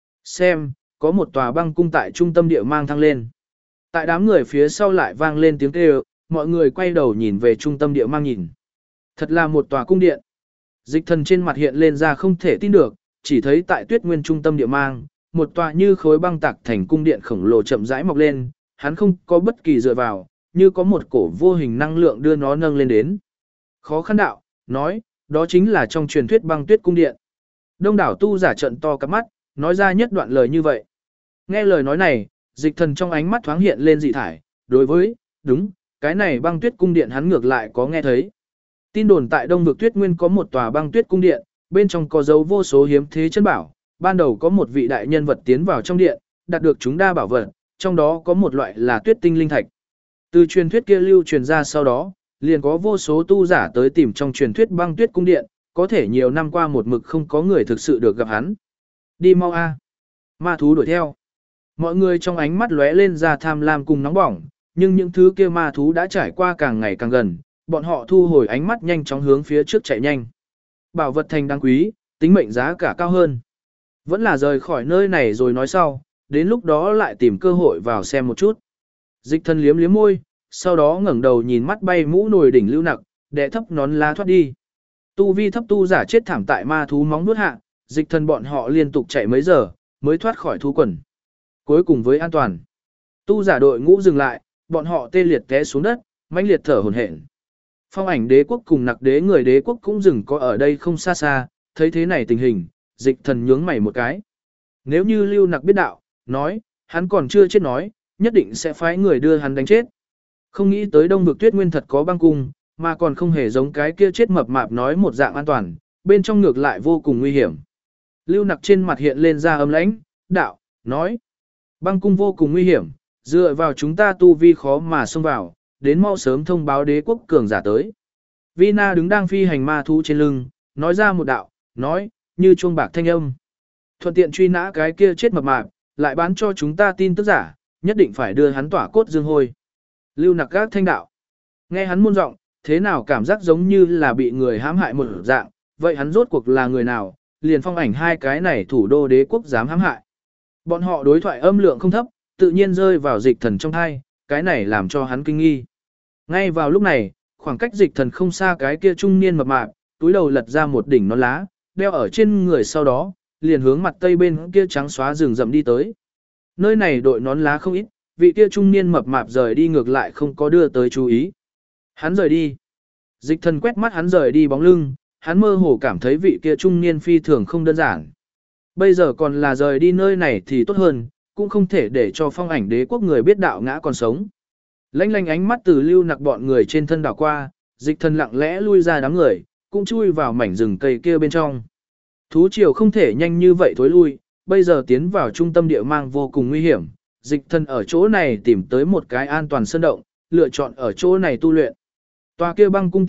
Xem, có một tòa băng cung tại trung tâm địa mang thăng lên. Tại đám người phía sau lại vang lên tiếng kêu, mọi người quay đầu nhìn về trung tâm địa mang nhìn. Thật là một tòa cung điện. Dịch thần trên mặt hiện lên ra không thể tin được, chỉ thấy tại tuyết nguyên trung tâm địa mang, một tòa như khối băng tạc thành cung điện khổng lồ chậm rãi mọc lên, hắn không có bất kỳ dựa vào, như có một cổ vô hình năng lượng đưa nó nâng lên đến. Khó khăn đạo, nói, đó chính là trong truyền thuyết băng tuyết cung điện. Đông đảo tu giả trận to cặp mắt, nói ra nhất đoạn lời như vậy. Nghe lời nói này, dịch thần trong ánh mắt thoáng hiện lên dị thải, đối với, đúng, cái này băng tuyết cung điện hắn ngược lại có nghe thấy. Tin đồn tại Đông vực Tuyết Nguyên có một tòa băng tuyết cung điện, bên trong có dấu vô số hiếm thế chân bảo, ban đầu có một vị đại nhân vật tiến vào trong điện, đạt được chúng đa bảo vật, trong đó có một loại là tuyết tinh linh thạch. Từ truyền thuyết kia lưu truyền ra sau đó, liền có vô số tu giả tới tìm trong truyền thuyết băng tuyết cung điện, có thể nhiều năm qua một mực không có người thực sự được gặp hắn. Đi mau a. Ma thú đuổi theo. Mọi người trong ánh mắt lóe lên ra tham lam cùng nóng bỏng, nhưng những thứ kia ma thú đã trải qua càng ngày càng gần, bọn họ thu hồi ánh mắt nhanh chóng hướng phía trước chạy nhanh. Bảo vật thành đáng quý, tính mệnh giá cả cao hơn. Vẫn là rời khỏi nơi này rồi nói sau, đến lúc đó lại tìm cơ hội vào xem một chút. Dịch thần liếm liếm môi, sau đó ngẩng đầu nhìn mắt bay mũ nồi đỉnh Lưu Nặc, đè thấp nón lá thoát đi. Tu vi thấp tu giả chết thảm tại ma thú móng nuốt hạ, dịch thần bọn họ liên tục chạy mấy giờ, mới thoát khỏi thú quần. Cuối cùng với an toàn. Tu giả đội ngũ dừng lại, bọn họ tê liệt té xuống đất, mãnh liệt thở hổn hển. Phong ảnh đế quốc cùng nặc đế người đế quốc cũng dừng có ở đây không xa xa, thấy thế này tình hình, dịch thần nhướng mày một cái. Nếu như Lưu Nặc biết đạo, nói, hắn còn chưa chết nói, nhất định sẽ phái người đưa hắn đánh chết. Không nghĩ tới Đông vực Tuyết Nguyên thật có băng cung, mà còn không hề giống cái kia chết mập mạp nói một dạng an toàn, bên trong ngược lại vô cùng nguy hiểm. Lưu Nặc trên mặt hiện lên ra âm lãnh, đạo, nói, băng cung vô cùng nguy hiểm, dựa vào chúng ta tu vi khó mà xông vào, đến mau sớm thông báo đế quốc cường giả tới. Vina đứng đang phi hành ma thú trên lưng, nói ra một đạo, nói, như chuông bạc thanh âm. Thuận tiện truy nã cái kia chết mập mạp, lại bán cho chúng ta tin tức giả, nhất định phải đưa hắn tỏa cốt dương hôi. Lưu Nặc gác thanh đạo. Nghe hắn muôn giọng, thế nào cảm giác giống như là bị người hãm hại một dạng, vậy hắn rốt cuộc là người nào, liền phong ảnh hai cái này thủ đô đế quốc dám hãm hại. Bọn họ đối thoại âm lượng không thấp, tự nhiên rơi vào dịch thần trong thai, cái này làm cho hắn kinh nghi. Ngay vào lúc này, khoảng cách dịch thần không xa cái kia trung niên mập mạp, túi đầu lật ra một đỉnh nón lá, đeo ở trên người sau đó, liền hướng mặt tây bên kia trắng xóa rừng rậm đi tới. Nơi này đội nón lá không ít, vị kia trung niên mập mạp rời đi ngược lại không có đưa tới chú ý. Hắn rời đi. Dịch thần quét mắt hắn rời đi bóng lưng, hắn mơ hồ cảm thấy vị kia trung niên phi thường không đơn giản. Bây giờ còn là rời đi nơi này thì tốt hơn, cũng không thể để cho phong ảnh đế quốc người biết đạo ngã còn sống. Lanh lanh ánh mắt từ Lưu Nặc bọn người trên thân đảo qua, dịch thần lặng lẽ lui ra đám người, cũng chui vào mảnh rừng cây kia bên trong. Thú triều không thể nhanh như vậy thối lui, bây giờ tiến vào trung tâm địa mang vô cùng nguy hiểm, dịch thần ở chỗ này tìm tới một cái an toàn sơn động, lựa chọn ở chỗ này tu luyện. Tòa kia băng cung tiêu thất,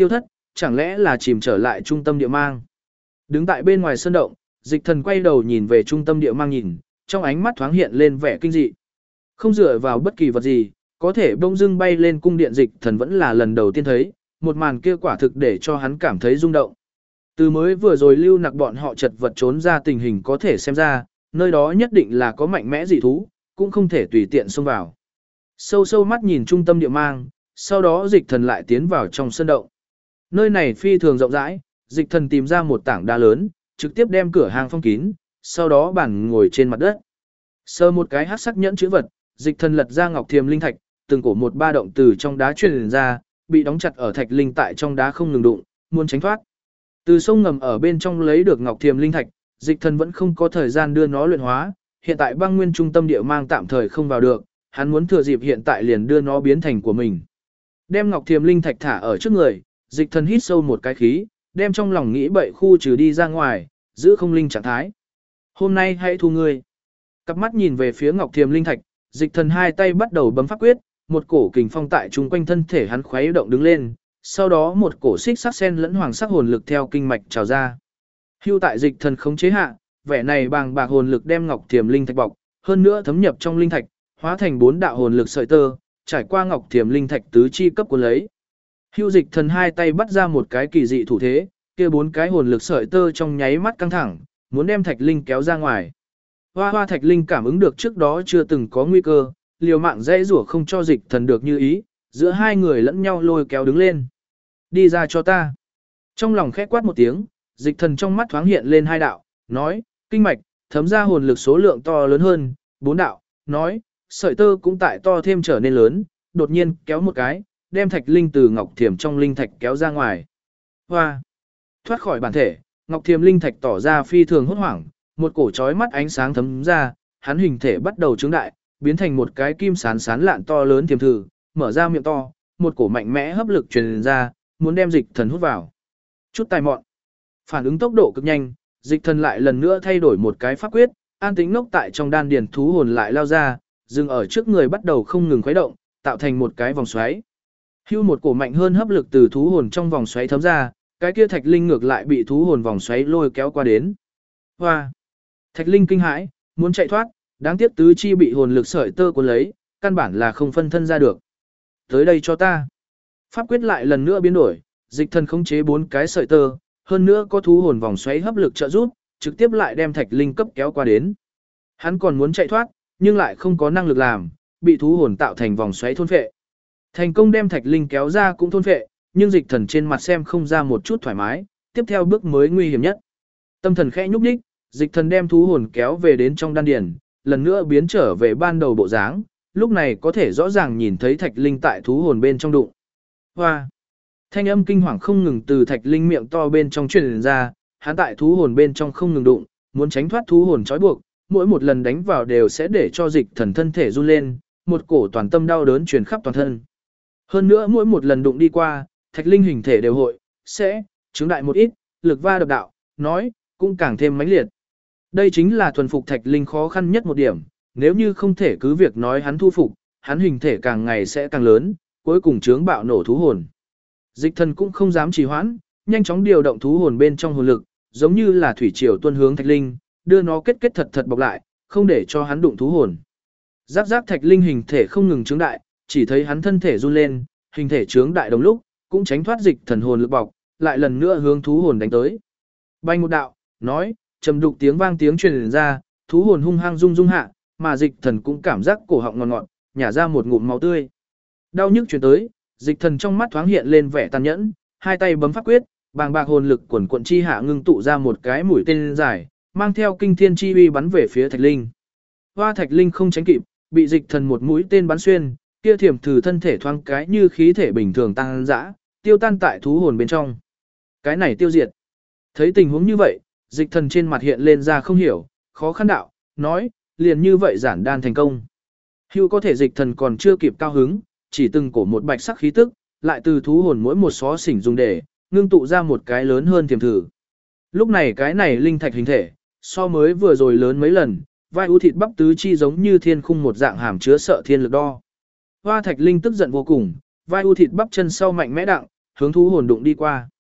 chẳng lẽ là chìm trở lại trung tâm địa mang. Đứng tại bên ngoài sơn động, Dịch Thần quay đầu nhìn về trung tâm địa mang nhìn, trong ánh mắt thoáng hiện lên vẻ kinh dị. Không dựa vào bất kỳ vật gì, có thể bỗng dưng bay lên cung điện Dịch Thần vẫn là lần đầu tiên thấy, một màn kia quả thực để cho hắn cảm thấy rung động. Từ mới vừa rồi Lưu Nặc bọn họ chật vật trốn ra tình hình có thể xem ra, nơi đó nhất định là có mạnh mẽ dị thú, cũng không thể tùy tiện xông vào. Sâu sâu mắt nhìn trung tâm địa mang, sau đó Dịch Thần lại tiến vào trong sân động. Nơi này phi thường rộng rãi, Dịch Thần tìm ra một tảng đá lớn, trực tiếp đem cửa hàng phong kín, sau đó bản ngồi trên mặt đất. Sờ một cái hắc sắc nhẫn chữ vật, Dịch Thần lật ra ngọc thiềm linh thạch, từng cổ một ba động từ trong đá truyền ra, bị đóng chặt ở thạch linh tại trong đá không ngừng đụng, muốn tránh thoát. Từ sông ngầm ở bên trong lấy được ngọc thiềm linh thạch, Dịch Thần vẫn không có thời gian đưa nó luyện hóa, hiện tại băng nguyên trung tâm địa mang tạm thời không vào được, hắn muốn thừa dịp hiện tại liền đưa nó biến thành của mình. Đem ngọc thiềm linh thạch thả ở trước người, Dịch Thần hít sâu một cái khí, đem trong lòng nghĩ bậy khu trừ đi ra ngoài, giữ không linh trạng thái. Hôm nay hãy thu ngươi. Cặp mắt nhìn về phía ngọc thiềm linh thạch, Dịch Thần hai tay bắt đầu bấm pháp quyết, một cổ kình phong tại trung quanh thân thể hắn khuấy động đứng lên, sau đó một cổ xích sắc sen lẫn hoàng sắc hồn lực theo kinh mạch trào ra. Hưu tại Dịch Thần khống chế hạ, vẻ này bàng bạc hồn lực đem ngọc thiềm linh thạch bọc, hơn nữa thấm nhập trong linh thạch, hóa thành 4 đạo hồn lực sợi tơ, trải qua ngọc thiềm linh thạch tứ chi cấp cuốn lấy. Hưu Dịch Thần hai tay bắt ra một cái kỳ dị thủ thế, kia 4 cái hồn lực sợi tơ trong nháy mắt căng thẳng, muốn đem thạch linh kéo ra ngoài. Hoa hoa thạch linh cảm ứng được trước đó chưa từng có nguy cơ, liều mạng dãy rủa không cho Dịch Thần được như ý, giữa hai người lẫn nhau lôi kéo đứng lên. Đi ra cho ta. Trong lòng khẽ quát một tiếng, Dịch Thần trong mắt thoáng hiện lên 2 đạo, nói, kinh mạch, thấm ra hồn lực số lượng to lớn hơn, 4 đạo, nói, sợi tơ cũng tại to thêm trở nên lớn, đột nhiên kéo một cái, đem thạch linh từ ngọc thiềm trong linh thạch kéo ra ngoài. Hoa! Thoát khỏi bản thể, ngọc thiềm linh thạch tỏ ra phi thường hốt hoảng, một cổ chói mắt ánh sáng thấm ra, hắn hình thể bắt đầu trướng đại, biến thành một cái kim sán sán lạn to lớn thiềm thử, mở ra miệng to, một cổ mạnh mẽ hấp lực truyền ra, muốn đem Dịch Thần hút vào. Chút tài mọn. Phản ứng tốc độ cực nhanh, Dịch Thần lại lần nữa thay đổi một cái pháp quyết, an tĩnh ngốc tại trong đan điền thú hồn lại lao ra, dừng ở trước người bắt đầu không ngừng khuấy động, tạo thành một cái vòng xoáy. Hưu một cổ mạnh hơn hấp lực từ thú hồn trong vòng xoáy thấm ra, cái kia thạch linh ngược lại bị thú hồn vòng xoáy lôi kéo qua đến. Hoa! Thạch linh kinh hãi, muốn chạy thoát, đáng tiếc tứ chi bị hồn lực sợi tơ cuốn lấy, căn bản là không phân thân ra được. Tới đây cho ta. Pháp quyết lại lần nữa biến đổi, Dịch Thần khống chế 4 cái sợi tơ, hơn nữa có thú hồn vòng xoáy hấp lực trợ giúp, trực tiếp lại đem thạch linh cấp kéo qua đến. Hắn còn muốn chạy thoát, nhưng lại không có năng lực làm, bị thú hồn tạo thành vòng xoáy thôn phệ. Thành công đem thạch linh kéo ra cũng thôn phệ, nhưng Dịch Thần trên mặt xem không ra một chút thoải mái, tiếp theo bước mới nguy hiểm nhất. Tâm thần khẽ nhúc nhích, Dịch Thần đem thú hồn kéo về đến trong đan điền, lần nữa biến trở về ban đầu bộ dáng, lúc này có thể rõ ràng nhìn thấy thạch linh tại thú hồn bên trong đụng. Hoa! Thanh âm kinh hoàng không ngừng từ thạch linh miệng to bên trong truyền ra, hắn tại thú hồn bên trong không ngừng đụng, muốn tránh thoát thú hồn trói buộc, mỗi một lần đánh vào đều sẽ để cho Dịch Thần thân thể run lên, một cổ toàn tâm đau đớn truyền khắp toàn thân. Hơn nữa mỗi một lần đụng đi qua, thạch linh hình thể đều hội, sẽ, chứng đại một ít, lực va đập đạo, nói, cũng càng thêm mãnh liệt. Đây chính là thuần phục thạch linh khó khăn nhất một điểm, nếu như không thể cứ việc nói hắn thu phục, hắn hình thể càng ngày sẽ càng lớn, cuối cùng chướng bạo nổ thú hồn. Dịch Thần cũng không dám trì hoãn, nhanh chóng điều động thú hồn bên trong hồn lực, giống như là thủy triều tuôn hướng thạch linh, đưa nó kết thật thật bọc lại, không để cho hắn đụng thú hồn. Giáp giáp thạch linh hình thể không ngừng trướng đại, chỉ thấy hắn thân thể run lên, hình thể trướng đại đồng lúc, cũng tránh thoát Dịch Thần hồn lực bọc, lại lần nữa hướng thú hồn đánh tới. Bay một đạo, nói, trầm đục tiếng vang tiếng truyền ra, thú hồn hung hăng rung rung hạ, mà Dịch Thần cũng cảm giác cổ họng ngọt ngọt, nhả ra một ngụm máu tươi. Đau nhức truyền tới, Dịch Thần trong mắt thoáng hiện lên vẻ tàn nhẫn, hai tay bấm pháp quyết, bàng bạc hồn lực quần quận chi hạ ngưng tụ ra một cái mũi tên dài, mang theo kinh thiên chi uy bắn về phía thạch linh. Hoa thạch linh không tránh kịp, bị Dịch Thần một mũi tên bắn xuyên, kia thiểm thử thân thể thoáng cái như khí thể bình thường tăng dã, tiêu tan tại thú hồn bên trong. Cái này tiêu diệt. Thấy tình huống như vậy, Dịch Thần trên mặt hiện lên ra không hiểu, khó khăn đạo, nói, liền như vậy giản đan thành công. Hưu có thể Dịch Thần còn chưa kịp cao hứng, chỉ từng cổ một bạch sắc khí tức, lại từ thú hồn mỗi một xó xỉnh dùng để, ngưng tụ ra một cái lớn hơn thiềm thử. Lúc này cái này linh thạch hình thể, so mới vừa rồi lớn mấy lần, vai ưu thịt bắp tứ chi giống như thiên khung một dạng hàm chứa sợ thiên lực đo. Hoa thạch linh tức giận vô cùng, vai ưu thịt bắp chân sau mạnh mẽ đặng, hướng thú hồn đụng đi qua.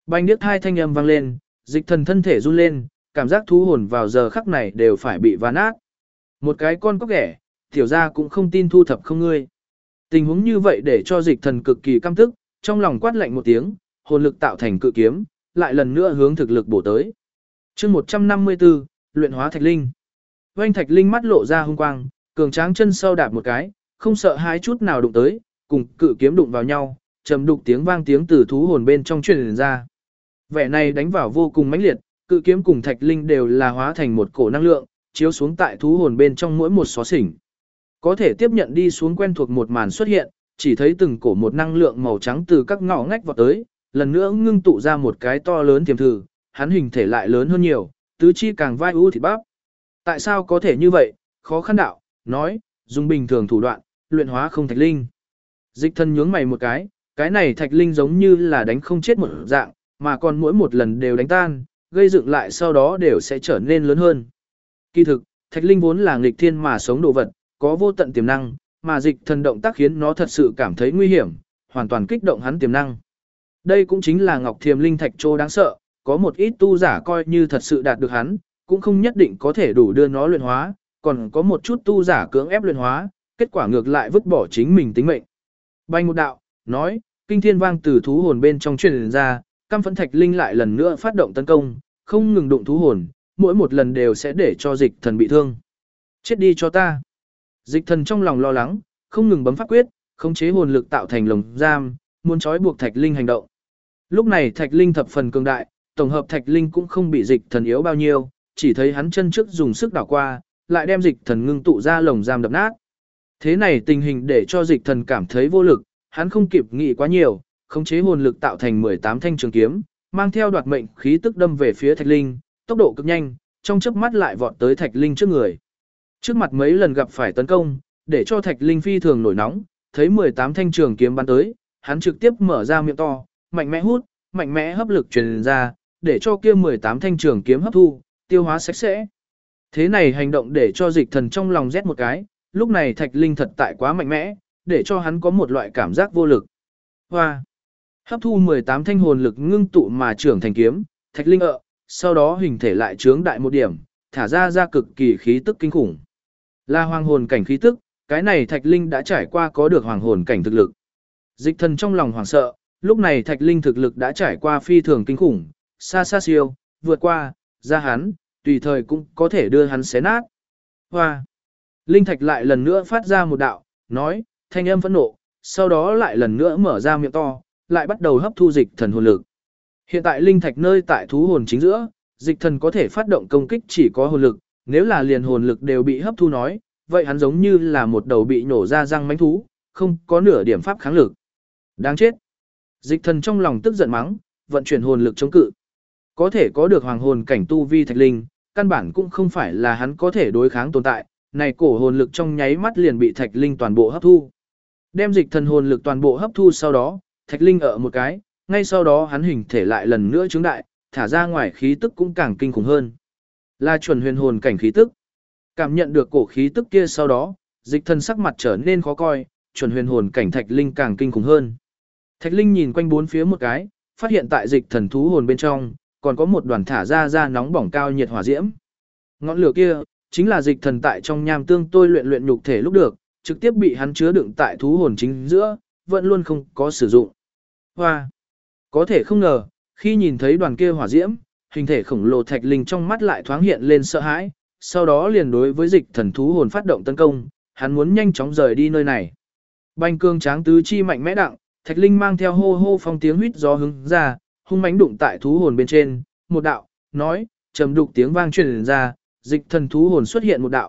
Bành điếc hai thanh âm vang lên, dịch thần thân thể run lên, cảm giác thú hồn vào giờ khắc này đều phải bị ván nát. Một cái con cóc ghẻ, tiểu gia cũng không tin thu thập không ngươi. Tình huống như vậy để cho dịch thần cực kỳ căm tức, trong lòng quát lạnh một tiếng, hồn lực tạo thành cự kiếm, lại lần nữa hướng thực lực bổ tới. Chương 154, luyện hóa thạch linh. Oanh thạch linh mắt lộ ra hung quang, cường tráng chân sau đạp một cái, không sợ hãi chút nào đụng tới, cùng cự kiếm đụng vào nhau, trầm đục tiếng vang tiếng từ thú hồn bên trong truyền ra. Vẻ này đánh vào vô cùng mãnh liệt, cự kiếm cùng thạch linh đều là hóa thành một cổ năng lượng, chiếu xuống tại thú hồn bên trong mỗi một xó xỉnh. Có thể tiếp nhận đi xuống quen thuộc một màn xuất hiện, chỉ thấy từng cổ một năng lượng màu trắng từ các ngõ ngách vọt tới, lần nữa ngưng tụ ra một cái to lớn tiềm thử, hắn hình thể lại lớn hơn nhiều, tứ chi càng vai u thịt bắp. Tại sao có thể như vậy? Khó khăn đạo, nói, dùng bình thường thủ đoạn, luyện hóa không thạch linh. Dịch thân nhướng mày một cái này thạch linh giống như là đánh không chết một dạng, mà còn mỗi một lần đều đánh tan, gây dựng lại sau đó đều sẽ trở nên lớn hơn. Kỳ thực, thạch linh vốn là nghịch thiên mà sống đồ vật, có vô tận tiềm năng, mà dịch thần động tác khiến nó thật sự cảm thấy nguy hiểm, hoàn toàn kích động hắn tiềm năng. Đây cũng chính là Ngọc Thiềm Linh Thạch Trô đáng sợ, có một ít tu giả coi như thật sự đạt được hắn, cũng không nhất định có thể đủ đưa nó luyện hóa, còn có một chút tu giả cưỡng ép luyện hóa, kết quả ngược lại vứt bỏ chính mình tính mệnh. Bành một đạo, nói, kinh thiên vang từ thú hồn bên trong truyền ra, căm phẫn thạch linh lại lần nữa phát động tấn công, không ngừng đụng thú hồn, mỗi một lần đều sẽ để cho dịch thần bị thương. Chết đi cho ta. Dịch thần trong lòng lo lắng, không ngừng bấm pháp quyết, khống chế hồn lực tạo thành lồng giam, muốn trói buộc thạch linh hành động. Lúc này thạch linh thập phần cường đại, tổng hợp thạch linh cũng không bị dịch thần yếu bao nhiêu, chỉ thấy hắn chân trước dùng sức đảo qua, lại đem dịch thần ngưng tụ ra lồng giam đập nát. Thế này tình hình để cho dịch thần cảm thấy vô lực, hắn không kịp nghĩ quá nhiều, khống chế hồn lực tạo thành 18 thanh trường kiếm, mang theo đoạt mệnh khí tức đâm về phía thạch linh, tốc độ cực nhanh, trong chớp mắt lại vọt tới thạch linh trước người. Trước mặt mấy lần gặp phải tấn công, để cho thạch linh phi thường nổi nóng, thấy 18 thanh trường kiếm bắn tới, hắn trực tiếp mở ra miệng to, mạnh mẽ hút, mạnh mẽ hấp lực truyền ra, để cho kia 18 thanh trường kiếm hấp thu, tiêu hóa sạch sẽ. Thế này hành động để cho dịch thần trong lòng rét một cái, lúc này thạch linh thật tại quá mạnh mẽ, để cho hắn có một loại cảm giác vô lực. Hoa! Hấp thu 18 thanh hồn lực ngưng tụ mà trưởng thành kiếm, thạch linh sau đó hình thể lại trướng đại một điểm, thả ra cực kỳ khí tức kinh khủng. Là hoàng hồn cảnh khí tức, cái này thạch linh đã trải qua có được hoàng hồn cảnh thực lực. Dịch thần trong lòng hoảng sợ, lúc này thạch linh thực lực đã trải qua phi thường kinh khủng, xa xa siêu, vượt qua, ra hắn, tùy thời cũng có thể đưa hắn xé nát. Hoa! Linh thạch lại lần nữa phát ra một đạo, nói, thanh âm phẫn nộ, sau đó lại lần nữa mở ra miệng to, lại bắt đầu hấp thu dịch thần hồn lực. Hiện tại linh thạch nơi tại thú hồn chính giữa, dịch thần có thể phát động công kích chỉ có hồn lực, nếu là liền hồn lực đều bị hấp thu nói, vậy hắn giống như là một đầu bị nổ ra răng mãnh thú, không có nửa điểm pháp kháng lực. Đáng chết. Dịch thần trong lòng tức giận mắng, vận chuyển hồn lực chống cự. Có thể có được hoàng hồn cảnh tu vi thạch linh, căn bản cũng không phải là hắn có thể đối kháng tồn tại, này cổ hồn lực trong nháy mắt liền bị thạch linh toàn bộ hấp thu. Đem dịch thần hồn lực toàn bộ hấp thu sau đó, thạch linh một cái, ngay sau đó hắn hình thể lại lần nữa trướng đại, thả ra ngoài khí tức cũng càng kinh khủng hơn. Là chuẩn huyền hồn cảnh khí tức. Cảm nhận được cổ khí tức kia sau đó, dịch thần sắc mặt trở nên khó coi, chuẩn huyền hồn cảnh thạch linh càng kinh khủng hơn. Thạch linh nhìn quanh bốn phía một cái, phát hiện tại dịch thần thú hồn bên trong, còn có một đoàn thả ra nóng bỏng cao nhiệt hỏa diễm. Ngọn lửa kia, chính là dịch thần tại trong nham tương tôi luyện nhục thể lúc được, trực tiếp bị hắn chứa đựng tại thú hồn chính giữa, vẫn luôn không có sử dụng. Hoa! Có thể không ngờ, khi nhìn thấy đoàn kia hỏa diễm, hình thể khổng lồ thạch linh trong mắt lại thoáng hiện lên sợ hãi, sau đó liền đối với dịch thần thú hồn phát động tấn công, hắn muốn nhanh chóng rời đi nơi này. Bành cương tráng tứ chi mạnh mẽ đặng, thạch linh mang theo hô hô phong tiếng huýt gió hứng ra, hung mãnh đụng tại thú hồn bên trên, một đạo, nói, trầm đục tiếng vang truyền ra, dịch thần thú hồn xuất hiện một đạo,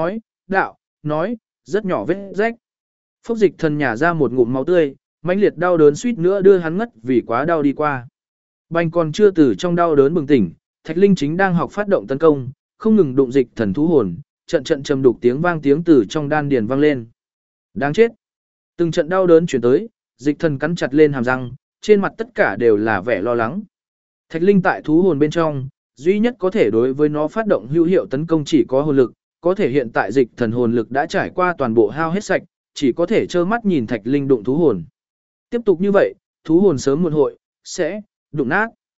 nói, rất nhỏ vết rách. Phốc dịch thần nhả ra một ngụm máu tươi, mãnh liệt đau đớn suýt nữa đưa hắn ngất vì quá đau đi qua. Bành còn chưa từ trong đau đớn bừng tỉnh, thạch linh chính đang học phát động tấn công, không ngừng đụng dịch thần thú hồn, trận trầm đục tiếng vang tiếng từ trong đan điền vang lên. Đáng chết. Từng trận đau đớn chuyển tới, dịch thần cắn chặt lên hàm răng, trên mặt tất cả đều là vẻ lo lắng. Thạch linh tại thú hồn bên trong, duy nhất có thể đối với nó phát động hữu hiệu tấn công chỉ có hồn lực, có thể hiện tại dịch thần hồn lực đã trải qua toàn bộ hao hết sạch, chỉ có thể trơ mắt nhìn thạch linh đụng thú hồn. Tiếp tục như vậy, thú hồn sớm muộn hội sẽ đụng nát.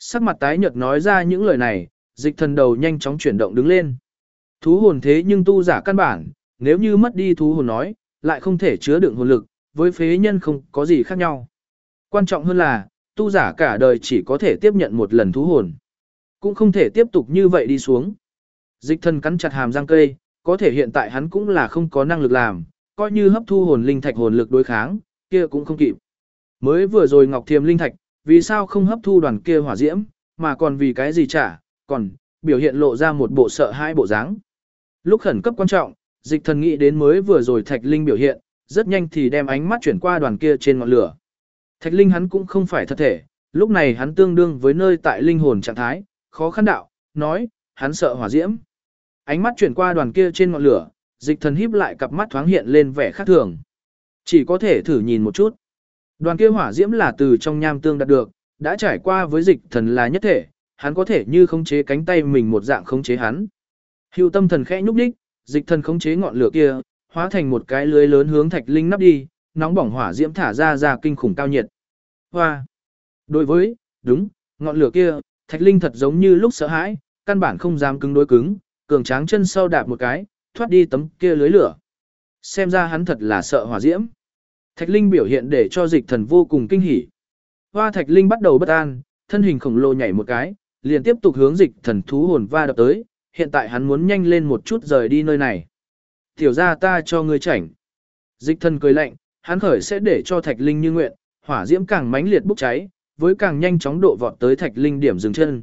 Sắc mặt tái nhợt nói ra những lời này, dịch thần đầu nhanh chóng chuyển động đứng lên. Thú hồn thế nhưng tu giả căn bản, nếu như mất đi thú hồn nói, lại không thể chứa đựng hồn lực, với phế nhân không có gì khác nhau. Quan trọng hơn là, tu giả cả đời chỉ có thể tiếp nhận một lần thú hồn. Cũng không thể tiếp tục như vậy đi xuống. Dịch thần cắn chặt hàm răng cây, có thể hiện tại hắn cũng là không có năng lực làm, coi như hấp thu hồn linh thạch hồn lực đối kháng, kia cũng không kịp. Mới vừa rồi Ngọc Thiềm linh thạch, vì sao không hấp thu đoàn kia hỏa diễm, mà còn vì cái gì trả, còn biểu hiện lộ ra một bộ sợ hãi bộ dáng. Lúc khẩn cấp quan trọng, dịch thần nghĩ đến mới vừa rồi Thạch Linh biểu hiện, rất nhanh thì đem ánh mắt chuyển qua đoàn kia trên ngọn lửa. Thạch Linh hắn cũng không phải thật thể, lúc này hắn tương đương với nơi tại linh hồn trạng thái, khó khăn đạo, nói, hắn sợ hỏa diễm. Ánh mắt chuyển qua đoàn kia trên ngọn lửa, dịch thần híp lại cặp mắt thoáng hiện lên vẻ khác thường. Chỉ có thể thử nhìn một chút. Đoàn kia hỏa diễm là từ trong nham tương đạt được, đã trải qua với dịch thần là nhất thể, hắn có thể như khống chế cánh tay mình một dạng khống chế hắn. Hưu tâm thần khẽ nhúc nhích, dịch thần khống chế ngọn lửa kia, hóa thành một cái lưới lớn hướng Thạch Linh nắp đi, nóng bỏng hỏa diễm thả ra kinh khủng cao nhiệt. Hoa. Đối với, đúng, ngọn lửa kia, Thạch Linh thật giống như lúc sợ hãi, căn bản không dám cứng đối cứng, cường tráng chân sau đạp một cái, thoát đi tấm kia lưới lửa. Xem ra hắn thật là sợ hỏa diễm. Thạch Linh biểu hiện để cho dịch thần vô cùng kinh hỉ. Hoa Thạch Linh bắt đầu bất an, thân hình khổng lồ nhảy một cái, liền tiếp tục hướng dịch thần thú hồn va đập tới, hiện tại hắn muốn nhanh lên một chút rời đi nơi này. Tiểu ra ta cho ngươi chảnh. Dịch thần cười lạnh, hắn khởi sẽ để cho Thạch Linh như nguyện, hỏa diễm càng mãnh liệt bốc cháy, với càng nhanh chóng độ vọt tới Thạch Linh điểm dừng chân.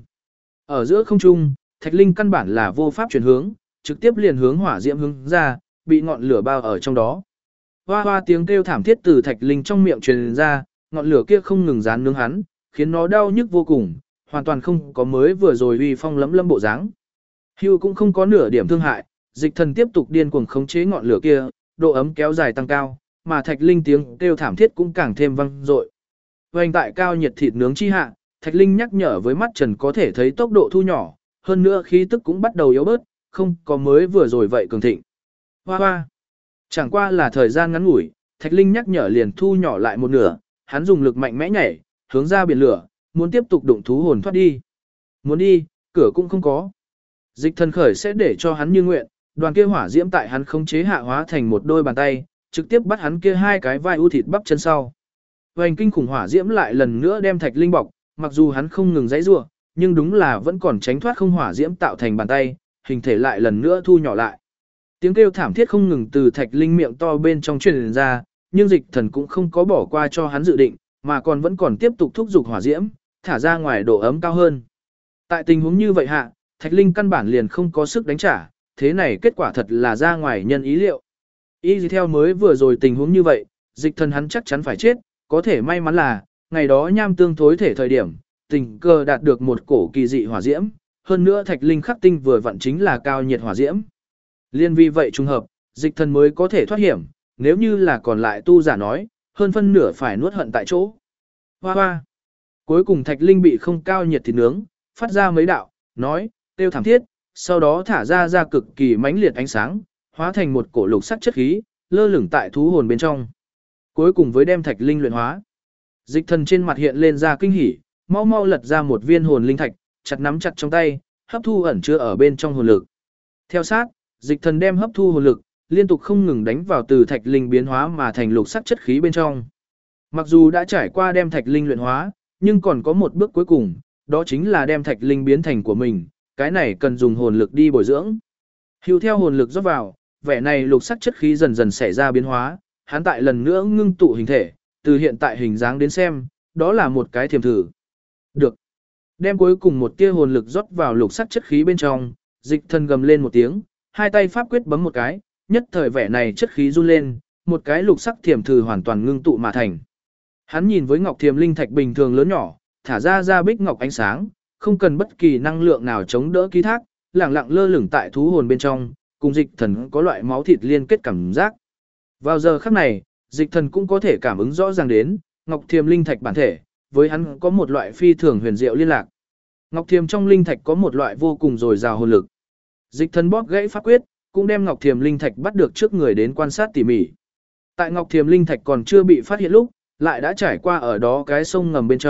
Ở giữa không trung, Thạch Linh căn bản là vô pháp chuyển hướng, trực tiếp liền hướng hỏa diễm hướng ra, bị ngọn lửa bao ở trong đó. Hoa hoa tiếng kêu thảm thiết từ Thạch Linh trong miệng truyền ra, ngọn lửa kia không ngừng dán nướng hắn, khiến nó đau nhức vô cùng, hoàn toàn không có mới vừa rồi uy phong lấm lâm bộ dáng. Hưu cũng không có nửa điểm thương hại, dịch thần tiếp tục điên cuồng khống chế ngọn lửa kia, độ ấm kéo dài tăng cao, mà Thạch Linh tiếng kêu thảm thiết cũng càng thêm vang dội. Vành tại cao nhiệt thịt nướng chi hạ, Thạch Linh nhắc nhở với mắt trần có thể thấy tốc độ thu nhỏ, hơn nữa khí tức cũng bắt đầu yếu bớt, không có mới vừa rồi vậy cường thịnh. Hoa hoa. Chẳng qua là thời gian ngắn ngủi, Thạch Linh nhắc nhở liền thu nhỏ lại một nửa, hắn dùng lực mạnh mẽ nhảy, hướng ra biển lửa, muốn tiếp tục đụng thú hồn thoát đi. Muốn đi, cửa cũng không có. Dịch thần khởi sẽ để cho hắn như nguyện, đoàn kia hỏa diễm tại hắn khống chế hạ hóa thành một đôi bàn tay, trực tiếp bắt hắn kia hai cái vai u thịt bắp chân sau. Hoành kinh khủng hỏa diễm lại lần nữa đem Thạch Linh bọc, mặc dù hắn không ngừng giãy giụa, nhưng đúng là vẫn còn tránh thoát không hỏa diễm tạo thành bàn tay, hình thể lại lần nữa thu nhỏ lại. Tiếng kêu thảm thiết không ngừng từ Thạch Linh miệng to bên trong truyền ra, nhưng dịch thần cũng không có bỏ qua cho hắn dự định, mà còn vẫn còn tiếp tục thúc giục hỏa diễm, thả ra ngoài độ ấm cao hơn. Tại tình huống như vậy hạ, Thạch Linh căn bản liền không có sức đánh trả, thế này kết quả thật là ra ngoài nhân ý liệu. Ý gì theo mới vừa rồi tình huống như vậy, dịch thần hắn chắc chắn phải chết, có thể may mắn là, ngày đó nham tương thối thể thời điểm, tình cờ đạt được một cổ kỳ dị hỏa diễm, hơn nữa Thạch Linh khắc tinh vừa vặn chính là cao nhiệt hỏa diễm. Liên vì vậy trùng hợp, dịch thần mới có thể thoát hiểm, nếu như là còn lại tu giả nói, hơn phân nửa phải nuốt hận tại chỗ. Hoa hoa. Cuối cùng Thạch Linh bị không cao nhiệt thịt nướng, phát ra mấy đạo, nói, tiêu thảm thiết, sau đó thả ra cực kỳ mãnh liệt ánh sáng, hóa thành một cổ lục sắc chất khí, lơ lửng tại thú hồn bên trong. Cuối cùng với đem Thạch Linh luyện hóa. Dịch thần trên mặt hiện lên ra kinh hỉ, mau mau lật ra một viên hồn linh thạch, chặt nắm chặt trong tay, hấp thu ẩn chứa ở bên trong hồn lực. Theo sát, dịch thần đem hấp thu hồn lực, liên tục không ngừng đánh vào từ Thạch Linh biến hóa mà thành lục sắc chất khí bên trong. Mặc dù đã trải qua đem Thạch Linh luyện hóa, nhưng còn có một bước cuối cùng, đó chính là đem Thạch Linh biến thành của mình, cái này cần dùng hồn lực đi bồi dưỡng. Hưu theo hồn lực rót vào, vẻ này lục sắc chất khí dần dần xảy ra biến hóa, hắn tại lần nữa ngưng tụ hình thể, từ hiện tại hình dáng đến xem, đó là một cái thiềm thử. Được. Đem cuối cùng một tia hồn lực rót vào lục sắc chất khí bên trong, dịch thần gầm lên một tiếng, hai tay pháp quyết bấm một cái, nhất thời vẻ này chất khí run lên, một cái lục sắc thiềm thử hoàn toàn ngưng tụ mà thành. Hắn nhìn với ngọc thiềm linh thạch bình thường lớn nhỏ, thả ra bích ngọc ánh sáng, không cần bất kỳ năng lượng nào chống đỡ ký thác, lẳng lặng lơ lửng tại thú hồn bên trong, cùng dịch thần có loại máu thịt liên kết cảm giác. Vào giờ khắc này, dịch thần cũng có thể cảm ứng rõ ràng đến, ngọc thiềm linh thạch bản thể, với hắn có một loại phi thường huyền diệu liên lạc. Ngọc thiềm trong linh thạch có một loại vô cùng dồi dào hồn lực. Dịch thần bóp gãy pháp quyết, cũng đem ngọc thiềm linh thạch bắt được trước người đến quan sát tỉ mỉ. Tại ngọc thiềm linh thạch còn chưa bị phát hiện lúc, lại đã trải qua ở đó cái sông ngầm bên trong,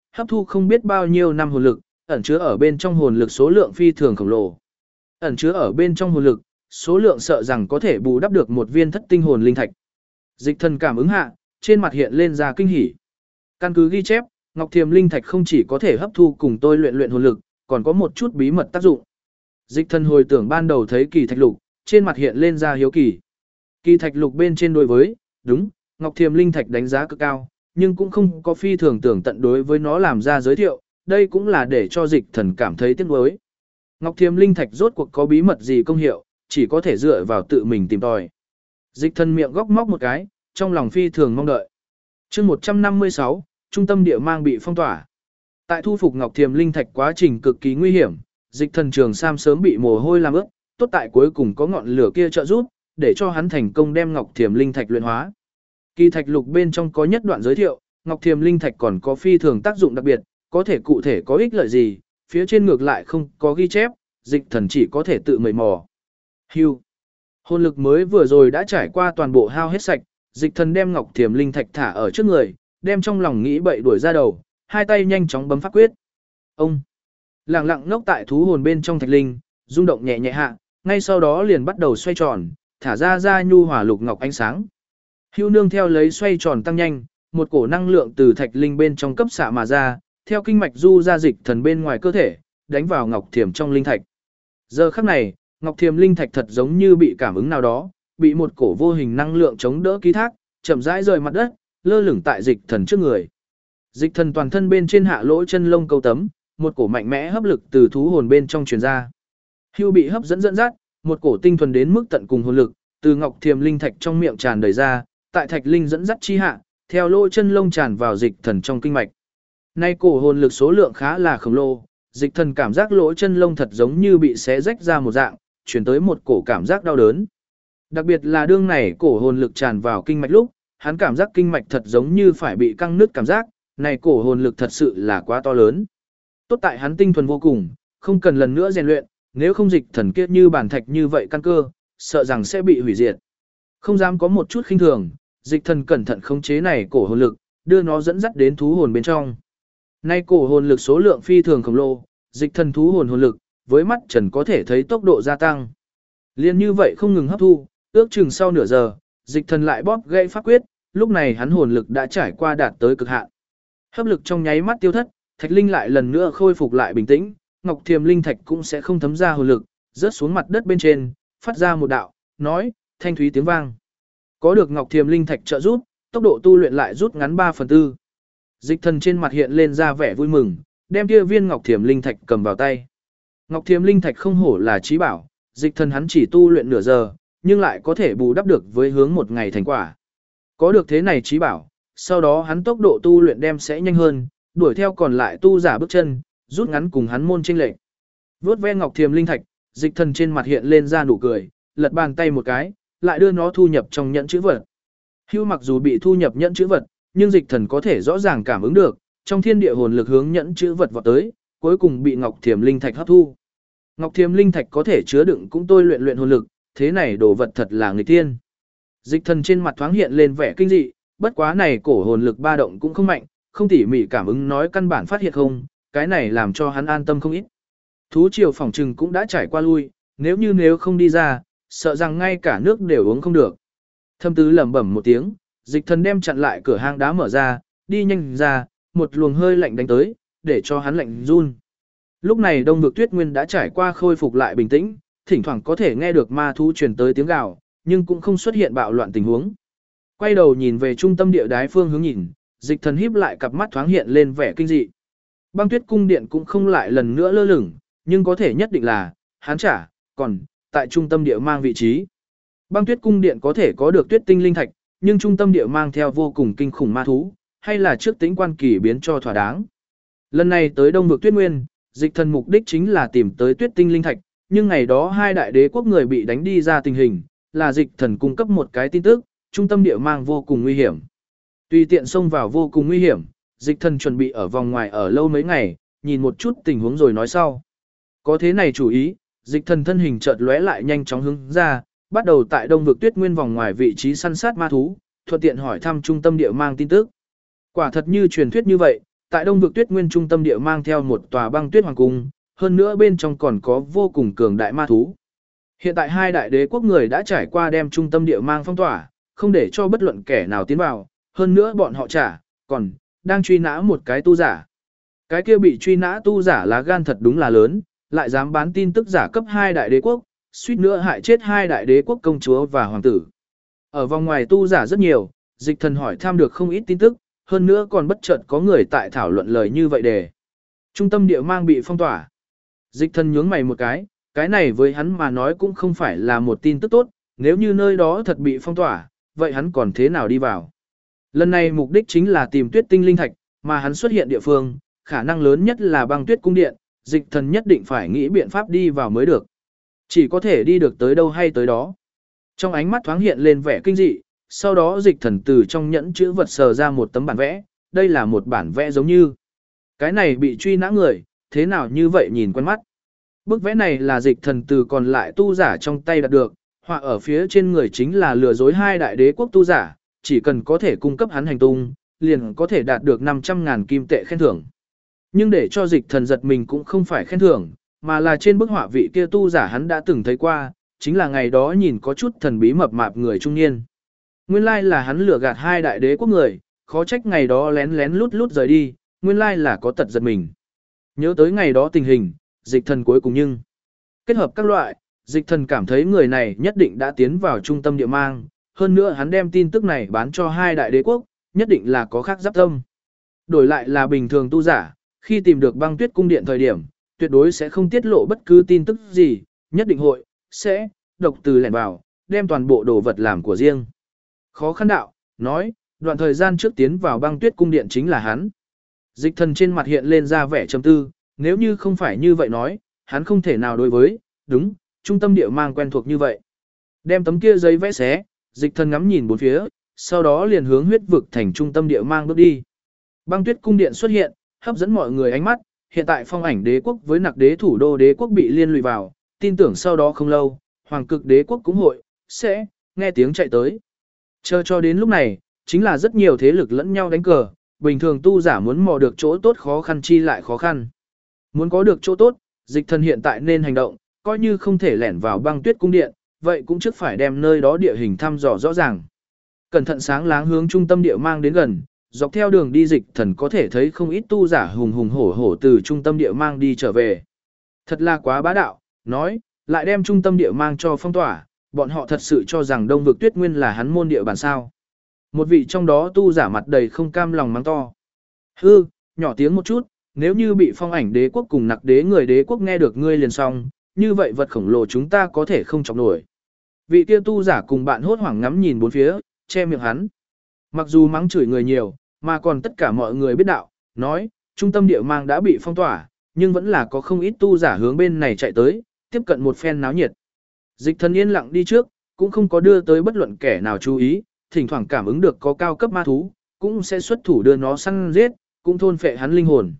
hấp thu không biết bao nhiêu năm hồn lực, ẩn chứa ở bên trong hồn lực số lượng phi thường khổng lồ. Ẩn chứa ở bên trong hồn lực, số lượng sợ rằng có thể bù đắp được một viên thất tinh hồn linh thạch. Dịch thần cảm ứng hạ, trên mặt hiện lên ra kinh hỉ. Căn cứ ghi chép, Ngọc Thiềm linh thạch không chỉ có thể hấp thu cùng tôi luyện hồn lực, còn có một chút bí mật tác dụng. Dịch thần hồi tưởng ban đầu thấy kỳ thạch lục, trên mặt hiện lên ra hiếu kỳ. Kỳ thạch lục bên trên đối với, đúng, Ngọc Thiềm linh thạch đánh giá cực cao, nhưng cũng không có phi thường tưởng tận đối với nó làm ra giới thiệu, đây cũng là để cho dịch thần cảm thấy tiếc nuối. Ngọc Thiềm linh thạch rốt cuộc có bí mật gì công hiệu, chỉ có thể dựa vào tự mình tìm tòi. Dịch thần miệng góc móc một cái, trong lòng phi thường mong đợi. Chương 156, trung tâm địa mang bị phong tỏa. Tại thu phục Ngọc Thiềm linh thạch quá trình cực kỳ nguy hiểm, Dịch thần Trường Sam sớm bị mồ hôi làm ướt, tốt tại cuối cùng có ngọn lửa kia trợ giúp, để cho hắn thành công đem Ngọc Thiềm linh thạch luyện hóa. Kỳ thạch lục bên trong có nhất đoạn giới thiệu, Ngọc Thiềm linh thạch còn có phi thường tác dụng đặc biệt, có thể cụ thể có ích lợi gì, phía trên ngược lại không có ghi chép, Dịch thần chỉ có thể tự mày mò. Hưu. Hồn lực mới vừa rồi đã trải qua toàn bộ hao hết sạch, Dịch thần đem Ngọc Thiềm linh thạch thả ở trước người, đem trong lòng nghĩ bậy đuổi ra đầu, hai tay nhanh chóng bấm pháp quyết. Ông lặng lặng ngốc tại thú hồn bên trong thạch linh, rung động nhẹ nhẹ hạ, ngay sau đó liền bắt đầu xoay tròn, thả ra nhu hòa lục ngọc ánh sáng. Hưu nương theo lấy xoay tròn tăng nhanh, một cổ năng lượng từ thạch linh bên trong cấp xạ mà ra, theo kinh mạch du ra dịch thần bên ngoài cơ thể, đánh vào Ngọc Thiềm trong linh thạch. Giờ khắc này, Ngọc Thiềm linh thạch thật giống như bị cảm ứng nào đó, bị một cổ vô hình năng lượng chống đỡ ký thác, chậm rãi rời mặt đất, lơ lửng tại dịch thần trước người. Dịch thần toàn thân bên trên hạ lỗ chân lông câu tấm, một cổ mạnh mẽ hấp lực từ thú hồn bên trong truyền ra. Hưu bị hấp dẫn dắt, một cổ tinh thuần đến mức tận cùng hồn lực, từ Ngọc Thiềm linh thạch trong miệng tràn đầy ra, tại thạch linh dẫn dắt chi hạ, theo lỗ chân lông tràn vào dịch thần trong kinh mạch. Nay cổ hồn lực số lượng khá là khổng lồ, dịch thần cảm giác lỗ chân lông thật giống như bị xé rách ra một dạng, truyền tới một cổ cảm giác đau đớn. Đặc biệt là đương này cổ hồn lực tràn vào kinh mạch lúc, hắn cảm giác kinh mạch thật giống như phải bị căng nứt cảm giác, này cổ hồn lực thật sự là quá to lớn. Tốt tại hắn tinh thuần vô cùng, không cần lần nữa rèn luyện, nếu không dịch thần kia như bản thạch như vậy căn cơ, sợ rằng sẽ bị hủy diệt. Không dám có một chút khinh thường, dịch thần cẩn thận khống chế này cổ hồn lực, đưa nó dẫn dắt đến thú hồn bên trong. Nay cổ hồn lực số lượng phi thường khổng lồ, dịch thần thú hồn lực, với mắt trần có thể thấy tốc độ gia tăng. Liên như vậy không ngừng hấp thu, ước chừng sau nửa giờ, dịch thần lại bóp gãy pháp quyết, lúc này hắn hồn lực đã trải qua đạt tới cực hạn. Hấp lực trong nháy mắt tiêu thất, thạch linh lại lần nữa khôi phục lại bình tĩnh, Ngọc Thiềm linh thạch cũng sẽ không thấm ra hồn lực, rớt xuống mặt đất bên trên, phát ra một đạo, nói, thanh thúy tiếng vang. Có được Ngọc Thiềm linh thạch trợ giúp, tốc độ tu luyện lại rút ngắn 3/4. Dịch thần trên mặt hiện lên ra vẻ vui mừng, đem kia viên Ngọc Thiềm linh thạch cầm vào tay. Ngọc Thiềm linh thạch không hổ là trí bảo, dịch thần hắn chỉ tu luyện nửa giờ, nhưng lại có thể bù đắp được với hướng một ngày thành quả. Có được thế này trí bảo, sau đó hắn tốc độ tu luyện đem sẽ nhanh hơn, đuổi theo còn lại tu giả bước chân, rút ngắn cùng hắn môn chênh lệch. Vốt ve Ngọc Thiềm linh thạch, dịch thần trên mặt hiện lên ra nụ cười, lật bàn tay một cái, lại đưa nó thu nhập trong nhẫn chữ vật. Hưu mặc dù bị thu nhập nhẫn chữ vật, nhưng dịch thần có thể rõ ràng cảm ứng được, trong thiên địa hồn lực hướng nhẫn chữ vật vọt tới, cuối cùng bị Ngọc Thiềm linh thạch hấp thu. Ngọc Thiềm linh thạch có thể chứa đựng cũng tôi luyện hồn lực, thế này đồ vật thật là nghịch thiên. Dịch thần trên mặt thoáng hiện lên vẻ kinh dị, bất quá này cổ hồn lực ba động cũng không mạnh, không tỉ mỉ cảm ứng nói căn bản phát hiện không, cái này làm cho hắn an tâm không ít. Thú triều phòng trừng cũng đã trải qua lui, nếu không đi ra, sợ rằng ngay cả nước đều uống không được. Thâm tứ lẩm bẩm một tiếng, dịch thần đem chặn lại cửa hang đá mở ra, đi nhanh ra, một luồng hơi lạnh đánh tới, để cho hắn lạnh run. Lúc này Đông Vực Tuyết Nguyên đã trải qua khôi phục lại bình tĩnh, thỉnh thoảng có thể nghe được ma thú truyền tới tiếng gào, nhưng cũng không xuất hiện bạo loạn tình huống. Quay đầu nhìn về trung tâm địa đái phương hướng nhìn, dịch thần híp lại cặp mắt thoáng hiện lên vẻ kinh dị. Băng Tuyết cung điện cũng không lại lần nữa lơ lửng, nhưng có thể nhất định là hắn còn tại trung tâm địa mang vị trí. Băng Tuyết cung điện có thể có được tuyết tinh linh thạch, nhưng trung tâm địa mang theo vô cùng kinh khủng ma thú, hay là trước tính quan kỳ biến cho thỏa đáng. Lần này tới Đông Vực Tuyết Nguyên, dịch thần mục đích chính là tìm tới tuyết tinh linh thạch, nhưng ngày đó hai đại đế quốc người bị đánh đi ra tình hình, là dịch thần cung cấp một cái tin tức, trung tâm địa mang vô cùng nguy hiểm. Tùy tiện xông vào vô cùng nguy hiểm, dịch thần chuẩn bị ở vòng ngoài ở lâu mấy ngày, nhìn một chút tình huống rồi nói sau. Có thế này chủ ý, dịch thần thân hình chợt lóe lại nhanh chóng hướng ra, bắt đầu tại Đông Vực Tuyết Nguyên vòng ngoài vị trí săn sát ma thú, thuận tiện hỏi thăm trung tâm địa mang tin tức. Quả thật như truyền thuyết như vậy, tại Đông vực Tuyết Nguyên trung tâm địa mang theo một tòa băng tuyết hoàng cung, hơn nữa bên trong còn có vô cùng cường đại ma thú. Hiện tại hai đại đế quốc người đã trải qua đem trung tâm địa mang phong tỏa, không để cho bất luận kẻ nào tiến vào, hơn nữa bọn họ còn đang truy nã một cái tu giả. Cái kia bị truy nã tu giả lá gan thật đúng là lớn, lại dám bán tin tức giả cấp hai đại đế quốc, suýt nữa hại chết hai đại đế quốc công chúa và hoàng tử. Ở vòng ngoài tu giả rất nhiều, Dịch Thần hỏi thăm được không ít tin tức, hơn nữa còn bất chợt có người tại thảo luận lời như vậy để trung tâm địa mang bị phong tỏa. Dịch Thần nhướng mày một cái này với hắn mà nói cũng không phải là một tin tức tốt, nếu như nơi đó thật bị phong tỏa, vậy hắn còn thế nào đi vào. Lần này mục đích chính là tìm tuyết tinh linh thạch, mà hắn xuất hiện địa phương, khả năng lớn nhất là băng tuyết cung điện, Dịch Thần nhất định phải nghĩ biện pháp đi vào mới được. Chỉ có thể đi được tới đâu hay tới đó. Trong ánh mắt thoáng hiện lên vẻ kinh dị, sau đó Dịch Thần từ trong nhẫn chữ vật sờ ra một tấm bản vẽ, đây là một bản vẽ giống như. Cái này bị truy nã người, thế nào như vậy nhìn quen mắt. Bức vẽ này là Dịch Thần từ còn lại tu giả trong tay đạt được, họa ở phía trên người chính là lừa dối hai đại đế quốc tu giả, chỉ cần có thể cung cấp hắn hành tung, liền có thể đạt được 500.000 kim tệ khen thưởng. Nhưng để cho Dịch Thần giật mình cũng không phải khen thưởng, mà là trên bức họa vị kia tu giả hắn đã từng thấy qua, chính là ngày đó nhìn có chút thần bí mập mạp người trung niên. Nguyên lai là hắn lừa gạt hai đại đế quốc người, khó trách ngày đó lén lén lút lút rời đi, nguyên lai là có tật giật mình. Nhớ tới ngày đó tình hình, Dịch Thần cuối cùng nhưng kết hợp các loại, Dịch Thần cảm thấy người này nhất định đã tiến vào trung tâm địa mang, hơn nữa hắn đem tin tức này bán cho hai đại đế quốc, nhất định là có khác giáp tâm. Đổi lại là bình thường tu giả, khi tìm được băng tuyết cung điện thời điểm, tuyệt đối sẽ không tiết lộ bất cứ tin tức gì, nhất định sẽ độc từ lẻn vào, đem toàn bộ đồ vật làm của riêng. Khó khăn đạo, nói, đoạn thời gian trước tiến vào băng tuyết cung điện chính là hắn. Dịch Thần trên mặt hiện lên ra vẻ trầm tư, nếu như không phải như vậy nói, hắn không thể nào đối với, đúng, trung tâm địa mang quen thuộc như vậy. Đem tấm kia giấy vẽ xé, Dịch Thần ngắm nhìn bốn phía, sau đó liền hướng huyết vực thành trung tâm địa mang bước đi. Băng tuyết cung điện xuất hiện, hấp dẫn mọi người ánh mắt, hiện tại phong ảnh đế quốc với nặc đế thủ đô đế quốc bị liên lụy vào, tin tưởng sau đó không lâu, hoàng cực đế quốc cũng sẽ nghe tiếng chạy tới. Chờ cho đến lúc này, chính là rất nhiều thế lực lẫn nhau đánh cờ, bình thường tu giả muốn mò được chỗ tốt khó khăn chi lại khó khăn. Muốn có được chỗ tốt, Dịch Thần hiện tại nên hành động, coi như không thể lẻn vào băng tuyết cung điện, vậy cũng trước phải đem nơi đó địa hình thăm dò rõ ràng. Cẩn thận sáng láng hướng trung tâm địa mang đến gần, dọc theo đường đi Dịch Thần có thể thấy không ít tu giả hùng hùng hổ hổ từ trung tâm địa mang đi trở về. Thật là quá bá đạo, nói, lại đem trung tâm địa mang cho phong tỏa, bọn họ thật sự cho rằng Đông vực Tuyết Nguyên là hắn môn địa bàn sao. Một vị trong đó tu giả mặt đầy không cam lòng mắng to. Hư, nhỏ tiếng một chút, nếu như bị phong ảnh đế quốc cùng nặc đế người đế quốc nghe được ngươi liền xong, như vậy vật khổng lồ chúng ta có thể không chọc nổi. Vị kia tu giả cùng bạn hốt hoảng ngắm nhìn bốn phía, che miệng hắn. Mặc dù mắng chửi người nhiều, mà còn tất cả mọi người biết đạo, nói, trung tâm địa mang đã bị phong tỏa, nhưng vẫn là có không ít tu giả hướng bên này chạy tới, tiếp cận một phen náo nhiệt. Dịch Thần yên lặng đi trước, cũng không có đưa tới bất luận kẻ nào chú ý, thỉnh thoảng cảm ứng được có cao cấp ma thú, cũng sẽ xuất thủ đưa nó săn giết, cũng thôn phệ hắn linh hồn.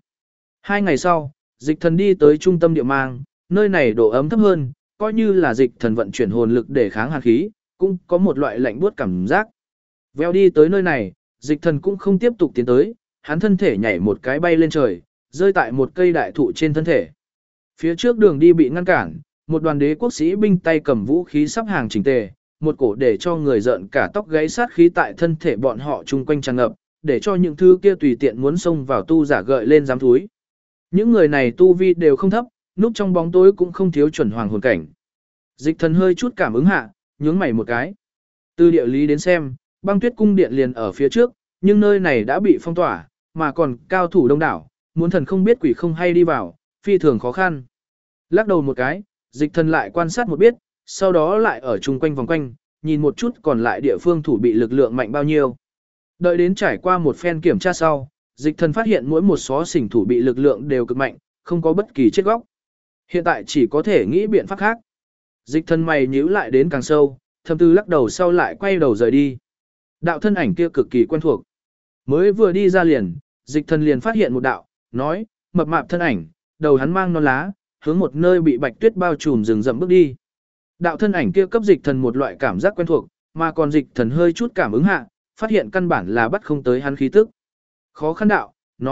2 ngày sau, Dịch Thần đi tới trung tâm địa mang, nơi này độ ấm thấp hơn, coi như là Dịch Thần vận chuyển hồn lực để kháng hàn khí, cũng có một loại lạnh buốt cảm giác. Veo đi tới nơi này, Dịch Thần cũng không tiếp tục tiến tới, hắn thân thể nhảy một cái bay lên trời, rơi tại một cây đại thụ trên thân thể. Phía trước đường đi bị ngăn cản, một đoàn đế quốc sĩ binh tay cầm vũ khí sắp hàng chỉnh tề, một cổ để cho người giận cả tóc gáy sát khí tại thân thể bọn họ chung quanh tràn ngập, để cho những thứ kia tùy tiện muốn xông vào tu giả gợi lên dám thúi. Những người này tu vi đều không thấp, núp trong bóng tối cũng không thiếu chuẩn hoàng hồn cảnh. Dịch Thần hơi chút cảm ứng hạ, nhướng mày một cái. Từ địa lý đến xem, băng tuyết cung điện liền ở phía trước, nhưng nơi này đã bị phong tỏa, mà còn cao thủ đông đảo, muốn thần không biết quỷ không hay đi vào, phi thường khó khăn. Lắc đầu một cái, Dịch Thần lại quan sát một biết, sau đó lại ở chung quanh vòng quanh, nhìn một chút còn lại địa phương thủ bị lực lượng mạnh bao nhiêu. Đợi đến trải qua một phen kiểm tra sau, Dịch Thần phát hiện mỗi một xó xỉnh thủ bị lực lượng đều cực mạnh, không có bất kỳ chết góc. Hiện tại chỉ có thể nghĩ biện pháp khác. Dịch Thần mày nhíu lại đến càng sâu, thâm tư lắc đầu sau lại quay đầu rời đi. Đạo thân ảnh kia cực kỳ quen thuộc. Mới vừa đi ra liền, Dịch Thần liền phát hiện một đạo, nói, mập mạp thân ảnh, đầu hắn mang non lá, hướng một nơi bị bạch tuyết bao trùm rừng rậm bước đi. Đạo thân ảnh kia cấp Dịch Thần một loại cảm giác quen thuộc, mà còn Dịch Thần hơi chút cảm ứng hạ, phát hiện căn bản là bắt không tới hắn khí tức. Khó khăn đạo, nói,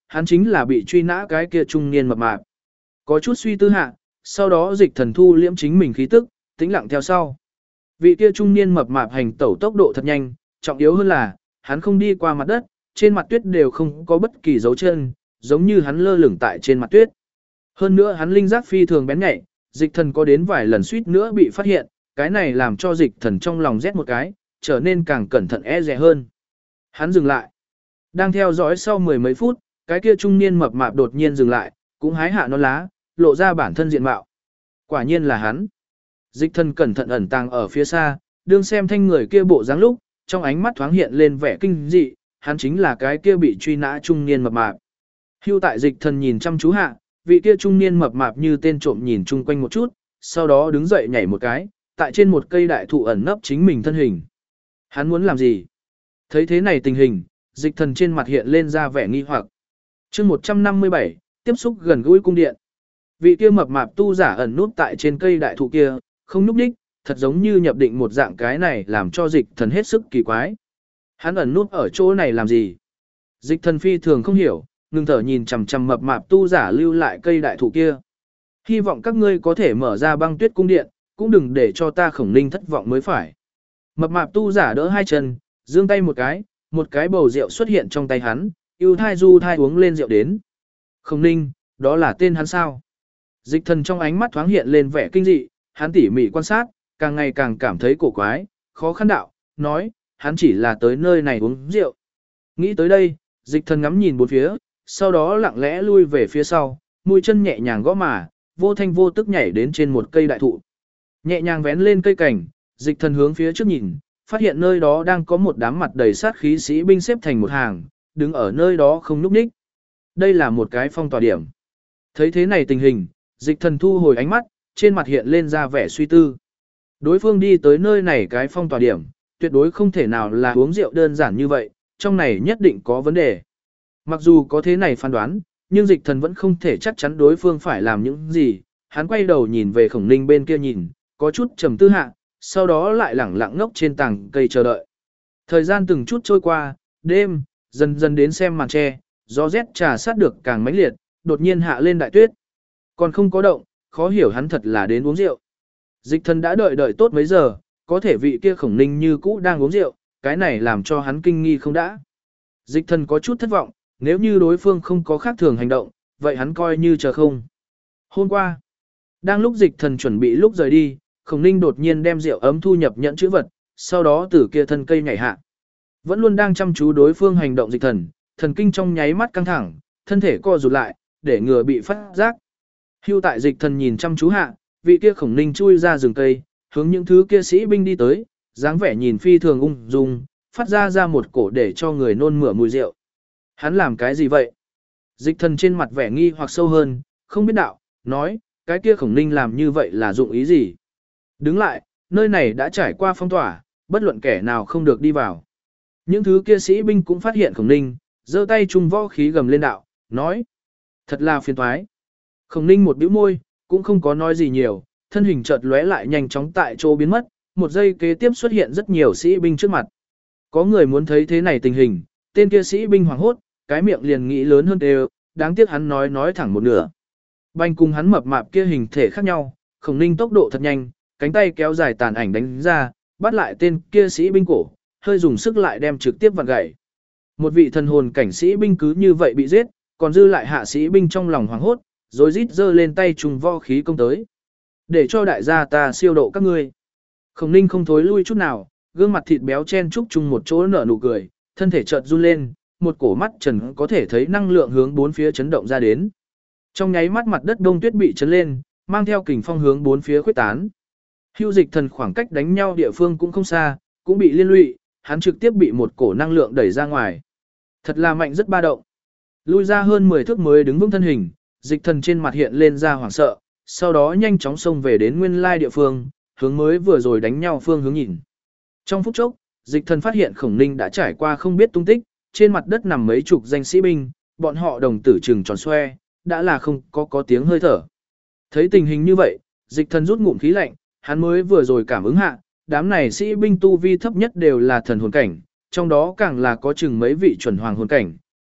hắn chính là bị truy nã cái kia trung niên mập mạp. Có chút suy tư hạ, sau đó Dịch Thần thu liễm chính mình khí tức, tĩnh lặng theo sau. Vị kia trung niên mập mạp hành tẩu tốc độ thật nhanh, trọng yếu hơn là, hắn không đi qua mặt đất, trên mặt tuyết đều không có bất kỳ dấu chân, giống như hắn lơ lửng tại trên mặt tuyết. Hơn nữa hắn linh giác phi thường bén nhạy, Dịch Thần có đến vài lần suýt nữa bị phát hiện, cái này làm cho Dịch Thần trong lòng rét một cái, trở nên càng cẩn thận e dè hơn. Hắn dừng lại. Đang theo dõi sau mười mấy phút, cái kia trung niên mập mạp đột nhiên dừng lại, cũng hái hạ non lá, lộ ra bản thân diện mạo. Quả nhiên là hắn. Dịch Thần cẩn thận ẩn tàng ở phía xa, đương xem thanh người kia bộ dáng lúc, trong ánh mắt thoáng hiện lên vẻ kinh dị, hắn chính là cái kia bị truy nã trung niên mập mạp. Hưu tại Dịch Thần nhìn chăm chú hạ, vị kia trung niên mập mạp như tên trộm nhìn chung quanh một chút, sau đó đứng dậy nhảy một cái, tại trên một cây đại thụ ẩn nấp chính mình thân hình. Hắn muốn làm gì? Thấy thế này tình hình, Dịch Thần trên mặt hiện lên ra vẻ nghi hoặc. Chương 157, tiếp xúc gần gũi cung điện. Vị kia mập mạp tu giả ẩn nút tại trên cây đại thụ kia, không nhúc đích, thật giống như nhập định một dạng, cái này làm cho Dịch Thần hết sức kỳ quái. Hắn ẩn nút ở chỗ này làm gì? Dịch Thần phi thường không hiểu, ngừng thở nhìn chằm chằm mập mạp tu giả lưu lại cây đại thụ kia. Hy vọng các ngươi có thể mở ra băng tuyết cung điện, cũng đừng để cho ta Khổng Ninh thất vọng mới phải. Mập mạp tu giả đỡ hai chân, giương tay một cái bầu rượu xuất hiện trong tay hắn, ưu thai du thai uống lên rượu đến. Khổng Ninh, đó là tên hắn sao? Dịch Thần trong ánh mắt thoáng hiện lên vẻ kinh dị, hắn tỉ mỉ quan sát, càng ngày càng cảm thấy cổ quái, khó khăn đạo, nói, hắn chỉ là tới nơi này uống rượu. Nghĩ tới đây, Dịch Thần ngắm nhìn bốn phía, sau đó lặng lẽ lui về phía sau, mũi chân nhẹ nhàng gõ mà, vô thanh vô tức nhảy đến trên một cây đại thụ. Nhẹ nhàng vén lên cây cảnh, Dịch Thần hướng phía trước nhìn, phát hiện nơi đó đang có một đám mặt đầy sát khí sĩ binh xếp thành một hàng, đứng ở nơi đó không nhúc nhích. Đây là một cái phong tỏa điểm. Thấy thế này tình hình, Dịch Thần thu hồi ánh mắt, trên mặt hiện lên ra vẻ suy tư. Đối phương đi tới nơi này cái phong tỏa điểm, tuyệt đối không thể nào là uống rượu đơn giản như vậy, trong này nhất định có vấn đề. Mặc dù có thế này phán đoán, nhưng Dịch Thần vẫn không thể chắc chắn đối phương phải làm những gì. Hắn quay đầu nhìn về Khổng Ninh bên kia nhìn, có chút trầm tư hạ, sau đó lại lẳng lặng ngốc trên tảng cây chờ đợi. Thời gian từng chút trôi qua, đêm, dần dần đến xem màn tre, gió rét trà sát được càng mãnh liệt, đột nhiên hạ lên đại tuyết. Còn không có động, khó hiểu hắn thật là đến uống rượu. Dịch Thần đã đợi tốt mấy giờ, có thể vị kia Khổng Ninh như cũ đang uống rượu, cái này làm cho hắn kinh nghi không đã. Dịch Thần có chút thất vọng, nếu như đối phương không có khác thường hành động, vậy hắn coi như chờ không. Hôm qua, đang lúc Dịch Thần chuẩn bị lúc rời đi, Khổng Ninh đột nhiên đem rượu ấm thu nhập nhẫn chữ vật, sau đó từ kia thân cây nhảy hạ. Vẫn luôn đang chăm chú đối phương hành động Dịch Thần, thần kinh trong nháy mắt căng thẳng, thân thể co rụt lại, để ngừa bị phát giác. Hưu tại Dịch Thần nhìn chăm chú hạ, vị kia Khổng Ninh chui ra rừng cây, hướng những thứ kia sĩ binh đi tới, dáng vẻ nhìn phi thường ung dung, phát ra một cổ để cho người nôn mửa mùi rượu. Hắn làm cái gì vậy? Dịch Thần trên mặt vẻ nghi hoặc sâu hơn, không biết đạo, nói, cái kia Khổng Ninh làm như vậy là dụng ý gì? Đứng lại, nơi này đã trải qua phong tỏa, bất luận kẻ nào không được đi vào. Những thứ kia sĩ binh cũng phát hiện Khổng Ninh, giơ tay trung võ khí gầm lên đạo, nói, thật là phiền toái. Khổng Ninh một bĩu môi, cũng không có nói gì nhiều, thân hình chợt lóe lại nhanh chóng tại chỗ biến mất, một giây kế tiếp xuất hiện rất nhiều sĩ binh trước mặt. Có người muốn thấy thế này tình hình, tên kia sĩ binh hoảng hốt, cái miệng liền nghĩ lớn hơn đều, đáng tiếc hắn nói thẳng một nửa. Banh cùng hắn mập mạp kia hình thể khác nhau, Khổng Ninh tốc độ thật nhanh, cánh tay kéo dài tàn ảnh đánh ra, bắt lại tên kia sĩ binh cổ, hơi dùng sức lại đem trực tiếp vặn gãy. Một vị thần hồn cảnh sĩ binh cứ như vậy bị giết, còn dư lại hạ sĩ binh trong lòng hoảng hốt, rồi rít giơ lên tay trùng võ khí công tới. Để cho đại gia ta siêu độ các ngươi. Khổng Ninh không thối lui chút nào, gương mặt thịt béo chen chúc chung một chỗ nở nụ cười, thân thể chợt run lên, một cổ mắt trần có thể thấy năng lượng hướng bốn phía chấn động ra đến. Trong nháy mắt mặt đất đông tuyết bị chấn lên, mang theo kình phong hướng bốn phía khuếch tán. Hưu Dịch Thần khoảng cách đánh nhau địa phương cũng không xa, cũng bị liên lụy, hắn trực tiếp bị một cổ năng lượng đẩy ra ngoài. Thật là mạnh rất ba động. Lui ra hơn 10 thước mới đứng vững thân hình, Dịch Thần trên mặt hiện lên ra hoảng sợ, sau đó nhanh chóng xông về đến nguyên lai địa phương, hướng mới vừa rồi đánh nhau phương hướng nhìn. Trong phút chốc, Dịch Thần phát hiện Khổng Ninh đã trải qua không biết tung tích, trên mặt đất nằm mấy chục danh sĩ binh, bọn họ đồng tử trừng tròn xoe, đã là không có tiếng hơi thở. Thấy tình hình như vậy, Dịch Thần rút ngụm khí lạnh, hắn mới vừa rồi cảm ứng hạ, đám này sĩ binh tu vi thấp nhất đều là thần hồn cảnh, trong đó càng là có chừng mấy vị chuẩn hoàng hồn cảnh,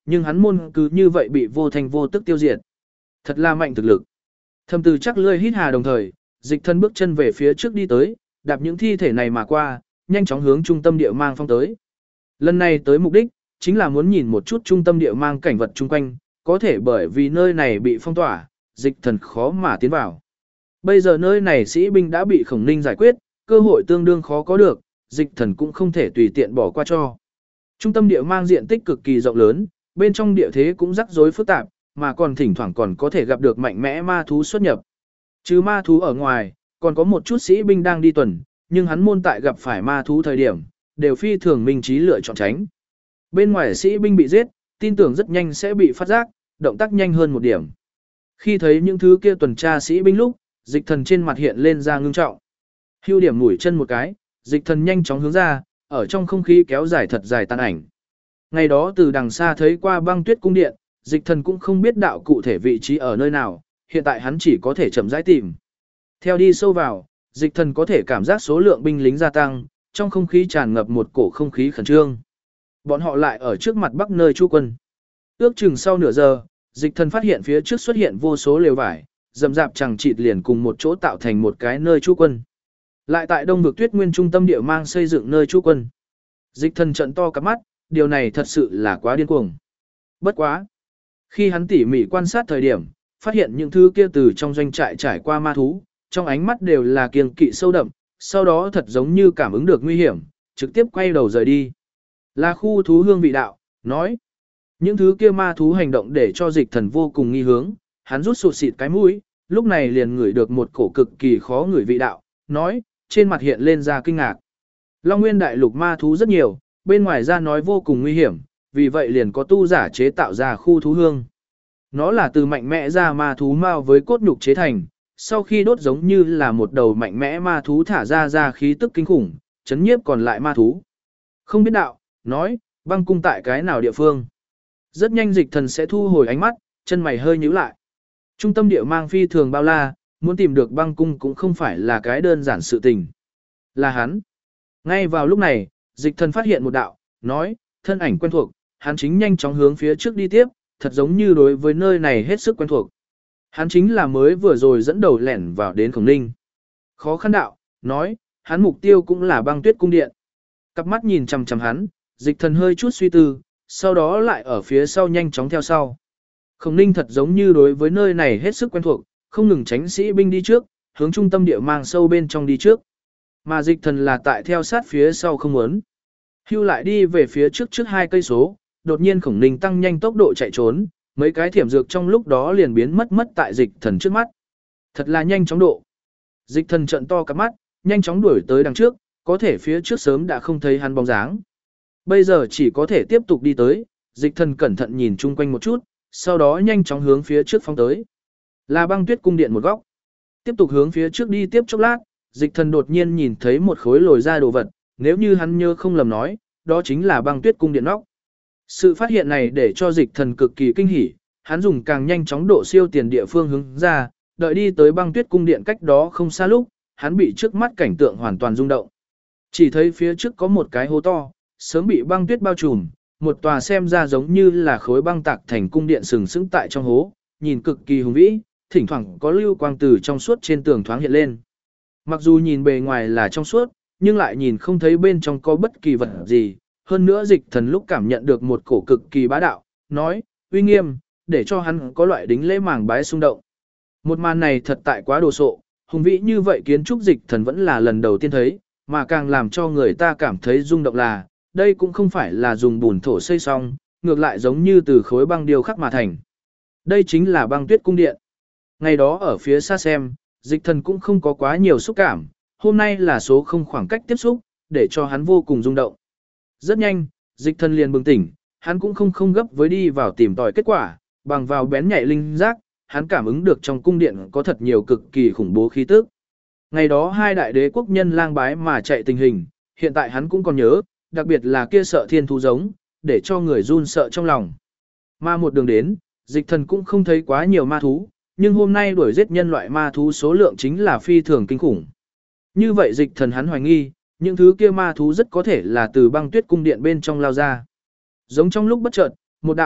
nhưng hắn môn cứ như vậy bị vô thành vô tức tiêu diệt. Thật là mạnh thực lực. Thầm từ chắc lươi hít hà đồng thời, dịch thần bước chân về phía trước đi tới, đạp những thi thể này mà qua, nhanh chóng hướng trung tâm địa mang phong tới. Lần này tới mục đích, chính là muốn nhìn một chút trung tâm địa mang cảnh vật chung quanh, có thể bởi vì nơi này bị phong tỏa, dịch thần khó mà tiến vào. Bây giờ nơi này sĩ binh đã bị Khổng Ninh giải quyết, cơ hội tương đương khó có được, dịch thần cũng không thể tùy tiện bỏ qua cho. Trung tâm địa mang diện tích cực kỳ rộng lớn, bên trong địa thế cũng rắc rối phức tạp, mà còn thỉnh thoảng còn có thể gặp được mạnh mẽ ma thú xuất nhập. Trừ ma thú ở ngoài, còn có một chút sĩ binh đang đi tuần, nhưng hắn môn tại gặp phải ma thú thời điểm, đều phi thường minh trí lựa chọn tránh. Bên ngoài sĩ binh bị giết, tin tưởng rất nhanh sẽ bị phát giác, động tác nhanh hơn một điểm. Khi thấy những thứ kia tuần tra sĩ binh lúc, dịch thần trên mặt hiện lên ra ngưng trọng. Hưu điểm mũi chân một cái, dịch thần nhanh chóng hướng ra, ở trong không khí kéo dài thật dài tàn ảnh. Ngày đó từ đằng xa thấy qua băng tuyết cung điện, dịch thần cũng không biết đạo cụ thể vị trí ở nơi nào, hiện tại hắn chỉ có thể chậm rãi tìm. Theo đi sâu vào, dịch thần có thể cảm giác số lượng binh lính gia tăng, trong không khí tràn ngập một cổ không khí khẩn trương. Bọn họ lại ở trước mặt bắc nơi trú quân. Ước chừng sau nửa giờ, dịch thần phát hiện phía trước xuất hiện vô số lều vải, rậm rạp chẳng chịt liền cùng một chỗ tạo thành một cái nơi trú quân. Lại tại Đông Vực Tuyết Nguyên trung tâm địa mang xây dựng nơi trú quân. Dịch thần trận to cặp mắt, điều này thật sự là quá điên cuồng. Bất quá. Khi hắn tỉ mỉ quan sát thời điểm, phát hiện những thứ kia từ trong doanh trại trải qua ma thú, trong ánh mắt đều là kiêng kỵ sâu đậm, sau đó thật giống như cảm ứng được nguy hiểm, trực tiếp quay đầu rời đi. Là khu thú hương vị đạo, nói. Những thứ kia ma thú hành động để cho dịch thần vô cùng nghi hướng, hắn rút sụt xịt cái mũi, lúc này liền ngửi được một cổ cực kỳ khó ngửi vị đạo, nói, trên mặt hiện lên ra kinh ngạc. Long Nguyên đại lục ma thú rất nhiều, bên ngoài ra nói vô cùng nguy hiểm, vì vậy liền có tu giả chế tạo ra khu thú hương. Nó là từ mạnh mẽ ra ma thú mao với cốt nhục chế thành, sau khi đốt giống như là một đầu mạnh mẽ ma thú thả ra khí tức kinh khủng, chấn nhiếp còn lại ma thú. Không biết đạo, nói, băng cung tại cái nào địa phương. Rất nhanh dịch thần sẽ thu hồi ánh mắt, chân mày hơi nhíu lại. Trung tâm địa mang phi thường bao la, muốn tìm được băng cung cũng không phải là cái đơn giản sự tình. Là hắn. Ngay vào lúc này, dịch thần phát hiện một đạo, nói, thân ảnh quen thuộc, hắn chính nhanh chóng hướng phía trước đi tiếp, thật giống như đối với nơi này hết sức quen thuộc. Hắn chính là mới vừa rồi dẫn đầu lẻn vào đến Khổng Ninh. Khó khăn đạo, nói, hắn mục tiêu cũng là băng tuyết cung điện. Cặp mắt nhìn chằm chằm hắn, dịch thần hơi chút suy tư, sau đó lại ở phía sau nhanh chóng theo sau. Khổng Ninh thật giống như đối với nơi này hết sức quen thuộc, không ngừng tránh sĩ binh đi trước, hướng trung tâm địa mang sâu bên trong đi trước. Mà dịch thần là tại theo sát phía sau không muốn. Hưu lại đi về phía trước trước 2 cây số, đột nhiên Khổng Ninh tăng nhanh tốc độ chạy trốn, mấy cái thiểm dược trong lúc đó liền biến mất tại dịch thần trước mắt. Thật là nhanh chóng độ. Dịch thần trợn to cả mắt, nhanh chóng đuổi tới đằng trước, có thể phía trước sớm đã không thấy hắn bóng dáng. Bây giờ chỉ có thể tiếp tục đi tới, dịch thần cẩn thận nhìn chung quanh một chút, sau đó nhanh chóng hướng phía trước phóng tới. Là băng tuyết cung điện một góc. Tiếp tục hướng phía trước đi tiếp chốc lát, dịch thần đột nhiên nhìn thấy một khối lồi ra đồ vật, nếu như hắn nhớ không lầm nói, đó chính là băng tuyết cung điện nóc. Sự phát hiện này để cho dịch thần cực kỳ kinh hỉ, hắn dùng càng nhanh chóng độ siêu tiền địa phương hướng ra, đợi đi tới băng tuyết cung điện cách đó không xa lúc, hắn bị trước mắt cảnh tượng hoàn toàn rung động. Chỉ thấy phía trước có một cái hố to, sớm bị băng tuyết bao trùm, một tòa xem ra giống như là khối băng tạc thành cung điện sừng sững tại trong hố, nhìn cực kỳ hùng vĩ, thỉnh thoảng có lưu quang từ trong suốt trên tường thoáng hiện lên. Mặc dù nhìn bề ngoài là trong suốt, nhưng lại nhìn không thấy bên trong có bất kỳ vật gì, hơn nữa dịch thần lúc cảm nhận được một cổ cực kỳ bá đạo, nói, uy nghiêm, để cho hắn có loại đính lễ màng bái xung động. Một màn này thật tại quá đồ sộ, hùng vĩ như vậy kiến trúc dịch thần vẫn là lần đầu tiên thấy, mà càng làm cho người ta cảm thấy rung động là, đây cũng không phải là dùng bùn thổ xây xong, ngược lại giống như từ khối băng điêu khắc mà thành. Đây chính là băng tuyết cung điện. Ngày đó ở phía xa xem, dịch thần cũng không có quá nhiều xúc cảm, hôm nay là số không khoảng cách tiếp xúc, để cho hắn vô cùng rung động. Rất nhanh, dịch thần liền bừng tỉnh, hắn cũng không gấp với đi vào tìm tòi kết quả, bằng vào bén nhạy linh giác, hắn cảm ứng được trong cung điện có thật nhiều cực kỳ khủng bố khí tức. Ngày đó 2 đại đế quốc nhân lang bái mà chạy tình hình, hiện tại hắn cũng còn nhớ, đặc biệt là kia sợ thiên thú giống, để cho người run sợ trong lòng. Mà một đường đến, dịch thần cũng không thấy quá nhiều ma thú, nhưng hôm nay đuổi giết nhân loại ma thú số lượng chính là phi thường kinh khủng. Như vậy dịch thần hắn hoài nghi, những thứ kia ma thú rất có thể là từ băng tuyết cung điện bên trong lao ra. Giống trong lúc bất chợt, một đạo,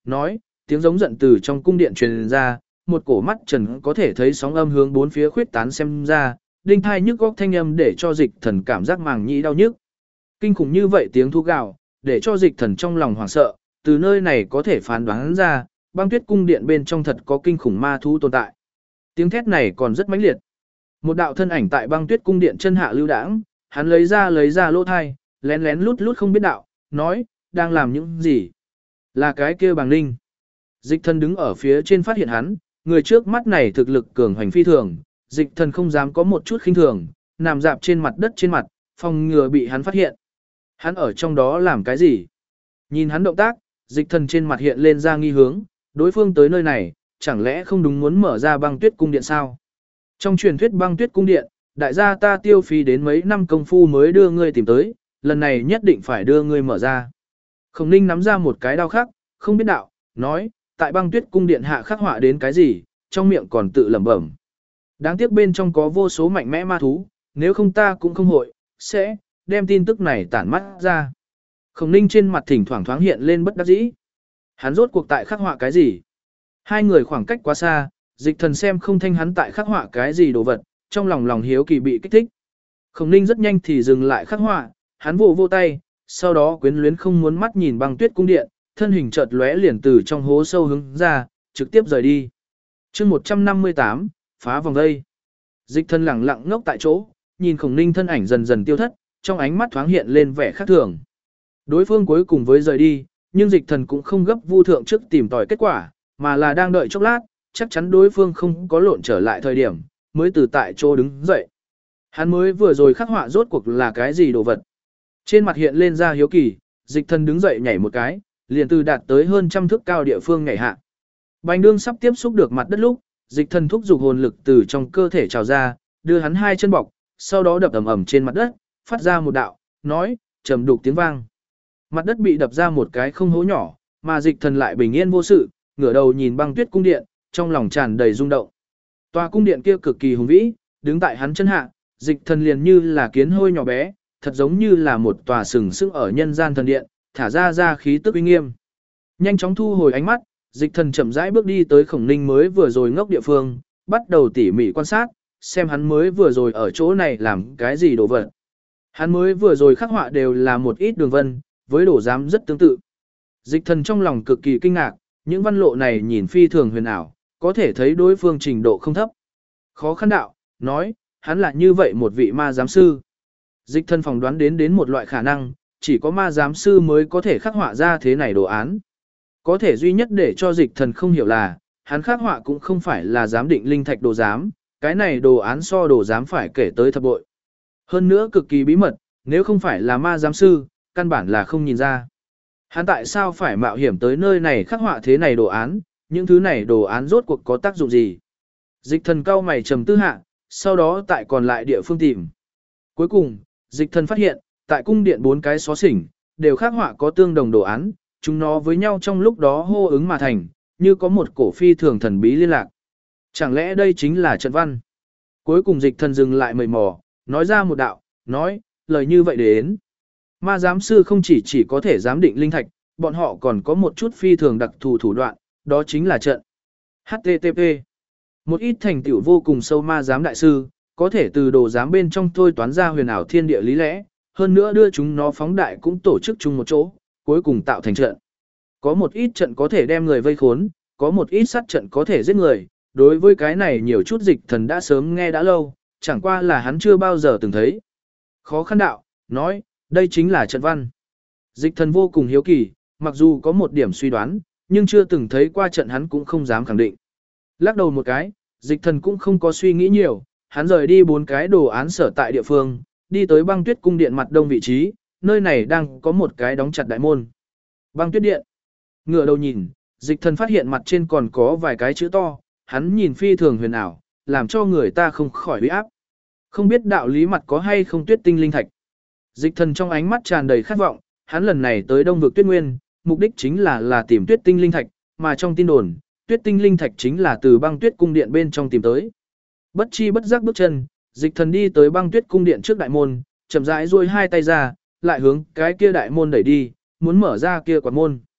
nói, tiếng giống giận từ trong cung điện truyền ra, một cổ mắt trần có thể thấy sóng âm hướng bốn phía khuyết tán xem ra, đinh thai nhức góc thanh âm để cho Dịch Thần cảm giác màng nhĩ đau nhức. Kinh khủng như vậy tiếng thú gào, để cho Dịch Thần trong lòng hoảng sợ, từ nơi này có thể phán đoán ra, Băng Tuyết cung điện bên trong thật có kinh khủng ma thú tồn tại. Tiếng thét này còn rất mãnh liệt. Một đạo thân ảnh tại Băng Tuyết cung điện chân hạ lưu đãng, hắn lấy ra lỗ thai, lén lén lút lút không biết đạo, nói, đang làm những gì? Là cái kia Bàng Ninh. Dịch Thần đứng ở phía trên phát hiện hắn, người trước mắt này thực lực cường hoành phi thường, Dịch Thần không dám có một chút khinh thường, nằm dạp trên mặt đất trên mặt, phòng ngừa bị hắn phát hiện. Hắn ở trong đó làm cái gì? Nhìn hắn động tác, Dịch Thần trên mặt hiện lên ra nghi hướng, đối phương tới nơi này, chẳng lẽ không đúng muốn mở ra Băng Tuyết cung điện sao? Trong truyền thuyết Băng Tuyết cung điện, đại gia ta tiêu phí đến mấy năm công phu mới đưa ngươi tìm tới, lần này nhất định phải đưa ngươi mở ra. Khổng Ninh nắm ra một cái đao khắc, không biết đạo, nói, tại Băng Tuyết cung điện hạ khắc họa đến cái gì, trong miệng còn tự lẩm bẩm. Đáng tiếc bên trong có vô số mạnh mẽ ma thú, nếu không ta cũng không hội, sẽ đem tin tức này tản mắt ra. Khổng Ninh trên mặt thỉnh thoảng thoáng hiện lên bất đắc dĩ. Hắn rốt cuộc tại khắc họa cái gì? Hai người khoảng cách quá xa, Dịch Thần xem không thanh hắn tại khắc họa cái gì đồ vật, trong lòng hiếu kỳ bị kích thích. Khổng Ninh rất nhanh thì dừng lại khắc họa, hắn vô tay, sau đó quyến luyến không muốn mắt nhìn Băng Tuyết cung điện, thân hình chợt lóe liền từ trong hố sâu hướng ra, trực tiếp rời đi. Chương 158, phá vòng vây. Dịch Thần lẳng lặng ngốc tại chỗ, nhìn Khổng Ninh thân ảnh dần dần tiêu thất, trong ánh mắt thoáng hiện lên vẻ khác thường. Đối phương cuối cùng với rời đi, nhưng Dịch Thần cũng không gấp vu thượng trước tìm tòi kết quả, mà là đang đợi chốc lát, chắc chắn đối phương không có lộn trở lại thời điểm, mới từ tại chỗ đứng dậy. Hắn mới vừa rồi khắc họa rốt cuộc là cái gì đồ vật. Trên mặt hiện lên ra hiếu kỳ, Dịch Thần đứng dậy nhảy một cái, liền từ đạt tới hơn trăm thước cao địa phương nhảy hạ. Bành đương sắp tiếp xúc được mặt đất lúc, Dịch Thần thúc giục hồn lực từ trong cơ thể trào ra, đưa hắn hai chân bọc, sau đó đập ầm ầm trên mặt đất, phát ra một đạo, nói, trầm đục tiếng vang. Mặt đất bị đập ra một cái không hố nhỏ, mà Dịch Thần lại bình yên vô sự, ngửa đầu nhìn Băng Tuyết cung điện, trong lòng tràn đầy rung động. Tòa cung điện kia cực kỳ hùng vĩ, đứng tại hắn chân hạ, Dịch Thần liền như là kiến hôi nhỏ bé, thật giống như là một tòa sừng sững ở nhân gian thần điện, thả ra khí tức uy nghiêm. Nhanh chóng thu hồi ánh mắt, Dịch Thần chậm rãi bước đi tới Khổng Ninh mới vừa rồi ngốc địa phương, bắt đầu tỉ mỉ quan sát, xem hắn mới vừa rồi ở chỗ này làm cái gì đồ vật. Hắn mới vừa rồi khắc họa đều là một ít đường vân, với đồ giám rất tương tự. Dịch Thần trong lòng cực kỳ kinh ngạc, những văn lộ này nhìn phi thường huyền ảo, có thể thấy đối phương trình độ không thấp. Khó khăn đạo, nói, hắn là như vậy một vị ma giám sư. Dịch Thần phỏng đoán đến một loại khả năng, chỉ có ma giám sư mới có thể khắc họa ra thế này đồ án. Có thể duy nhất để cho Dịch Thần không hiểu là, hắn khắc họa cũng không phải là giám định linh thạch đồ giám, cái này đồ án so đồ giám phải kể tới thập bội. Hơn nữa cực kỳ bí mật, nếu không phải là ma giám sư, căn bản là không nhìn ra. Hắn tại sao phải mạo hiểm tới nơi này khắc họa thế này đồ án, những thứ này đồ án rốt cuộc có tác dụng gì? Dịch Thần cau mày trầm tư hạ, sau đó tại còn lại địa phương tìm. Cuối cùng, Dịch Thần phát hiện, tại cung điện 4 cái xó xỉnh, đều khắc họa có tương đồng đồ án, chúng nó với nhau trong lúc đó hô ứng mà thành, như có một cổ phi thường thần bí liên lạc. Chẳng lẽ đây chính là trận văn? Cuối cùng Dịch Thần dừng lại mời mò, nói ra một đạo, nói, lời như vậy đến. Ma giám sư không chỉ có thể giám định linh thạch, bọn họ còn có một chút phi thường đặc thù thủ đoạn, đó chính là trận. HTTP. Một ít thành tựu vô cùng sâu ma giám đại sư, có thể từ đồ giám bên trong thôi toán ra huyền ảo thiên địa lý lẽ, hơn nữa đưa chúng nó phóng đại cũng tổ chức chung một chỗ, cuối cùng tạo thành trận. Có một ít trận có thể đem người vây khốn, có một ít sát trận có thể giết người, đối với cái này nhiều chút Dịch Thần đã sớm nghe đã lâu, chẳng qua là hắn chưa bao giờ từng thấy. Khó khăn đạo, nói, đây chính là trận văn. Dịch Thần vô cùng hiếu kỳ, mặc dù có một điểm suy đoán, nhưng chưa từng thấy qua trận hắn cũng không dám khẳng định. Lắc đầu một cái, Dịch Thần cũng không có suy nghĩ nhiều, hắn rời đi 4 cái đồ án sở tại địa phương, đi tới Băng Tuyết cung điện mặt đông vị trí, nơi này đang có một cái đóng chặt đại môn. Băng Tuyết điện. Ngửa đầu nhìn, Dịch Thần phát hiện mặt trên còn có vài cái chữ to, hắn nhìn phi thường huyền ảo, làm cho người ta không khỏi uy áp. Không biết đạo lý mặt có hay không tuyết tinh linh thạch. Dịch Thần trong ánh mắt tràn đầy khát vọng, hắn lần này tới Đông vực Tuyết Nguyên, mục đích chính là tìm tuyết tinh linh thạch, mà trong tin đồn, tuyết tinh linh thạch chính là từ Băng Tuyết cung điện bên trong tìm tới. Bất chi bất giác bước chân, Dịch Thần đi tới Băng Tuyết cung điện trước đại môn, chậm rãi duỗi hai tay ra, lại hướng cái kia đại môn đẩy đi, muốn mở ra kia quạt môn.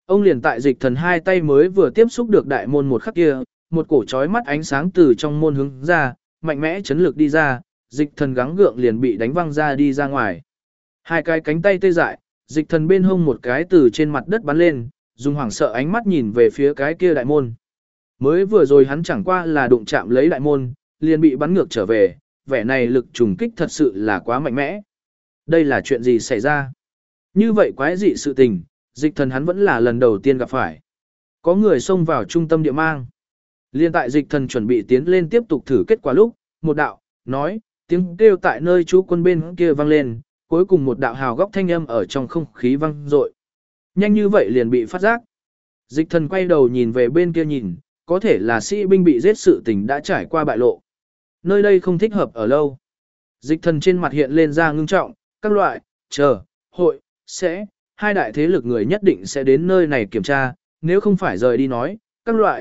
ông liền tại dịch thần hai tay mới vừa tiếp xúc được đại môn một khắc kia, một cổ chói mắt ánh sáng từ trong môn hướng ra, mạnh mẽ chấn lực đi ra, dịch thần gắng gượng liền bị đánh văng ra đi ra ngoài. Hai cái cánh tay tê dại, dịch thần bên hông một cái từ trên mặt đất bắn lên, dùng hoảng sợ ánh mắt nhìn về phía cái kia đại môn. Mới vừa rồi hắn chẳng qua là đụng chạm lấy đại môn, liền bị bắn ngược trở về, vẻ này lực trùng kích thật sự là quá mạnh mẽ. Đây là chuyện gì xảy ra? Như vậy quái dị sự tình, dịch thần hắn vẫn là lần đầu tiên gặp phải. Có người xông vào trung tâm địa mang. Liên tại dịch thần chuẩn bị tiến lên tiếp tục thử kết quả lúc, một đạo, nói, tiếng kêu tại nơi chú quân bên kia vang lên, cuối cùng một đạo hào góc thanh âm ở trong không khí vang dội. Nhanh như vậy liền bị phát giác. Dịch thần quay đầu nhìn về bên kia nhìn, có thể là sĩ binh bị giết sự tình đã trải qua bại lộ. Nơi đây không thích hợp ở lâu. Dịch thần trên mặt hiện lên ra ngưng trọng, các loại, hội, sẽ, hai đại thế lực người nhất định sẽ đến nơi này kiểm tra, nếu không phải rời đi nói, các loại,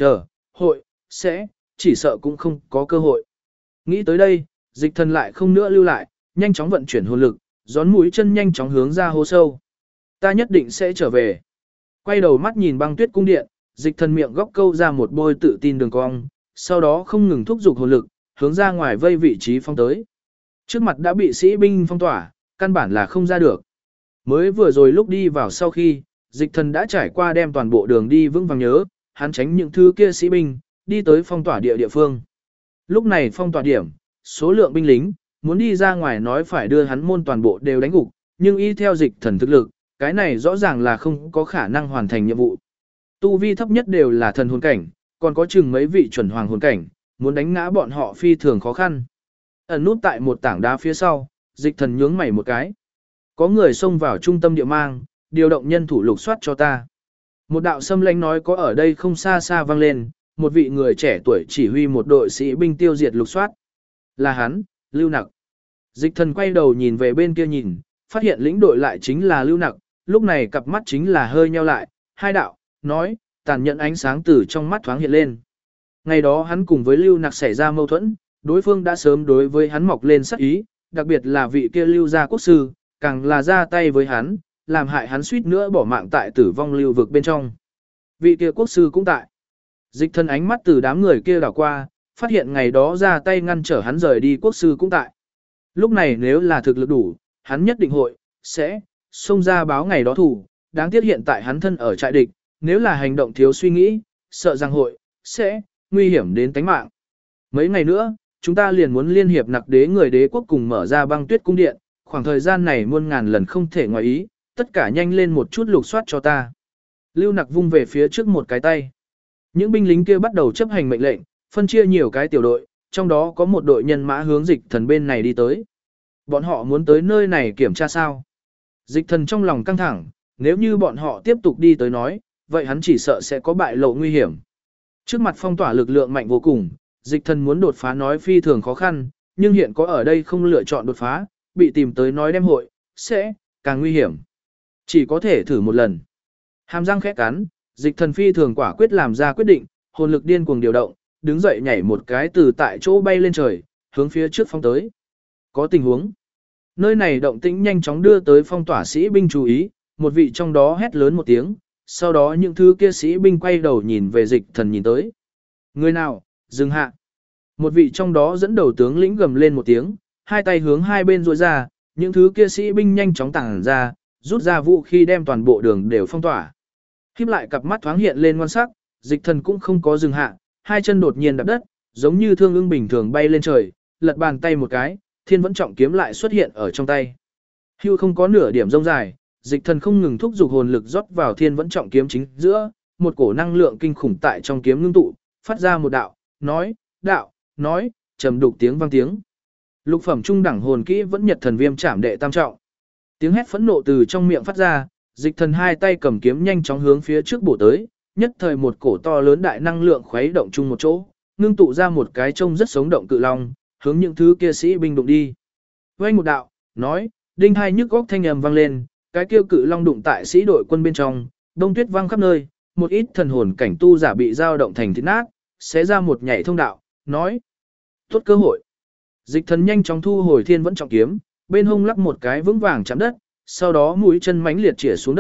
hội, sẽ, chỉ sợ cũng không có cơ hội. Nghĩ tới đây, dịch thần lại không nữa lưu lại, nhanh chóng vận chuyển hồn lực, gión mũi chân nhanh chóng hướng ra hố sâu. Ta nhất định sẽ trở về. Quay đầu mắt nhìn băng tuyết cung điện, dịch thần miệng góc câu ra một bôi tự tin đường cong, sau đó không ngừng thúc giục hồn lực, hướng ra ngoài vây vị trí phong tới. Trước mặt đã bị sĩ binh phong tỏa, căn bản là không ra được. Mới vừa rồi lúc đi vào sau khi, dịch thần đã trải qua đem toàn bộ đường đi vững vàng nhớ, hắn tránh những thứ kia sĩ binh, đi tới phong tỏa địa phương. Lúc này phong tỏa điểm, số lượng binh lính, muốn đi ra ngoài nói phải đưa hắn môn toàn bộ đều đánh gục, nhưng y theo dịch thần thực lực, cái này rõ ràng là không có khả năng hoàn thành nhiệm vụ. Tu vi thấp nhất đều là thần hồn cảnh, còn có chừng mấy vị chuẩn hoàng hồn cảnh, muốn đánh ngã bọn họ phi thường khó khăn. Ẩn nút tại một tảng đá phía sau, dịch thần nhướng mày một cái. Có người xông vào trung tâm địa mang, điều động nhân thủ lục soát cho ta. Một đạo xâm lãnh nói có ở đây không xa xa vang lên, một vị người trẻ tuổi chỉ huy một đội sĩ binh tiêu diệt lục soát. Là hắn, Lưu Nặc. Dịch thần quay đầu nhìn về bên kia nhìn, phát hiện lĩnh đội lại chính là Lưu Nặc, lúc này cặp mắt chính là hơi nheo lại, hai đạo, nói, tàn nhẫn ánh sáng từ trong mắt thoáng hiện lên. Ngày đó hắn cùng với Lưu Nặc xảy ra mâu thuẫn, đối phương đã sớm đối với hắn mọc lên sắc ý, đặc biệt là vị kia Lưu gia quốc sư, càng là ra tay với hắn, làm hại hắn suýt nữa bỏ mạng tại tử vong lưu vực bên trong. Vị kia quốc sư cũng tại. Dịch thân ánh mắt từ đám người kia đảo qua, phát hiện ngày đó ra tay ngăn trở hắn rời đi quốc sư cũng tại. Lúc này nếu là thực lực đủ, hắn nhất định sẽ xông ra báo ngày đó thủ, đáng tiếc hiện tại hắn thân ở trại địch, nếu là hành động thiếu suy nghĩ, sợ rằng sẽ nguy hiểm đến tính mạng. Mấy ngày nữa, chúng ta liền muốn liên hiệp nặc đế người đế quốc cùng mở ra băng tuyết cung điện, khoảng thời gian này muôn ngàn lần không thể ngoài ý, tất cả nhanh lên một chút lục soát cho ta. Lưu Nặc vung về phía trước một cái tay. Những binh lính kia bắt đầu chấp hành mệnh lệnh, phân chia nhiều cái tiểu đội, trong đó có một đội nhân mã hướng dịch thần bên này đi tới. Bọn họ muốn tới nơi này kiểm tra sao? Dịch thần trong lòng căng thẳng, nếu như bọn họ tiếp tục đi tới nói, vậy hắn chỉ sợ sẽ có bại lộ nguy hiểm. Trước mặt phong tỏa lực lượng mạnh vô cùng, dịch thần muốn đột phá nói phi thường khó khăn, nhưng hiện có ở đây không lựa chọn đột phá, bị tìm tới nói đem sẽ càng nguy hiểm. Chỉ có thể thử một lần. Hàm răng khẽ cắn, dịch thần phi thường quả quyết làm ra quyết định, hồn lực điên cuồng điều động, đứng dậy nhảy một cái từ tại chỗ bay lên trời, hướng phía trước phong tới. Có tình huống. Nơi này động tĩnh nhanh chóng đưa tới phong tỏa sĩ binh chú ý, một vị trong đó hét lớn một tiếng, sau đó những thứ kia sĩ binh quay đầu nhìn về dịch thần nhìn tới. Người nào, dừng hạ. Một vị trong đó dẫn đầu tướng lĩnh gầm lên một tiếng, hai tay hướng hai bên duỗi ra, những thứ kia sĩ binh nhanh chóng tản ra, rút ra vũ khí đem toàn bộ đường đều phong tỏa. Khiếp lại cặp mắt thoáng hiện lên ngoan sắc, dịch thần cũng không có dừng hạ, hai chân đột nhiên đạp đất, giống như thương ưng bình thường bay lên trời, lật bàn tay một cái, thiên vẫn trọng kiếm lại xuất hiện ở trong tay. Hưu không có nửa điểm rông dài, dịch thần không ngừng thúc giục hồn lực rót vào thiên vẫn trọng kiếm chính giữa, một cổ năng lượng kinh khủng tại trong kiếm ngưng tụ, phát ra một đạo, nói, trầm đục tiếng vang tiếng. Lục phẩm trung đẳng hồn kỹ vẫn nhật thần viêm chạm đệ tam trọng. Tiếng hét phẫn nộ từ trong miệng phát ra, dịch thần hai tay cầm kiếm nhanh chóng hướng phía trước bổ tới, nhất thời một cổ to lớn đại năng lượng khuấy động chung một chỗ, ngưng tụ ra một cái trông rất sống động cự long, hướng những thứ kia sĩ binh đụng đi. Vang một đạo, nói, đinh hai nhức góc thanh âm vang lên, cái kia cự long đụng tại sĩ đội quân bên trong, đông tuyết vang khắp nơi, một ít thần hồn cảnh tu giả bị dao động thành thịt nát, xé ra một nhảy thông đạo, nói, tốt cơ hội. Dịch thần nhanh chóng thu hồi thiên vẫn trọng kiếm, bên hông lắc một cái vững vàng chạm đất, sau đó mũi chân mãnh liệt chĩa xuống đất,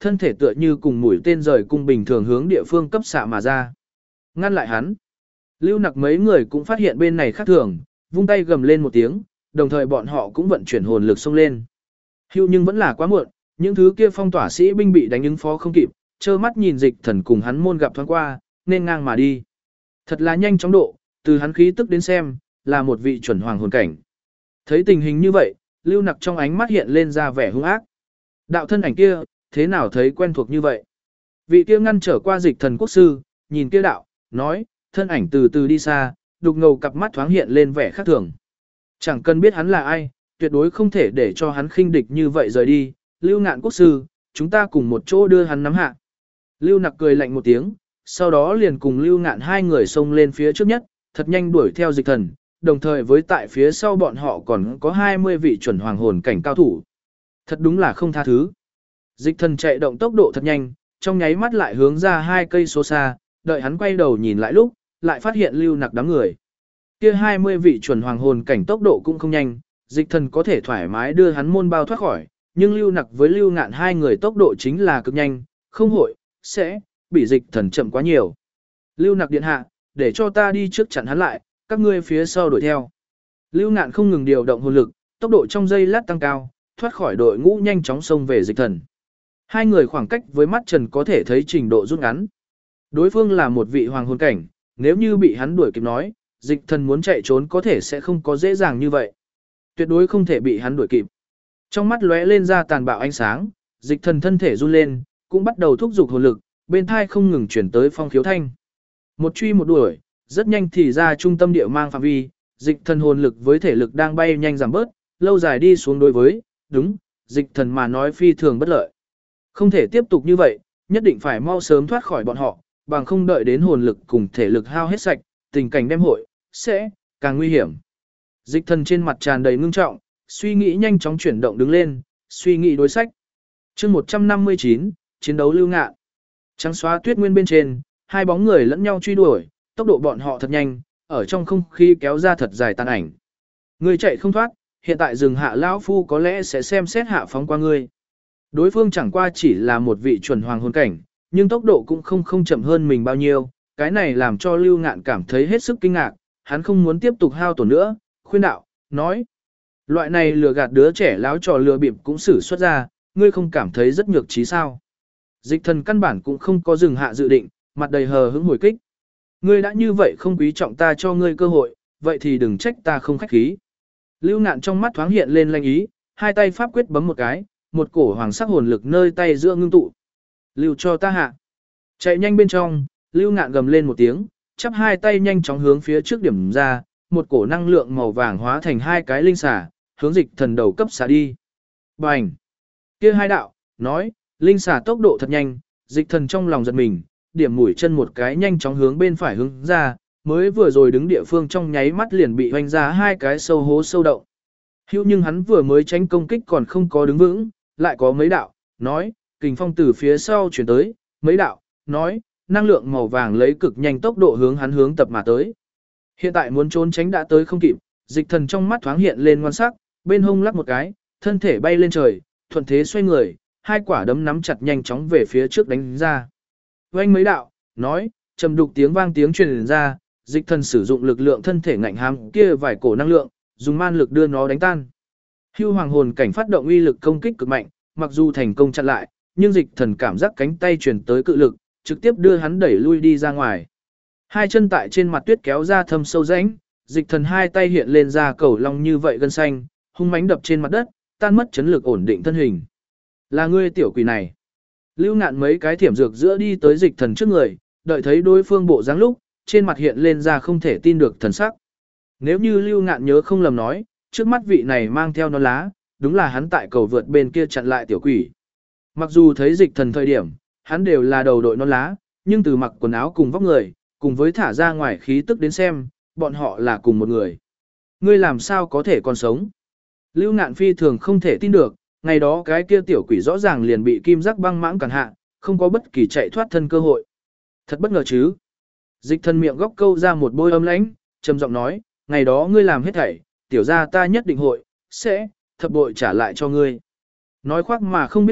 thân thể tựa như cùng mũi tên rời cung bình thường hướng địa phương cấp xạ mà ra. Ngăn lại hắn. Lưu Nặc mấy người cũng phát hiện bên này khác thường, vung tay gầm lên một tiếng, đồng thời bọn họ cũng vận chuyển hồn lực xông lên. Hưu nhưng vẫn là quá muộn, những thứ kia phong tỏa sĩ binh bị đánh ứng phó không kịp, trơ mắt nhìn Dịch Thần cùng hắn môn gặp thoáng qua, nên ngang mà đi. Thật là nhanh chóng độ, từ hắn khí tức đến xem, là một vị chuẩn hoàng hồn cảnh. Thấy tình hình như vậy, Lưu Nặc trong ánh mắt hiện lên ra vẻ hung ác. Đạo thân ảnh kia, thế nào thấy quen thuộc như vậy? Vị kia ngăn trở qua Dịch Thần quốc sư, nhìn kia đạo, nói, thân ảnh từ từ đi xa, đục ngầu cặp mắt thoáng hiện lên vẻ khác thường. Chẳng cần biết hắn là ai, tuyệt đối không thể để cho hắn khinh địch như vậy rời đi. Lưu Ngạn quốc sư, chúng ta cùng một chỗ đưa hắn nắm hạ. Lưu Nặc cười lạnh một tiếng, sau đó liền cùng Lưu Ngạn hai người xông lên phía trước nhất, thật nhanh đuổi theo Dịch Thần, đồng thời với tại phía sau bọn họ còn có 20 vị chuẩn hoàng hồn cảnh cao thủ. Thật đúng là không tha thứ. Dịch Thần chạy động tốc độ thật nhanh, trong nháy mắt lại hướng ra 2 cây số xa, đợi hắn quay đầu nhìn lại lúc, lại phát hiện Lưu Nặc đám người. Kia 20 vị chuẩn hoàng hồn cảnh tốc độ cũng không nhanh, Dịch Thần có thể thoải mái đưa hắn môn bao thoát khỏi, nhưng Lưu Nặc với Lưu Ngạn hai người tốc độ chính là cực nhanh, không hội, sẽ bị Dịch Thần chậm quá nhiều. Lưu Nặc điện hạ, để cho ta đi trước chặn hắn lại, các ngươi phía sau đuổi theo. Lưu Ngạn không ngừng điều động hồn lực, tốc độ trong giây lát tăng cao, thoát khỏi đội ngũ nhanh chóng xông về Dịch Thần. Hai người khoảng cách với mắt trần có thể thấy trình độ rút ngắn. Đối phương là một vị hoàng hồn cảnh, nếu như bị hắn đuổi kịp nói, Dịch Thần muốn chạy trốn có thể sẽ không có dễ dàng như vậy. Tuyệt đối không thể bị hắn đuổi kịp. Trong mắt lóe lên ra tàn bạo ánh sáng, Dịch Thần thân thể run lên, cũng bắt đầu thúc giục hồn lực, bên thai không ngừng chuyển tới phong khiếu thanh. Một truy một đuổi, rất nhanh thì ra trung tâm địa mang phạm vi, Dịch Thần hồn lực với thể lực đang bay nhanh giảm bớt, lâu dài đi xuống đối với, đúng, Dịch Thần mà nói phi thường bất lợi. Không thể tiếp tục như vậy, nhất định phải mau sớm thoát khỏi bọn họ, bằng không đợi đến hồn lực cùng thể lực hao hết sạch, tình cảnh đem hội, sẽ, càng nguy hiểm. Dịch Thần trên mặt tràn đầy ngưng trọng, suy nghĩ nhanh chóng chuyển động đứng lên, suy nghĩ đối sách. chương 159, chiến đấu Lưu Ngạn. Trắng xóa tuyết nguyên bên trên, hai bóng người lẫn nhau truy đuổi, tốc độ bọn họ thật nhanh, ở trong không khí kéo ra thật dài tàn ảnh. Người chạy không thoát, hiện tại rừng hạ lão phu có lẽ sẽ xem xét hạ phóng qua ngươi. Đối phương chẳng qua chỉ là một vị chuẩn hoàng hồn cảnh, nhưng tốc độ cũng không chậm hơn mình bao nhiêu, cái này làm cho Lưu Ngạn cảm thấy hết sức kinh ngạc, hắn không muốn tiếp tục hao tổn nữa, khuyên đạo, nói. Loại này lừa gạt đứa trẻ láo trò lừa bịp cũng xử xuất ra, ngươi không cảm thấy rất nhược trí sao. Dịch Thần căn bản cũng không có dừng hạ dự định, mặt đầy hờ hững hồi kích. Ngươi đã như vậy không quý trọng ta cho ngươi cơ hội, vậy thì đừng trách ta không khách khí. Lưu Ngạn trong mắt thoáng hiện lên lanh ý, hai tay pháp quyết bấm một cái, một cổ hoàng sắc hồn lực nơi tay giữa ngưng tụ. Lưu cho ta hạ. Chạy nhanh bên trong, Lưu Ngạn gầm lên một tiếng, chắp hai tay nhanh chóng hướng phía trước điểm ra, một cổ năng lượng màu vàng hóa thành hai cái linh xà, hướng Dịch Thần đầu cấp xả đi. Bành! Kia hai đạo, nói, linh xà tốc độ thật nhanh, Dịch Thần trong lòng giật mình, điểm mũi chân một cái nhanh chóng hướng bên phải hướng ra, mới vừa rồi đứng địa phương trong nháy mắt liền bị hoành ra hai cái sâu hố sâu động. Hữu nhưng hắn vừa mới tránh công kích còn không có đứng vững, lại có mấy đạo, nói, kình phong từ phía sau chuyển tới, mấy đạo, nói, năng lượng màu vàng lấy cực nhanh tốc độ hướng hắn hướng tập mà tới. Hiện tại muốn trốn tránh đã tới không kịp, Dịch Thần trong mắt thoáng hiện lên ngoan sắc, bên hông lắc một cái, thân thể bay lên trời, thuận thế xoay người, hai quả đấm nắm chặt nhanh chóng về phía trước đánh ra. Oanh mấy đạo, nói, trầm đục tiếng vang tiếng truyền ra, Dịch Thần sử dụng lực lượng thân thể ngạnh hám kia vài cổ năng lượng, dùng man lực đưa nó đánh tan. Hưu hoàng hồn cảnh phát động uy lực công kích cực mạnh, mặc dù thành công chặn lại, nhưng Dịch Thần cảm giác cánh tay truyền tới cự lực, trực tiếp đưa hắn đẩy lui đi ra ngoài. Hai chân tại trên mặt tuyết kéo ra thâm sâu rãnh, Dịch Thần hai tay hiện lên ra cầu long như vậy gân xanh, hung mãnh đập trên mặt đất, tan mất chấn lực ổn định thân hình. Là ngươi tiểu quỷ này. Lưu Ngạn mấy cái thiểm dược giữa đi tới Dịch Thần trước người, đợi thấy đối phương bộ dáng lúc, trên mặt hiện lên ra không thể tin được thần sắc. Nếu như Lưu Ngạn nhớ không lầm nói, trước mắt vị này mang theo nón lá, đúng là hắn tại cầu vượt bên kia chặn lại tiểu quỷ. Mặc dù thấy Dịch Thần thời điểm, hắn đều là đầu đội nón lá, nhưng từ mặc quần áo cùng vóc người, cùng với thả ra ngoài khí tức đến xem, bọn họ là cùng một người. Ngươi làm sao có thể còn sống? Lưu Ngạn phi thường không thể tin được, ngày đó cái kia tiểu quỷ rõ ràng liền bị kim giác băng mãng cản hạ, không có bất kỳ chạy thoát thân cơ hội. Thật bất ngờ chứ? Dịch Thần miệng góc câu ra một bôi âm lãnh, trầm giọng nói, ngày đó ngươi làm hết thảy, tiểu gia ta nhất định hội, sẽ, thập bội trả lại cho ngươi. Nói khoác mà không biết ngượng,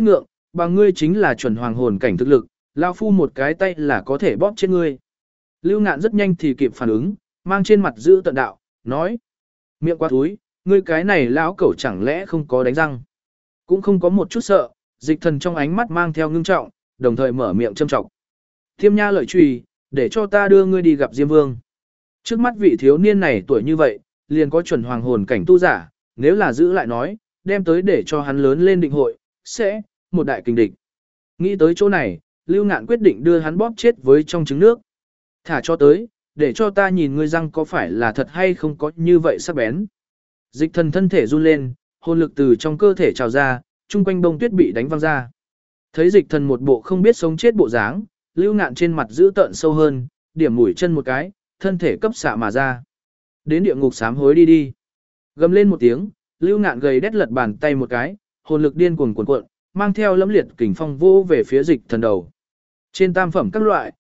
bằng ngươi chính là chuẩn hoàng hồn cảnh thực lực, lão phu một cái tay là có thể bóp chết ngươi. Lưu Ngạn rất nhanh thì kịp phản ứng, mang trên mặt giữ tận đạo, nói: "Miệng quá thúi, ngươi cái này lão cẩu chẳng lẽ không có đánh răng?" Cũng không có một chút sợ, Dịch Thần trong ánh mắt mang theo ngưng trọng, đồng thời mở miệng châm trọng. "Thiêm Nha lợi chùy, để cho ta đưa ngươi đi gặp Diêm Vương." Trước mắt vị thiếu niên này tuổi như vậy, liền có chuẩn hoàng hồn cảnh tu giả, nếu là giữ lại nói, đem tới để cho hắn lớn lên định hội, sẽ một đại kình địch. Nghĩ tới chỗ này, Lưu Ngạn quyết định đưa hắn bóp chết với trong trứng nước. "Thả cho tới, để cho ta nhìn ngươi răng có phải là thật hay không có như vậy sắc bén." Dịch Thần thân thể run lên, hồn lực từ trong cơ thể trào ra, chung quanh bông tuyết bị đánh văng ra. Thấy Dịch Thần một bộ không biết sống chết bộ dáng, Lưu Ngạn trên mặt giữ tợn sâu hơn, điểm mũi chân một cái, thân thể cấp xạ mà ra. "Đến địa ngục sám hối đi đi." Gầm lên một tiếng, Lưu Ngạn gầy đét lật bàn tay một cái, hồn lực điên cuồng cuồn cuộn, mang theo lẫm liệt kình phong vô về phía Dịch Thần đầu. Trên tam phẩm các loại,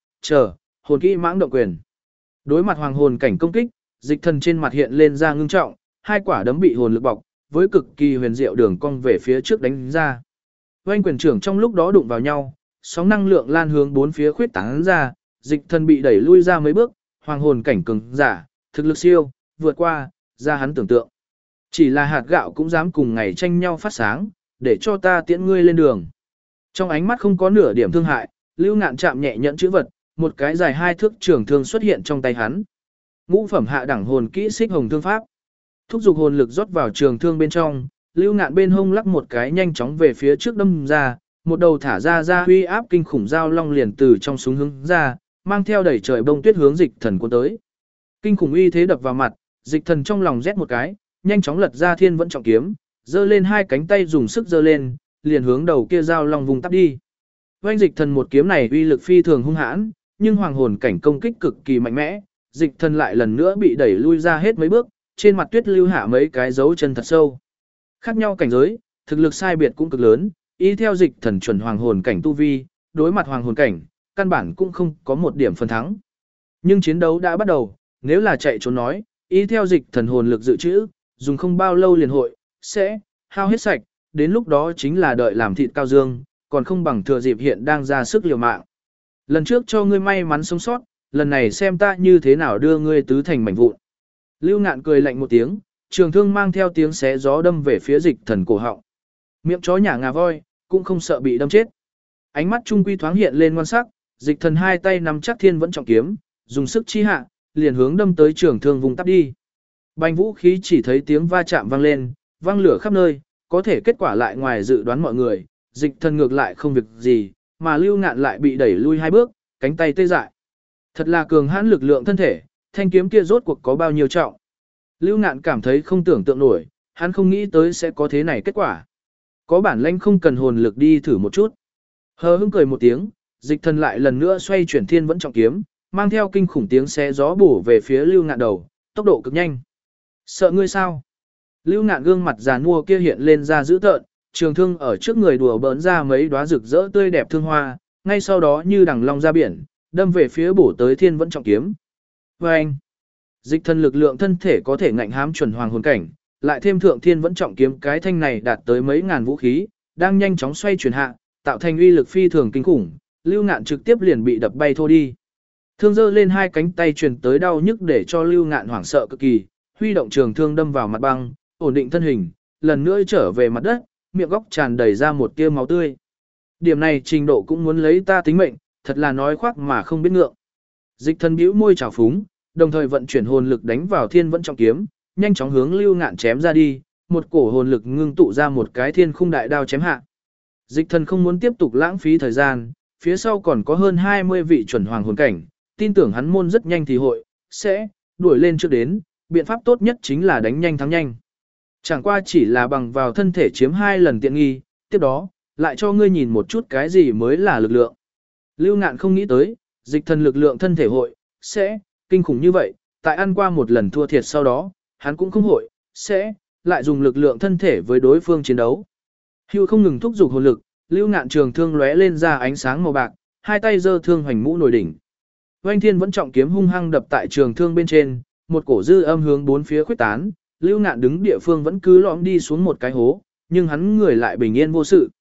hồn kỹ mãng động quyền. Đối mặt hoàng hồn cảnh công kích, Dịch Thần trên mặt hiện lên ra ngưng trọng, hai quả đấm bị hồn lực bọc, với cực kỳ huyền diệu đường cong về phía trước đánh ra. Oanh quyền trưởng trong lúc đó đụng vào nhau, sóng năng lượng lan hướng bốn phía khuyết tán ra, Dịch Thần bị đẩy lui ra mấy bước, hoàng hồn cảnh cường giả, thực lực siêu, vượt qua, ra hắn tưởng tượng. Chỉ là hạt gạo cũng dám cùng ngày tranh nhau phát sáng, để cho ta tiễn ngươi lên đường. Trong ánh mắt không có nửa điểm thương hại, Lưu Ngạn chạm nhẹ nhẫn chữ vật, một cái dài 2 thước trường thương xuất hiện trong tay hắn. Ngũ phẩm hạ đẳng hồn kỹ xích hồng thương pháp. Thúc giục hồn lực rót vào trường thương bên trong, Lưu Ngạn bên hông lắc một cái nhanh chóng về phía trước đâm ra, một đầu thả ra huy áp kinh khủng dao long liền từ trong súng hướng ra, mang theo đẩy trời bông tuyết hướng Dịch Thần cuốn tới. Kinh khủng uy thế đập vào mặt, Dịch Thần trong lòng rét một cái, nhanh chóng lật ra thiên vẫn trọng kiếm, giơ lên hai cánh tay dùng sức giơ lên, liền hướng đầu kia dao long vùng tắp đi. Oanh Dịch Thần một kiếm này uy lực phi thường hung hãn, nhưng hoàng hồn cảnh công kích cực kỳ mạnh mẽ, Dịch Thần lại lần nữa bị đẩy lui ra hết mấy bước, trên mặt tuyết lưu hạ mấy cái dấu chân thật sâu. Khác nhau cảnh giới, thực lực sai biệt cũng cực lớn, y theo Dịch Thần chuẩn hoàng hồn cảnh tu vi, đối mặt hoàng hồn cảnh, căn bản cũng không có một điểm phần thắng. Nhưng chiến đấu đã bắt đầu, nếu là chạy trốn nói, y theo Dịch Thần hồn lực dự trữ, dùng không bao lâu liền hội, sẽ hao hết sạch, đến lúc đó chính là đợi làm thịt cao dương, còn không bằng thừa dịp hiện đang ra sức liều mạng. Lần trước cho ngươi may mắn sống sót, lần này xem ta như thế nào đưa ngươi tứ thành mảnh vụn. Lưu Ngạn cười lạnh một tiếng, trường thương mang theo tiếng xé gió đâm về phía Dịch Thần cổ họng. Miệng chó nhả ngà voi, cũng không sợ bị đâm chết. Ánh mắt trung quy thoáng hiện lên ngoan sắc, Dịch Thần hai tay nắm chắc thiên vẫn trọng kiếm, dùng sức chi hạ, liền hướng đâm tới trường thương vùng tắp đi. Bành vũ khí chỉ thấy tiếng va chạm vang lên, vang lửa khắp nơi, có thể kết quả lại ngoài dự đoán mọi người, Dịch Thần ngược lại không việc gì, mà Lưu Ngạn lại bị đẩy lui hai bước, cánh tay tê dại. Thật là cường hãn lực lượng thân thể, thanh kiếm kia rốt cuộc có bao nhiêu trọng. Lưu Ngạn cảm thấy không tưởng tượng nổi, hắn không nghĩ tới sẽ có thế này kết quả. Có bản lĩnh không cần hồn lực đi thử một chút. Hờ hững cười một tiếng, Dịch Thần lại lần nữa xoay chuyển thiên vẫn trọng kiếm, mang theo kinh khủng tiếng xé gió bổ về phía Lưu Ngạn đầu, tốc độ cực nhanh. Sợ ngươi sao? Lưu Ngạn gương mặt già nua kia hiện lên ra dữ tợn, trường thương ở trước người đùa bỡn ra mấy đóa rực rỡ tươi đẹp thương hoa, ngay sau đó như đằng long ra biển, đâm về phía bổ tới thiên vẫn trọng kiếm. Và anh, Dịch Thần lực lượng thân thể có thể ngạnh hám chuẩn hoàng hồn cảnh, lại thêm thượng thiên vẫn trọng kiếm cái thanh này đạt tới mấy ngàn vũ khí, đang nhanh chóng xoay chuyển hạ, tạo thành uy lực phi thường kinh khủng, Lưu Ngạn trực tiếp liền bị đập bay thô đi. Thương giơ lên hai cánh tay truyền tới đau nhức để cho Lưu Ngạn hoảng sợ cực kỳ, huy động trường thương đâm vào mặt băng, ổn định thân hình, lần nữa trở về mặt đất, miệng góc tràn đầy ra một tia máu tươi. Điểm này trình độ cũng muốn lấy ta tính mệnh, thật là nói khoác mà không biết ngượng. Dịch Thần bĩu môi trào phúng, đồng thời vận chuyển hồn lực đánh vào thiên vẫn trọng kiếm, nhanh chóng hướng Lưu Ngạn chém ra đi, một cổ hồn lực ngưng tụ ra một cái thiên khung đại đao chém hạ. Dịch Thần không muốn tiếp tục lãng phí thời gian, phía sau còn có hơn 20 vị chuẩn hoàng hồn cảnh, tin tưởng hắn môn rất nhanh thì hội, sẽ đuổi lên trước đến, biện pháp tốt nhất chính là đánh nhanh thắng nhanh. Chẳng qua chỉ là bằng vào thân thể chiếm 2 lần tiện nghi, tiếp đó, lại cho ngươi nhìn một chút cái gì mới là lực lượng. Lưu Ngạn không nghĩ tới, Dịch Thần lực lượng thân thể hội, sẽ kinh khủng như vậy, tại ăn qua một lần thua thiệt sau đó, hắn cũng không hội, sẽ lại dùng lực lượng thân thể với đối phương chiến đấu. Hưu không ngừng thúc giục hồn lực, Lưu Ngạn trường thương lóe lên ra ánh sáng màu bạc, hai tay giơ thương hoành mũ nổi đỉnh. Oanh thiên vẫn trọng kiếm hung hăng đập tại trường thương bên trên, một cổ dư âm hướng bốn phía khuếch tán, Lưu Ngạn đứng địa phương vẫn cứ lõm đi xuống một cái hố, nhưng hắn người lại bình yên vô sự.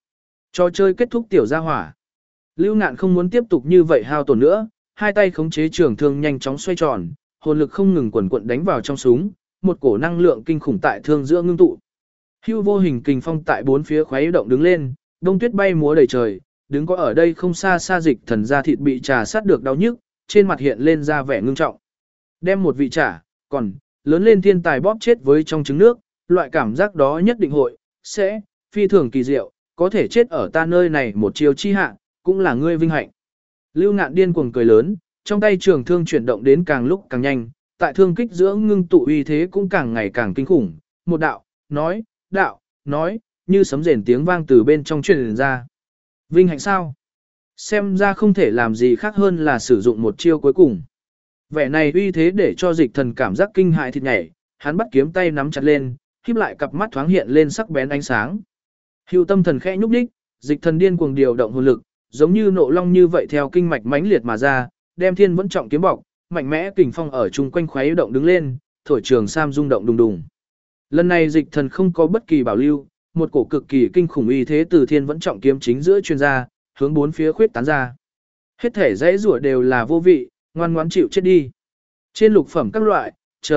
Trò chơi kết thúc tiểu gia hỏa. Lưu Ngạn không muốn tiếp tục như vậy hao tổn nữa, hai tay khống chế trường thương nhanh chóng xoay tròn, hồn lực không ngừng quần quận đánh vào trong súng, một cổ năng lượng kinh khủng tại thương giữa ngưng tụ. Hưu vô hình kình phong tại bốn phía khuấy động đứng lên, đông tuyết bay múa đầy trời, đứng có ở đây không xa xa Dịch Thần da thịt bị trà sát được đau nhức, trên mặt hiện lên ra vẻ ngưng trọng. Đem một vị trả, còn lớn lên thiên tài bóp chết với trong trứng nước, loại cảm giác đó nhất định hội sẽ phi thường kỳ diệu, có thể chết ở ta nơi này một chiều chi hạ, cũng là ngươi vinh hạnh. Lưu Ngạn điên cuồng cười lớn, trong tay trường thương chuyển động đến càng lúc càng nhanh, tại thương kích giữa ngưng tụ uy thế cũng càng ngày càng kinh khủng, một đạo, nói, như sấm rền tiếng vang từ bên trong truyền ra. Vinh hạnh sao? Xem ra không thể làm gì khác hơn là sử dụng một chiêu cuối cùng. Vẻ này uy thế để cho Dịch Thần cảm giác kinh hại thịt nhảy, hắn bắt kiếm tay nắm chặt lên, khép lại cặp mắt thoáng hiện lên sắc bén ánh sáng. Hưu tâm thần khẽ nhúc nhích, Dịch Thần điên cuồng điều động hồn lực, giống như nộ long như vậy theo kinh mạch mãnh liệt mà ra, đem thiên vẫn trọng kiếm bọc, mạnh mẽ kình phong ở chung quanh khuấy động đứng lên, thổi trường sam rung động đùng đùng. Lần này Dịch Thần không có bất kỳ bảo lưu, một cổ cực kỳ kinh khủng uy thế từ thiên vẫn trọng kiếm chính giữa truyền ra, hướng bốn phía khuyết tán ra. Hết thể dãy rủa đều là vô vị, ngoan ngoãn chịu chết đi. Trên lục phẩm các loại,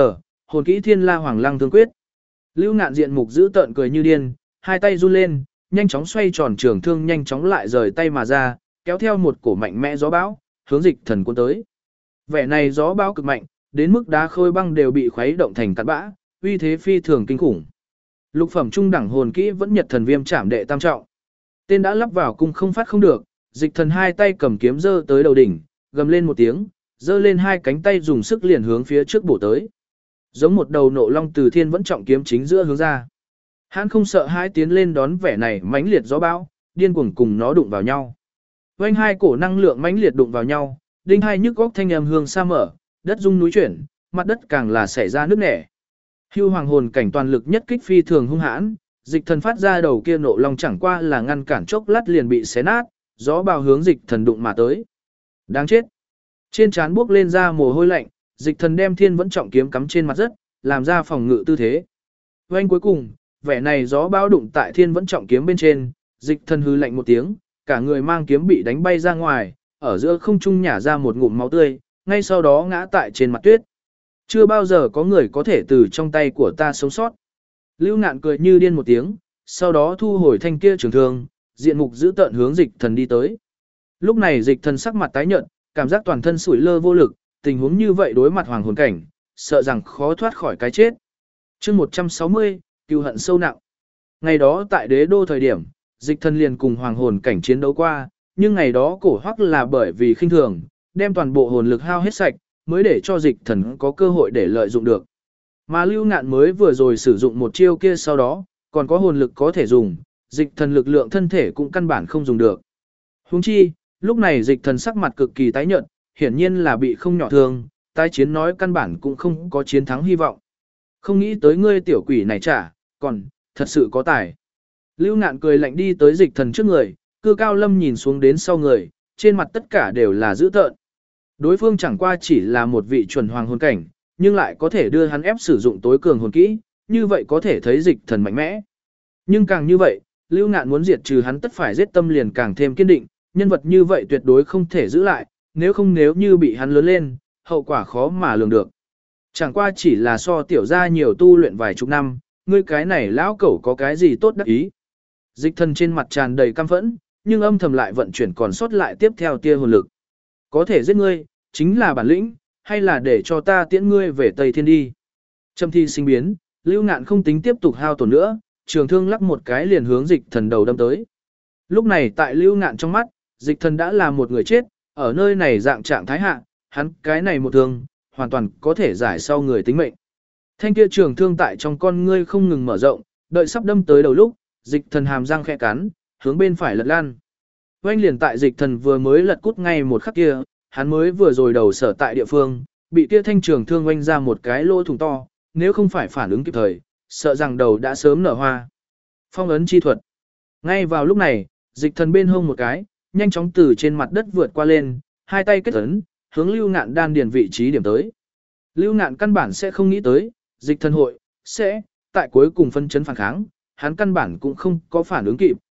hồn kỹ Thiên La Hoàng Lăng Thương Quyết. Lưu Ngạn diện mục giữ tợn cười như điên, hai tay run lên, nhanh chóng xoay tròn trường thương nhanh chóng lại rời tay mà ra, kéo theo một cổ mạnh mẽ gió bão, hướng Dịch Thần cuốn tới. Vẻ này gió bão cực mạnh, đến mức đá khôi băng đều bị khuấy động thành cát bã, uy thế phi thường kinh khủng. Lục phẩm trung đẳng hồn kỹ vẫn Nhật Thần Viêm Trảm đệ tam trọng. Tên đã lắp vào cung không phát không được, Dịch Thần hai tay cầm kiếm giơ tới đầu đỉnh, gầm lên một tiếng, giơ lên hai cánh tay dùng sức liền hướng phía trước bổ tới. Giống một đầu nộ long từ thiên vẫn trọng kiếm chính giữa hướng ra. Hắn không sợ hãi tiến lên đón vẻ này mãnh liệt gió bão, điên cuồng cùng nó đụng vào nhau. Vành hai cổ năng lượng mãnh liệt đụng vào nhau, đinh hai nhức góc thanh âm hương xa mở, đất rung núi chuyển, mặt đất càng là xảy ra nước nẻ. Hưu hoàng hồn cảnh toàn lực nhất kích phi thường hung hãn, Dịch Thần phát ra đầu kia nộ long chẳng qua là ngăn cản chốc lát liền bị xé nát, gió bào hướng Dịch Thần đụng mà tới. Đáng chết. Trên trán buốc lên ra mồ hôi lạnh, Dịch Thần đem thiên vẫn trọng kiếm cắm trên mặt đất, làm ra phòng ngự tư thế. Vành cuối cùng, vẻ này gió bão đụng tại thiên vẫn trọng kiếm bên trên, Dịch Thần hư lạnh một tiếng, cả người mang kiếm bị đánh bay ra ngoài, ở giữa không trung nhả ra một ngụm máu tươi, ngay sau đó ngã tại trên mặt tuyết. Chưa bao giờ có người có thể từ trong tay của ta sống sót. Lưu Ngạn cười như điên một tiếng, sau đó thu hồi thanh kia trường thương, diện mục giữ tợn hướng Dịch Thần đi tới. Lúc này Dịch Thần sắc mặt tái nhợt, cảm giác toàn thân sủi lơ vô lực, tình huống như vậy đối mặt hoàng hồn cảnh, sợ rằng khó thoát khỏi cái chết. Chương 160, cừu hận sâu nặng. Ngày đó tại Đế Đô thời điểm, Dịch Thần liền cùng hoàng hồn cảnh chiến đấu qua, nhưng ngày đó cổ hoắc là bởi vì khinh thường, đem toàn bộ hồn lực hao hết sạch, mới để cho Dịch Thần có cơ hội để lợi dụng được. Mà Lưu Ngạn mới vừa rồi sử dụng một chiêu kia sau đó, còn có hồn lực có thể dùng, Dịch Thần lực lượng thân thể cũng căn bản không dùng được. Huống chi, lúc này Dịch Thần sắc mặt cực kỳ tái nhợt, hiển nhiên là bị không nhỏ thương, tái chiến nói căn bản cũng không có chiến thắng hy vọng. Không nghĩ tới ngươi tiểu quỷ này còn thật sự có tài. Lưu Ngạn cười lạnh đi tới Dịch Thần trước người, Cư Cao Lâm nhìn xuống đến sau người, trên mặt tất cả đều là dữ tợn. Đối phương chẳng qua chỉ là một vị chuẩn hoàng hồn cảnh, nhưng lại có thể đưa hắn ép sử dụng tối cường hồn kỹ, như vậy có thể thấy Dịch Thần mạnh mẽ. Nhưng càng như vậy, Lưu Ngạn muốn diệt trừ hắn tất phải giết tâm liền càng thêm kiên định, nhân vật như vậy tuyệt đối không thể giữ lại, nếu như bị hắn lớn lên, hậu quả khó mà lường được. Chẳng qua chỉ là so tiểu gia nhiều tu luyện vài chục năm, ngươi cái này lão cẩu có cái gì tốt đắc ý. Dịch Thần trên mặt tràn đầy căm phẫn, nhưng âm thầm lại vận chuyển còn sót lại tiếp theo tia hồn lực. Có thể giết ngươi, chính là bản lĩnh, hay là để cho ta tiễn ngươi về Tây Thiên đi. Trầm thi sinh biến, Lưu Ngạn không tính tiếp tục hao tổn nữa, trường thương lắc một cái liền hướng Dịch Thần đầu đâm tới. Lúc này tại Lưu Ngạn trong mắt, Dịch Thần đã là một người chết, ở nơi này dạng trạng thái hạ, hắn cái này một thương, hoàn toàn có thể giải sau người tính mệnh. Thanh kia trường thương tại trong con ngươi không ngừng mở rộng, đợi sắp đâm tới đầu lúc, Dịch Thần hàm răng khẽ cắn, hướng bên phải lật lan. Oanh liền tại Dịch Thần vừa mới lật cút ngay một khắc kia, hắn mới vừa rồi đầu sở tại địa phương, bị kia thanh trường thương oanh ra một cái lỗ thủng to, nếu không phải phản ứng kịp thời, sợ rằng đầu đã sớm nở hoa. Phong ấn chi thuật. Ngay vào lúc này, Dịch Thần bên hông một cái, nhanh chóng từ trên mặt đất vượt qua lên, hai tay kết ấn, hướng Lưu Ngạn đan điền vị trí điểm tới. Lưu Ngạn căn bản sẽ không nghĩ tới, Dịch Thần hội sẽ tại cuối cùng phân chấn phản kháng, hắn căn bản cũng không có phản ứng kịp,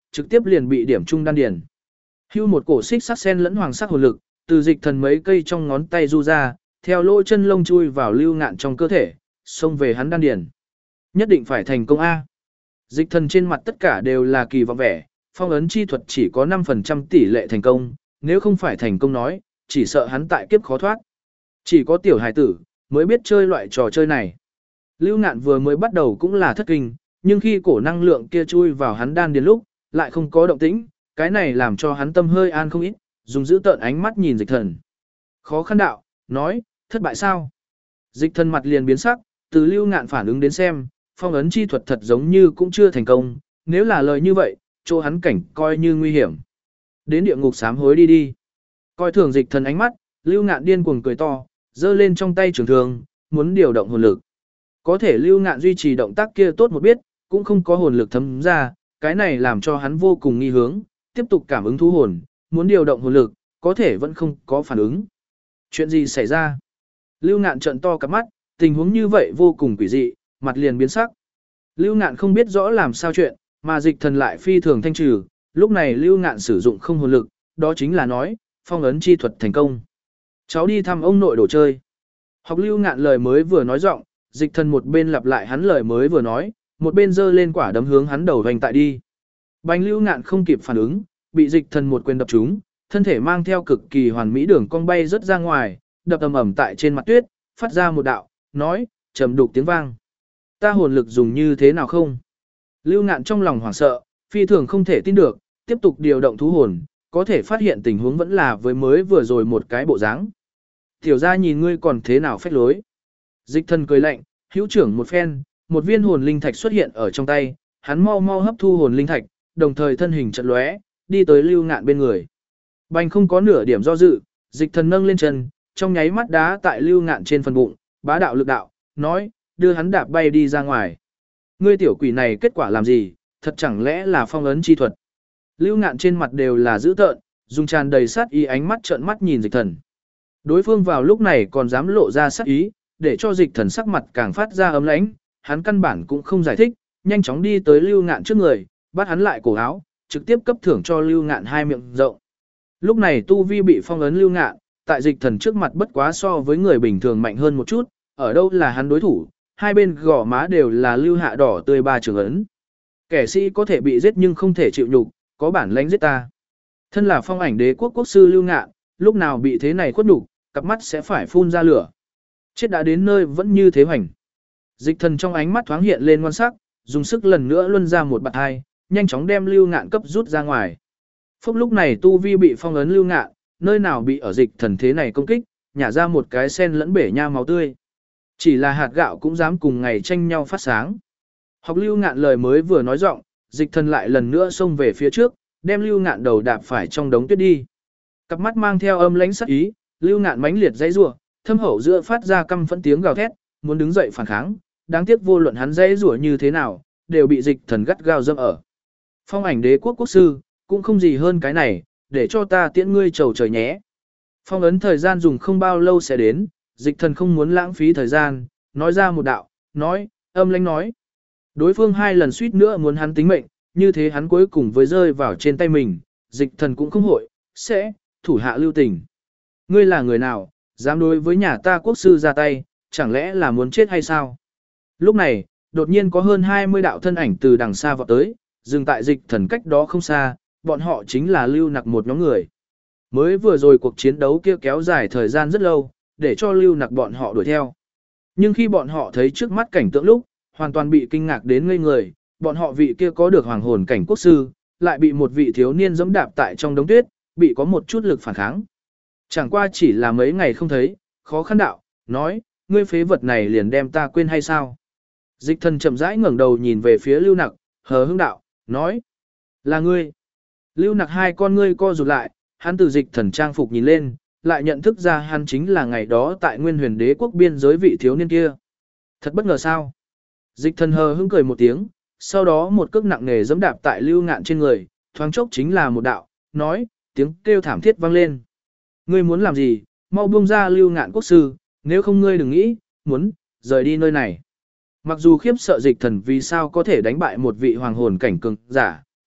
trực tiếp liền bị điểm trung đan điền. Hưu một cổ xích sắc sen lẫn hoàng sắc hồn lực, từ dịch thần mấy cây trong ngón tay du ra, theo lỗ chân lông chui vào Lưu Ngạn trong cơ thể, xông về hắn đan điền. Nhất định phải thành công A. Dịch thần trên mặt tất cả đều là kỳ vọng vẻ, phong ấn chi thuật chỉ có 5% tỷ lệ thành công, nếu không phải thành công nói, chỉ sợ hắn tại kiếp khó thoát. Chỉ có tiểu hài tử, mới biết chơi loại trò chơi này. Lưu Ngạn vừa mới bắt đầu cũng là thất kinh, nhưng khi cổ năng lượng kia chui vào hắn đan điền lúc, lại không có động tĩnh, cái này làm cho hắn tâm hơi an không ít, dùng giữ tợn ánh mắt nhìn dịch thần. Khó khăn đạo, nói, thất bại sao? Dịch thần mặt liền biến sắc, từ Lưu Ngạn phản ứng đến xem, phong ấn chi thuật thật giống như cũng chưa thành công, nếu là lời như vậy, chỗ hắn cảnh coi như nguy hiểm. Đến địa ngục sám hối đi đi. Coi thường dịch thần ánh mắt, Lưu Ngạn điên cuồng cười to, giơ lên trong tay trường thương, muốn điều động hồn lực. Có thể Lưu Ngạn duy trì động tác kia tốt một biết, cũng không có hồn lực thấm ra, cái này làm cho hắn vô cùng nghi hướng, tiếp tục cảm ứng thu hồn, muốn điều động hồn lực, có thể vẫn không có phản ứng. Chuyện gì xảy ra? Lưu Ngạn trợn to cặp mắt, tình huống như vậy vô cùng quỷ dị, mặt liền biến sắc. Lưu Ngạn không biết rõ làm sao chuyện, mà dịch thần lại phi thường thanh trừ, lúc này Lưu Ngạn sử dụng không hồn lực, đó chính là nói, phong ấn chi thuật thành công. Cháu đi thăm ông nội đồ chơi. Học Lưu Ngạn lời mới vừa nói giọng, dịch thần một bên lặp lại hắn lời mới vừa nói, một bên giơ lên quả đấm hướng hắn đầu vành tại đi. Bành Lưu Ngạn không kịp phản ứng, bị dịch thần một quyền đập trúng, thân thể mang theo cực kỳ hoàn mỹ đường cong bay rất ra ngoài, đập ầm ầm tại trên mặt tuyết, phát ra một đạo, nói, trầm đục tiếng vang. Ta hồn lực dùng như thế nào không? Lưu Ngạn trong lòng hoảng sợ, phi thường không thể tin được, tiếp tục điều động thú hồn, có thể phát hiện tình huống vẫn là với mới vừa rồi một cái bộ dáng. Tiểu gia nhìn ngươi còn thế nào phách lối. Dịch thần cười lạnh, hữu trưởng một phen, một viên hồn linh thạch xuất hiện ở trong tay, hắn mau mau hấp thu hồn linh thạch, đồng thời thân hình chợt lóe, đi tới Lưu Ngạn bên người. Bành không có nửa điểm do dự, dịch thần nâng lên chân, trong nháy mắt đá tại Lưu Ngạn trên phần bụng, bá đạo lực đạo, nói, đưa hắn đạp bay đi ra ngoài. Ngươi tiểu quỷ này kết quả làm gì, thật chẳng lẽ là phong ấn chi thuật. Lưu Ngạn trên mặt đều là dữ tợn, dùng tràn đầy sát ý ánh mắt trợn mắt nhìn dịch thần. Đối phương vào lúc này còn dám lộ ra sát ý, để cho dịch thần sắc mặt càng phát ra ấm lãnh, hắn căn bản cũng không giải thích, nhanh chóng đi tới Lưu Ngạn trước người, bắt hắn lại cổ áo, trực tiếp cấp thưởng cho Lưu Ngạn hai miệng rộng. Lúc này tu vi bị phong ấn Lưu Ngạn, tại dịch thần trước mặt bất quá so với người bình thường mạnh hơn một chút, ở đâu là hắn đối thủ, hai bên gò má đều là lưu hạ đỏ tươi ba trường ấn. Kẻ sĩ có thể bị giết nhưng không thể chịu nhục, có bản lãnh giết ta. Thân là phong ảnh đế quốc quốc sư Lưu Ngạn, lúc nào bị thế này khuất nhục, cặp mắt sẽ phải phun ra lửa. Chết đã đến nơi vẫn như thế hoành. Dịch thần trong ánh mắt thoáng hiện lên ngoan sắc, dùng sức lần nữa luân ra một bạt hai, nhanh chóng đem Lưu Ngạn cấp rút ra ngoài. Phúc lúc này tu vi bị phong ấn Lưu Ngạn, nơi nào bị ở dịch thần thế này công kích, nhả ra một cái sen lẫn bể nha máu tươi. Chỉ là hạt gạo cũng dám cùng ngày tranh nhau phát sáng. Học Lưu Ngạn lời mới vừa nói giọng, dịch thần lại lần nữa xông về phía trước, đem Lưu Ngạn đầu đạp phải trong đống tuyết đi. Cặp mắt mang theo âm lãnh sắc ý, Lưu Ngạn mãnh liệt dãy rủa, thâm hậu giữa phát ra căm phẫn tiếng gào thét, muốn đứng dậy phản kháng, đáng tiếc vô luận hắn dãy rủa như thế nào, đều bị dịch thần gắt gao dâm ở. Phong ảnh đế quốc quốc sư, cũng không gì hơn cái này, để cho ta tiễn ngươi trầu trời nhé. Phong ấn thời gian dùng không bao lâu sẽ đến, dịch thần không muốn lãng phí thời gian, nói ra một đạo, nói, âm lãnh nói. Đối phương hai lần suýt nữa muốn hắn tính mệnh, như thế hắn cuối cùng với rơi vào trên tay mình, dịch thần cũng không hội, sẽ, thủ hạ lưu tình. Ngươi là người nào, dám đối với nhà ta quốc sư ra tay, chẳng lẽ là muốn chết hay sao? Lúc này, đột nhiên có hơn 20 đạo thân ảnh từ đằng xa vọt tới, dừng tại dịch thần cách đó không xa, bọn họ chính là Lưu Nặc một nhóm người. Mới vừa rồi cuộc chiến đấu kia kéo dài thời gian rất lâu, để cho Lưu Nặc bọn họ đuổi theo. Nhưng khi bọn họ thấy trước mắt cảnh tượng lúc, hoàn toàn bị kinh ngạc đến ngây người, bọn họ vị kia có được hoàng hồn cảnh quốc sư, lại bị một vị thiếu niên giẫm đạp tại trong đống tuyết, bị có một chút lực phản kháng. Chẳng qua chỉ là mấy ngày không thấy, khó khăn đạo, nói, ngươi phế vật này liền đem ta quên hay sao? Dịch thần chậm rãi ngẩng đầu nhìn về phía Lưu Nặc, hờ hững đạo, nói, là ngươi. Lưu Nặc hai con ngươi co rụt lại, hắn từ dịch thần trang phục nhìn lên, lại nhận thức ra hắn chính là ngày đó tại Nguyên Huyền Đế quốc biên giới vị thiếu niên kia. Thật bất ngờ sao? Dịch thần hờ hững cười một tiếng, sau đó một cước nặng nề giẫm đạp tại Lưu Ngạn trên người, thoáng chốc chính là một đạo, nói, tiếng kêu thảm thiết vang lên. Ngươi muốn làm gì, mau buông ra Lưu Ngạn quốc sư, nếu không ngươi đừng nghĩ, muốn, rời đi nơi này. Mặc dù khiếp sợ dịch thần vì sao có thể đánh bại một vị hoàng hồn cảnh cường giả,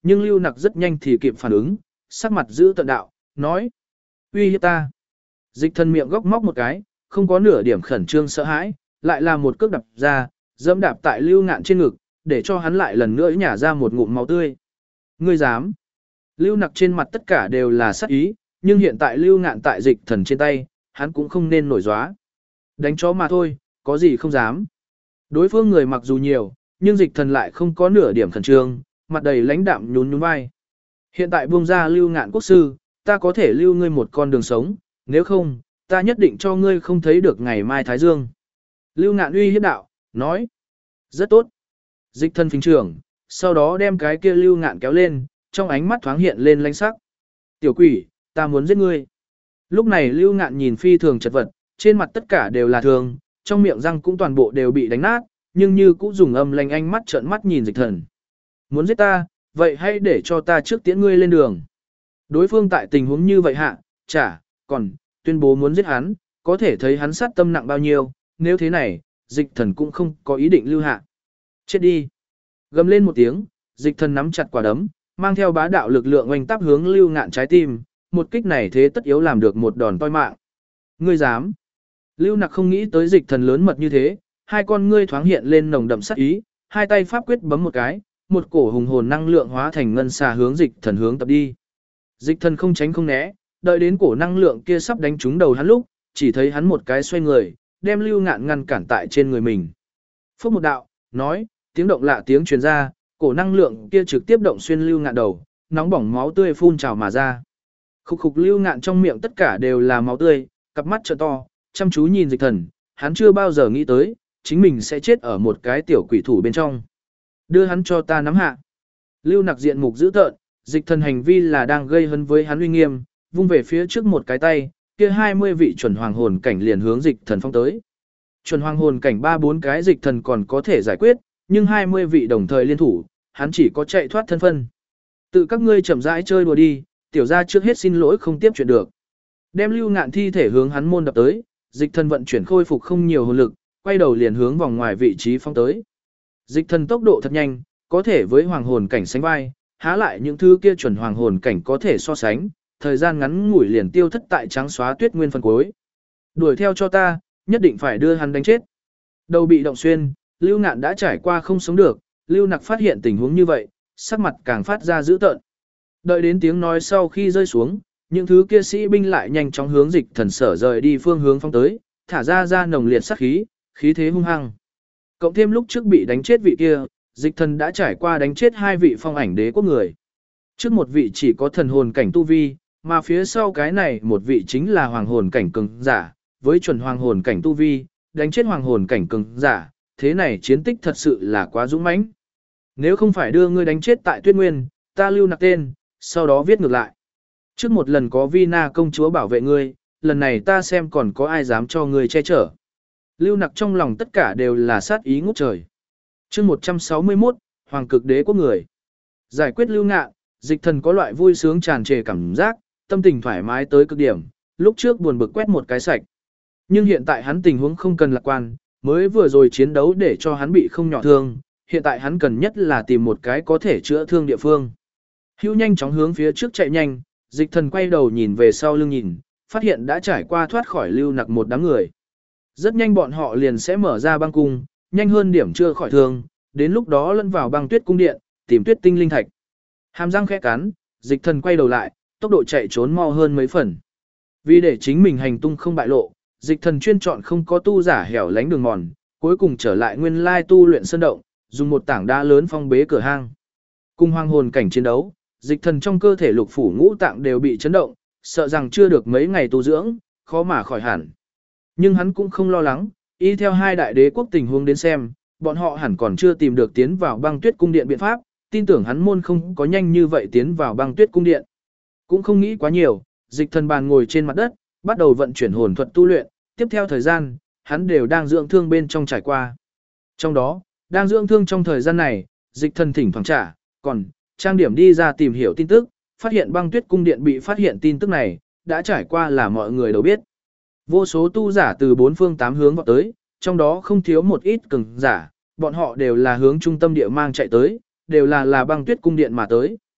nhưng Lưu Nặc rất nhanh thì kịp phản ứng, sắc mặt giữ tận đạo, nói: "Uy hiếp ta." Dịch thần miệng góc móc một cái, không có nửa điểm khẩn trương sợ hãi, lại là một cước đạp ra, dẫm đạp tại Lưu Ngạn trên ngực, để cho hắn lại lần nữa nhả ra một ngụm máu tươi. "Ngươi dám?" Lưu Nặc trên mặt tất cả đều là sát ý, nhưng hiện tại Lưu Ngạn tại dịch thần trên tay, hắn cũng không nên nổi gióa. Đánh chó mà thôi, có gì không dám. Đối phương người mặc dù nhiều, nhưng dịch thần lại không có nửa điểm khẩn trương, mặt đầy lãnh đạm nhún nhún vai. "Hiện tại buông ra Lưu Ngạn quốc sư, ta có thể lưu ngươi một con đường sống, nếu không, ta nhất định cho ngươi không thấy được ngày mai Thái Dương." Lưu Ngạn uy hiếp đạo, nói: "Rất tốt." Dịch thần phình trưởng, sau đó đem cái kia Lưu Ngạn kéo lên, trong ánh mắt thoáng hiện lên lãnh sắc. "Tiểu quỷ, ta muốn giết ngươi." Lúc này Lưu Ngạn nhìn phi thường chật vật, trên mặt tất cả đều là thương, trong miệng răng cũng toàn bộ đều bị đánh nát, nhưng như cũng dùng âm lanh ánh mắt trợn mắt nhìn dịch thần. "Muốn giết ta, vậy hãy để cho ta trước tiễn ngươi lên đường." Đối phương tại tình huống như vậy hạ, còn tuyên bố muốn giết hắn, có thể thấy hắn sát tâm nặng bao nhiêu, nếu thế này, dịch thần cũng không có ý định lưu hạ. "Chết đi." Gầm lên một tiếng, dịch thần nắm chặt quả đấm, mang theo bá đạo lực lượng oanh táp hướng Lưu Ngạn trái tim, một kích này thế tất yếu làm được một đòn toi mạng. "Ngươi dám?" Lưu Nặc không nghĩ tới dịch thần lớn mật như thế, hai con ngươi thoáng hiện lên nồng đậm sát ý, hai tay pháp quyết bấm một cái, một cổ hùng hồn năng lượng hóa thành ngân xà hướng dịch thần hướng tập đi. Dịch thần không tránh không né, đợi đến cổ năng lượng kia sắp đánh trúng đầu hắn lúc, chỉ thấy hắn một cái xoay người, đem Lưu Ngạn ngăn cản tại trên người mình. Phúc một đạo, nói, tiếng động lạ tiếng truyền ra, cổ năng lượng kia trực tiếp động xuyên Lưu Ngạn đầu, nóng bỏng máu tươi phun trào mà ra. Khục khục Lưu Ngạn trong miệng tất cả đều là máu tươi, cặp mắt trợn to, chăm chú nhìn dịch thần, hắn chưa bao giờ nghĩ tới, chính mình sẽ chết ở một cái tiểu quỷ thủ bên trong. "Đưa hắn cho ta nắm hạ." Lưu Nặc diện mục dữ tợn, dịch thần hành vi là đang gây hấn với hắn uy nghiêm, vung về phía trước một cái tay, kia 20 vị chuẩn hoàng hồn cảnh liền hướng dịch thần phong tới. Chuẩn hoàng hồn cảnh 3-4 cái dịch thần còn có thể giải quyết, nhưng 20 vị đồng thời liên thủ, hắn chỉ có chạy thoát thân phân. "Tự các ngươi chậm rãi chơi đùa đi, tiểu gia trước hết xin lỗi không tiếp chuyện được." Đem Lưu Ngạn thi thể hướng hắn môn đập tới, dịch thần vận chuyển khôi phục không nhiều hồn lực, quay đầu liền hướng vòng ngoài vị trí phong tới. Dịch thần tốc độ thật nhanh, có thể với hoàng hồn cảnh sánh vai, há lại những thứ kia chuẩn hoàng hồn cảnh có thể so sánh, thời gian ngắn ngủi liền tiêu thất tại trắng xóa tuyết nguyên phần cuối. "Đuổi theo cho ta, nhất định phải đưa hắn đánh chết." Đầu bị động xuyên, Lưu Ngạn đã trải qua không sống được, Lưu Nặc phát hiện tình huống như vậy, sắc mặt càng phát ra dữ tợn. Đợi đến tiếng nói sau khi rơi xuống, những thứ kia sĩ binh lại nhanh chóng hướng dịch thần sở rời đi phương hướng phong tới, thả ra nồng liệt sát khí, khí thế hung hăng. Cộng thêm lúc trước bị đánh chết vị kia, dịch thần đã trải qua đánh chết 2 vị phong ảnh đế quốc người. Trước một vị chỉ có thần hồn cảnh tu vi, mà phía sau cái này một vị chính là hoàng hồn cảnh cường giả, với chuẩn hoàng hồn cảnh tu vi, đánh chết hoàng hồn cảnh cường giả, thế này chiến tích thật sự là quá dũng mãnh. "Nếu không phải đưa ngươi đánh chết tại Tuyết Nguyên, ta Lưu Nặc tên, sau đó viết ngược lại. Trước một lần có Vina công chúa bảo vệ ngươi, lần này ta xem còn có ai dám cho ngươi che chở." Lưu Nặc trong lòng tất cả đều là sát ý ngút trời. Chương 161, Hoàng cực đế quốc người. Giải quyết Lưu Ngạn, dịch thần có loại vui sướng tràn trề cảm giác, tâm tình thoải mái tới cực điểm, lúc trước buồn bực quét một cái sạch. Nhưng hiện tại hắn tình huống không cần lạc quan, mới vừa rồi chiến đấu để cho hắn bị không nhỏ thương, hiện tại hắn cần nhất là tìm một cái có thể chữa thương địa phương. Hữu nhanh chóng hướng phía trước chạy nhanh, dịch thần quay đầu nhìn về sau lưng nhìn, phát hiện đã trải qua thoát khỏi Lưu Nặc một đám người. Rất nhanh bọn họ liền sẽ mở ra băng cung, nhanh hơn điểm chưa khỏi thương, đến lúc đó lẫn vào băng tuyết cung điện, tìm tuyết tinh linh thạch. Hàm răng khẽ cắn, dịch thần quay đầu lại, tốc độ chạy trốn mau hơn mấy phần. Vì để chính mình hành tung không bại lộ, dịch thần chuyên chọn không có tu giả hẻo lánh đường mòn, cuối cùng trở lại nguyên lai tu luyện sơn động, dùng một tảng đá lớn phong bế cửa hang. Cùng hoang hồn cảnh chiến đấu, dịch thần trong cơ thể lục phủ ngũ tạng đều bị chấn động, sợ rằng chưa được mấy ngày tu dưỡng, khó mà khỏi hẳn. Nhưng hắn cũng không lo lắng, y theo 2 đại đế quốc tình huống đến xem, bọn họ hẳn còn chưa tìm được tiến vào băng tuyết cung điện biện pháp, tin tưởng hắn môn không có nhanh như vậy tiến vào băng tuyết cung điện. Cũng không nghĩ quá nhiều, dịch thần bàn ngồi trên mặt đất, bắt đầu vận chuyển hồn thuật tu luyện, tiếp theo thời gian, hắn đều đang dưỡng thương bên trong trải qua. Trong đó, đang dưỡng thương trong thời gian này, dịch thần thỉnh thoảng còn trang điểm đi ra tìm hiểu tin tức, phát hiện băng tuyết cung điện bị phát hiện tin tức này, đã trải qua là mọi người đều biết. Vô số tu giả từ 4 phương 8 hướng vào tới, trong đó không thiếu một ít cường giả, bọn họ đều là hướng trung tâm địa mang chạy tới, đều là băng tuyết cung điện mà tới.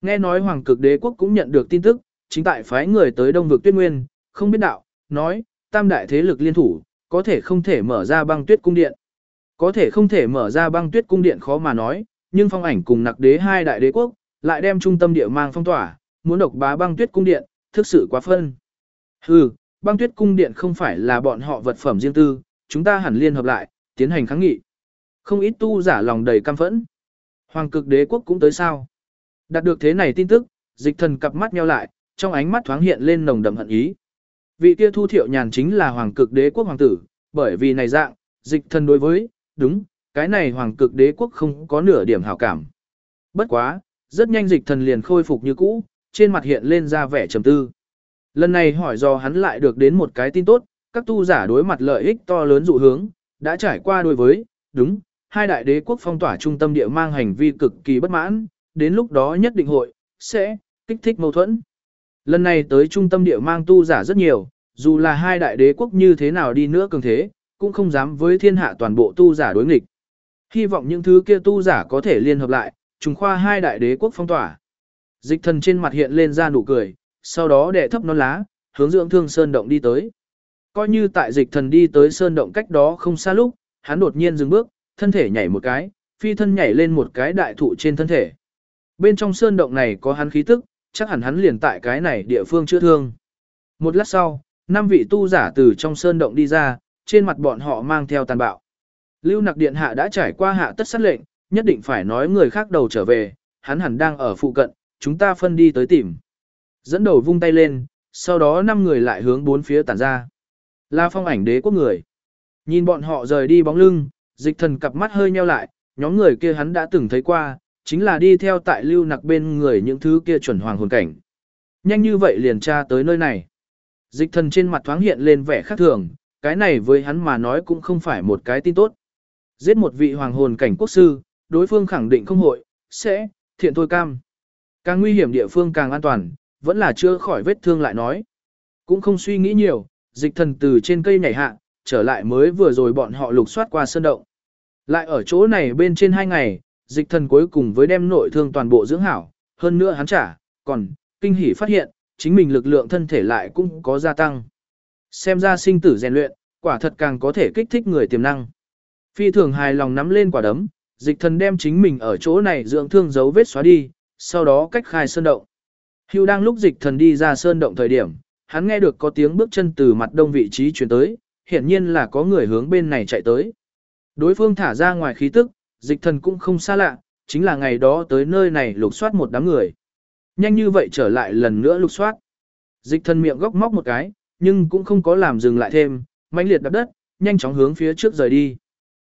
Nghe nói Hoàng Cực Đế quốc cũng nhận được tin tức, chính tại phái người tới Đông vực Tuyết Nguyên, không biết đạo, nói, tam đại thế lực liên thủ, có thể không thể mở ra băng tuyết cung điện. Có thể không thể mở ra băng tuyết cung điện khó mà nói, nhưng Phong Ảnh cùng Nặc Đế hai đại đế quốc, lại đem trung tâm địa mang phong tỏa, muốn độc bá băng tuyết cung điện, thực sự quá phân. Hừ, băng tuyết cung điện không phải là bọn họ vật phẩm riêng tư, chúng ta hẳn liên hợp lại, tiến hành kháng nghị. Không ít tu giả lòng đầy căm phẫn. Hoàng Cực Đế quốc cũng tới sao? Đạt được thế này tin tức, Dịch Thần cặp mắt nheo lại, trong ánh mắt thoáng hiện lên nồng đậm hận ý. Vị kia Thu Thiệu Nhàn chính là Hoàng Cực Đế quốc hoàng tử, bởi vì này dạng, Dịch Thần đối với, đúng, cái này Hoàng Cực Đế quốc không có nửa điểm hảo cảm. Bất quá, rất nhanh Dịch Thần liền khôi phục như cũ, trên mặt hiện lên ra vẻ trầm tư. Lần này hỏi do hắn lại được đến một cái tin tốt, các tu giả đối mặt lợi ích to lớn dụ hướng, đã trải qua đối với, đúng, hai đại đế quốc phong tỏa trung tâm địa mang hành vi cực kỳ bất mãn, đến lúc đó nhất định hội, sẽ, kích thích mâu thuẫn. Lần này tới trung tâm địa mang tu giả rất nhiều, dù là hai đại đế quốc như thế nào đi nữa cường thế, cũng không dám với thiên hạ toàn bộ tu giả đối nghịch. Hy vọng những thứ kia tu giả có thể liên hợp lại, trùng khoa hai đại đế quốc phong tỏa. Dịch Thần trên mặt hiện lên ra nụ cười, sau đó đệ thấp non lá, hướng Dưỡng Thương Sơn Động đi tới. Coi như tại Dịch Thần đi tới Sơn Động cách đó không xa lúc, hắn đột nhiên dừng bước, thân thể nhảy một cái, phi thân nhảy lên một cái đại thụ trên thân thể. Bên trong Sơn Động này có hắn khí tức, chắc hẳn hắn liền tại cái này địa phương chữa thương. Một lát sau, 5 vị tu giả từ trong Sơn Động đi ra, trên mặt bọn họ mang theo tàn bạo. Lưu Nặc Điện hạ đã trải qua hạ tất sát lệnh, nhất định phải nói người khác đầu trở về, hắn hẳn đang ở phụ cận, chúng ta phân đi tới tìm. Dẫn đầu vung tay lên, sau đó 5 người lại hướng bốn phía tản ra. Là Phong Ảnh Đế quốc người. Nhìn bọn họ rời đi bóng lưng, Dịch Thần cặp mắt hơi nheo lại, nhóm người kia hắn đã từng thấy qua, chính là đi theo tại Lưu Nặc bên người những thứ kia chuẩn hoàng hồn cảnh. Nhanh như vậy liền tra tới nơi này. Dịch Thần trên mặt thoáng hiện lên vẻ khác thường, cái này với hắn mà nói cũng không phải một cái tin tốt. Giết một vị hoàng hồn cảnh quốc sư, đối phương khẳng định không hội, sẽ, thiện thôi cam. Càng nguy hiểm địa phương càng an toàn, vẫn là chưa khỏi vết thương lại nói. Cũng không suy nghĩ nhiều, Dịch Thần từ trên cây nhảy hạ, trở lại mới vừa rồi bọn họ lục soát qua sơn động. Lại ở chỗ này bên trên 2 ngày, Dịch Thần cuối cùng với đem nội thương toàn bộ dưỡng hảo, hơn nữa hắn trả, còn, kinh hỉ phát hiện, chính mình lực lượng thân thể lại cũng có gia tăng. Xem ra sinh tử rèn luyện, quả thật càng có thể kích thích người tiềm năng. Phi thường hài lòng nắm lên quả đấm, Dịch Thần đem chính mình ở chỗ này dưỡng thương dấu vết xóa đi, sau đó cách khai sơn động. Hưu đang lúc Dịch Thần đi ra sơn động thời điểm, hắn nghe được có tiếng bước chân từ mặt đông vị trí truyền tới, hiển nhiên là có người hướng bên này chạy tới. Đối phương thả ra ngoài khí tức, Dịch Thần cũng không xa lạ, chính là ngày đó tới nơi này lục soát một đám người. Nhanh như vậy trở lại lần nữa lục soát. Dịch Thần miệng góc móc một cái, nhưng cũng không có làm dừng lại thêm, mãnh liệt đạp đất, nhanh chóng hướng phía trước rời đi.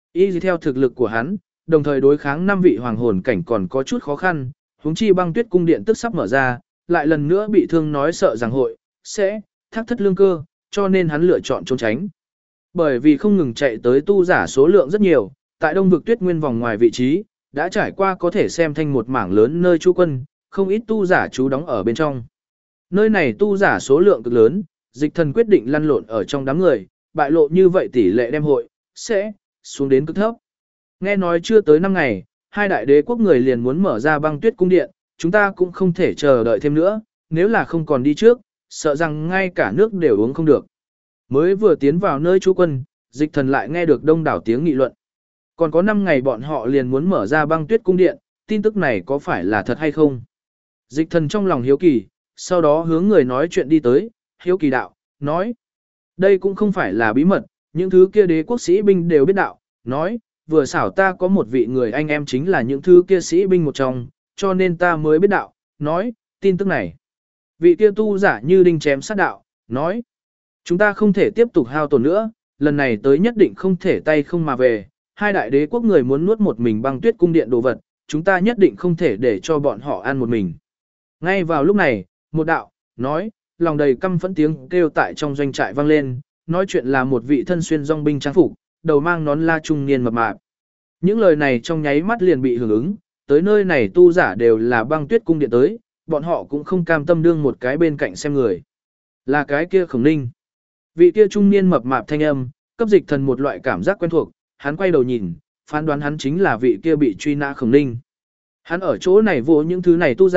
Y theo thực lực của hắn, đồng thời đối kháng 5 vị hoàng hồn cảnh còn có chút khó khăn, huống chi băng tuyết cung điện tức sắp mở ra, lại lần nữa bị thương nói sợ rằng hội, sẽ, thác thất lương cơ, cho nên hắn lựa chọn trốn tránh. Bởi vì không ngừng chạy tới tu giả số lượng rất nhiều, tại đông vực tuyết nguyên vòng ngoài vị trí, đã trải qua có thể xem thành một mảng lớn nơi trú quân, không ít tu giả trú đóng ở bên trong. Nơi này tu giả số lượng cực lớn, Dịch Thần quyết định lăn lộn ở trong đám người, bại lộ như vậy tỷ lệ đem hội, sẽ, xuống đến cực thấp. Nghe nói chưa tới 5 ngày, hai đại đế quốc người liền muốn mở ra băng tuyết cung điện, chúng ta cũng không thể chờ đợi thêm nữa, nếu là không còn đi trước, sợ rằng ngay cả nước đều uống không được. Mới vừa tiến vào nơi trú quân, Dịch Thần lại nghe được đông đảo tiếng nghị luận. Còn có 5 ngày bọn họ liền muốn mở ra băng tuyết cung điện, tin tức này có phải là thật hay không? Dịch Thần trong lòng hiếu kỳ, sau đó hướng người nói chuyện đi tới, hiếu kỳ đạo, nói. Đây cũng không phải là bí mật, những thứ kia đế quốc sĩ binh đều biết đạo, nói, vừa xảo ta có một vị người anh em chính là những thứ kia sĩ binh một trong, cho nên ta mới biết đạo, nói, tin tức này. Vị kia tu giả như đinh chém sát đạo, nói, chúng ta không thể tiếp tục hao tổn nữa, lần này tới nhất định không thể tay không mà về, hai đại đế quốc người muốn nuốt một mình băng tuyết cung điện đồ vật, chúng ta nhất định không thể để cho bọn họ ăn một mình. Ngay vào lúc này, một đạo, nói, lòng đầy căm phẫn tiếng kêu tại trong doanh trại vang lên, nói chuyện là một vị thân xuyên dòng binh trang phục, đầu mang nón la trung niên mập mạp. Những lời này trong nháy mắt liền bị hưởng ứng, tới nơi này tu giả đều là băng tuyết cung điện tới, bọn họ cũng không cam tâm đương một cái bên cạnh xem người. Là cái kia Khổng Ninh. Vị kia trung niên mập mạp thanh âm, cấp Dịch Thần một loại cảm giác quen thuộc, hắn quay đầu nhìn, phán đoán hắn chính là vị kia bị truy nã Khổng Ninh. Hắn ở chỗ này vô những thứ này tu giả,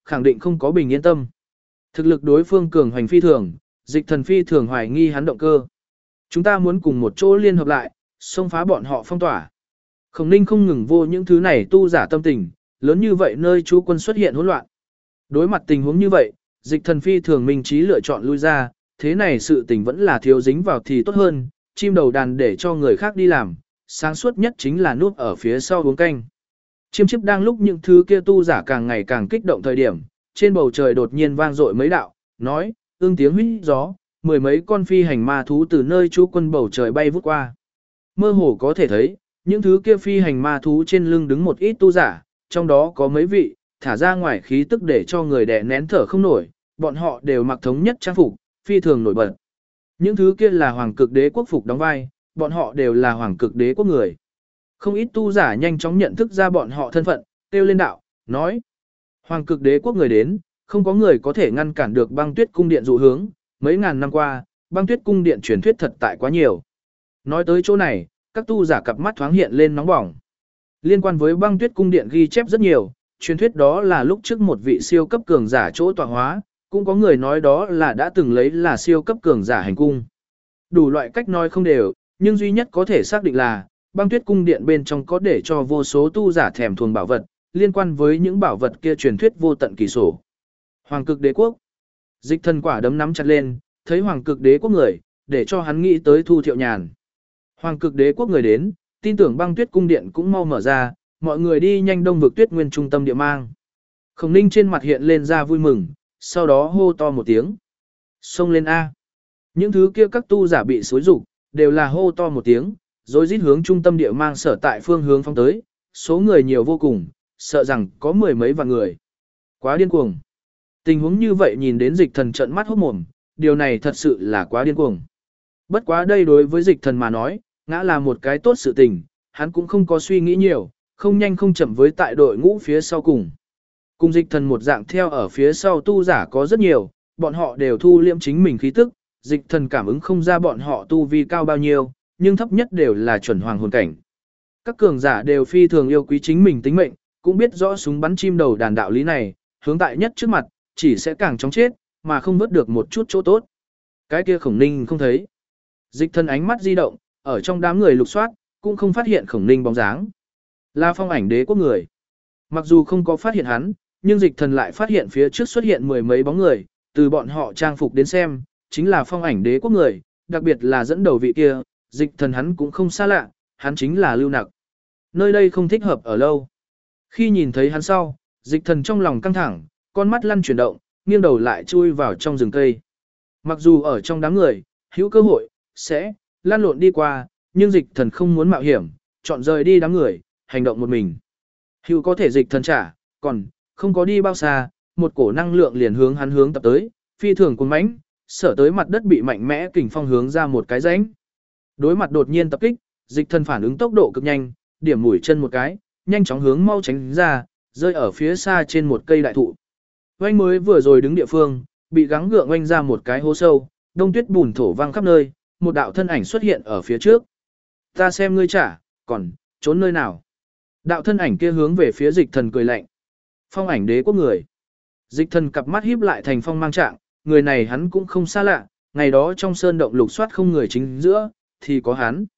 khẳng định không có bình yên tâm. Thực lực đối phương cường hoành phi thường, dịch thần phi thường hoài nghi hắn động cơ. Chúng ta muốn cùng một chỗ liên hợp lại, xông phá bọn họ phong tỏa. Khổng Ninh không ngừng vô những thứ này tu giả tâm tình, lớn như vậy nơi chú quân xuất hiện hỗn loạn. Đối mặt tình huống như vậy, dịch thần phi thường minh trí lựa chọn lui ra, thế này sự tình vẫn là thiếu dính vào thì tốt hơn, chim đầu đàn để cho người khác đi làm, sáng suốt nhất chính là núp ở phía sau uống canh. Chiêm chiếp đang lúc những thứ kia tu giả càng ngày càng kích động thời điểm, trên bầu trời đột nhiên vang dội mấy đạo, nói, ương tiếng huýt gió, mười mấy con phi hành ma thú từ nơi chú quân bầu trời bay vút qua. Mơ hồ có thể thấy, những thứ kia phi hành ma thú trên lưng đứng một ít tu giả, trong đó có mấy vị, thả ra ngoài khí tức để cho người đè nén thở không nổi, bọn họ đều mặc thống nhất trang phục, phi thường nổi bật. Những thứ kia là hoàng cực đế quốc phục đóng vai, bọn họ đều là hoàng cực đế quốc người. Không ít tu giả nhanh chóng nhận thức ra bọn họ thân phận, kêu lên đạo, nói. Hoàng cực đế quốc người đến, không có người có thể ngăn cản được băng tuyết cung điện dụ hướng, mấy ngàn năm qua, băng tuyết cung điện truyền thuyết thật tại quá nhiều. Nói tới chỗ này, các tu giả cặp mắt thoáng hiện lên nóng bỏng. Liên quan với băng tuyết cung điện ghi chép rất nhiều, truyền thuyết đó là lúc trước một vị siêu cấp cường giả chỗ tọa hóa, cũng có người nói đó là đã từng lấy là siêu cấp cường giả hành cung. Đủ loại cách nói không đều, nhưng duy nhất có thể xác định là, băng tuyết cung điện bên trong có để cho vô số tu giả thèm thuồng bảo vật, liên quan với những bảo vật kia truyền thuyết vô tận kỳ sổ. Hoàng cực đế quốc. Dịch thần quả đấm nắm chặt lên, thấy hoàng cực đế quốc người, để cho hắn nghĩ tới Thu Thiệu Nhàn. Hoàng cực đế quốc người đến, tin tưởng băng tuyết cung điện cũng mau mở ra, mọi người đi nhanh đông vực tuyết nguyên trung tâm địa mang. Khổng Ninh trên mặt hiện lên ra vui mừng, sau đó hô to một tiếng. Xông lên A. Những thứ kia các tu giả bị xối rục, đều là hô to một tiếng, rồi rít hướng trung tâm địa mang sở tại phương hướng phóng tới, số người nhiều vô cùng, sợ rằng có mười mấy vạn người. Quá điên cuồng. Tình huống như vậy nhìn đến dịch thần trợn mắt hốt mồm, điều này thật sự là quá điên cuồng. Bất quá đây đối với dịch thần mà nói, ngã là một cái tốt sự tình, hắn cũng không có suy nghĩ nhiều, không nhanh không chậm với tại đội ngũ phía sau cùng. Cùng dịch thần một dạng theo ở phía sau tu giả có rất nhiều, bọn họ đều thu liễm chính mình khí tức, dịch thần cảm ứng không ra bọn họ tu vi cao bao nhiêu, nhưng thấp nhất đều là chuẩn hoàng hồn cảnh. Các cường giả đều phi thường yêu quý chính mình tính mệnh, cũng biết rõ súng bắn chim đầu đàn đạo lý này, hướng tại nhất trước mặt, chỉ sẽ càng chóng chết, mà không vớt được một chút chỗ tốt. Cái kia Khổng Ninh không thấy. Dịch thần ánh mắt di động, ở trong đám người lục soát, cũng không phát hiện Khổng Ninh bóng dáng. Là Phong Ảnh đế quốc người. Mặc dù không có phát hiện hắn, nhưng dịch thần lại phát hiện phía trước xuất hiện mười mấy bóng người, từ bọn họ trang phục đến xem, chính là Phong Ảnh đế quốc người, đặc biệt là dẫn đầu vị kia, dịch thần hắn cũng không xa lạ, hắn chính là Lưu Nặc. Nơi đây không thích hợp ở lâu. Khi nhìn thấy hắn sau, dịch thần trong lòng căng thẳng, con mắt lăn chuyển động, nghiêng đầu lại chui vào trong rừng cây. Mặc dù ở trong đám người, hữu cơ hội, sẽ lăn lộn đi qua, nhưng dịch thần không muốn mạo hiểm, chọn rời đi đám người, hành động một mình. Hữu có thể dịch thần trả, còn không có đi bao xa, một cổ năng lượng liền hướng hắn hướng tập tới, phi thường cuồng mãnh, sở tới mặt đất bị mạnh mẽ kình phong hướng ra một cái rãnh. Đối mặt đột nhiên tập kích, dịch thần phản ứng tốc độ cực nhanh, điểm mũi chân một cái, nhanh chóng hướng mau tránh ra, rơi ở phía xa trên một cây đại thụ. Oanh mới vừa rồi đứng địa phương, bị gắng gượng oanh ra một cái hố sâu, đông tuyết bùn thổ văng khắp nơi, một đạo thân ảnh xuất hiện ở phía trước. Ta xem ngươi trả, còn trốn nơi nào? Đạo thân ảnh kia hướng về phía dịch thần cười lạnh. Phong Ảnh đế quốc người. Dịch thần cặp mắt híp lại thành phong mang trạng, người này hắn cũng không xa lạ, ngày đó trong sơn động lục soát không người chính giữa, thì có hắn.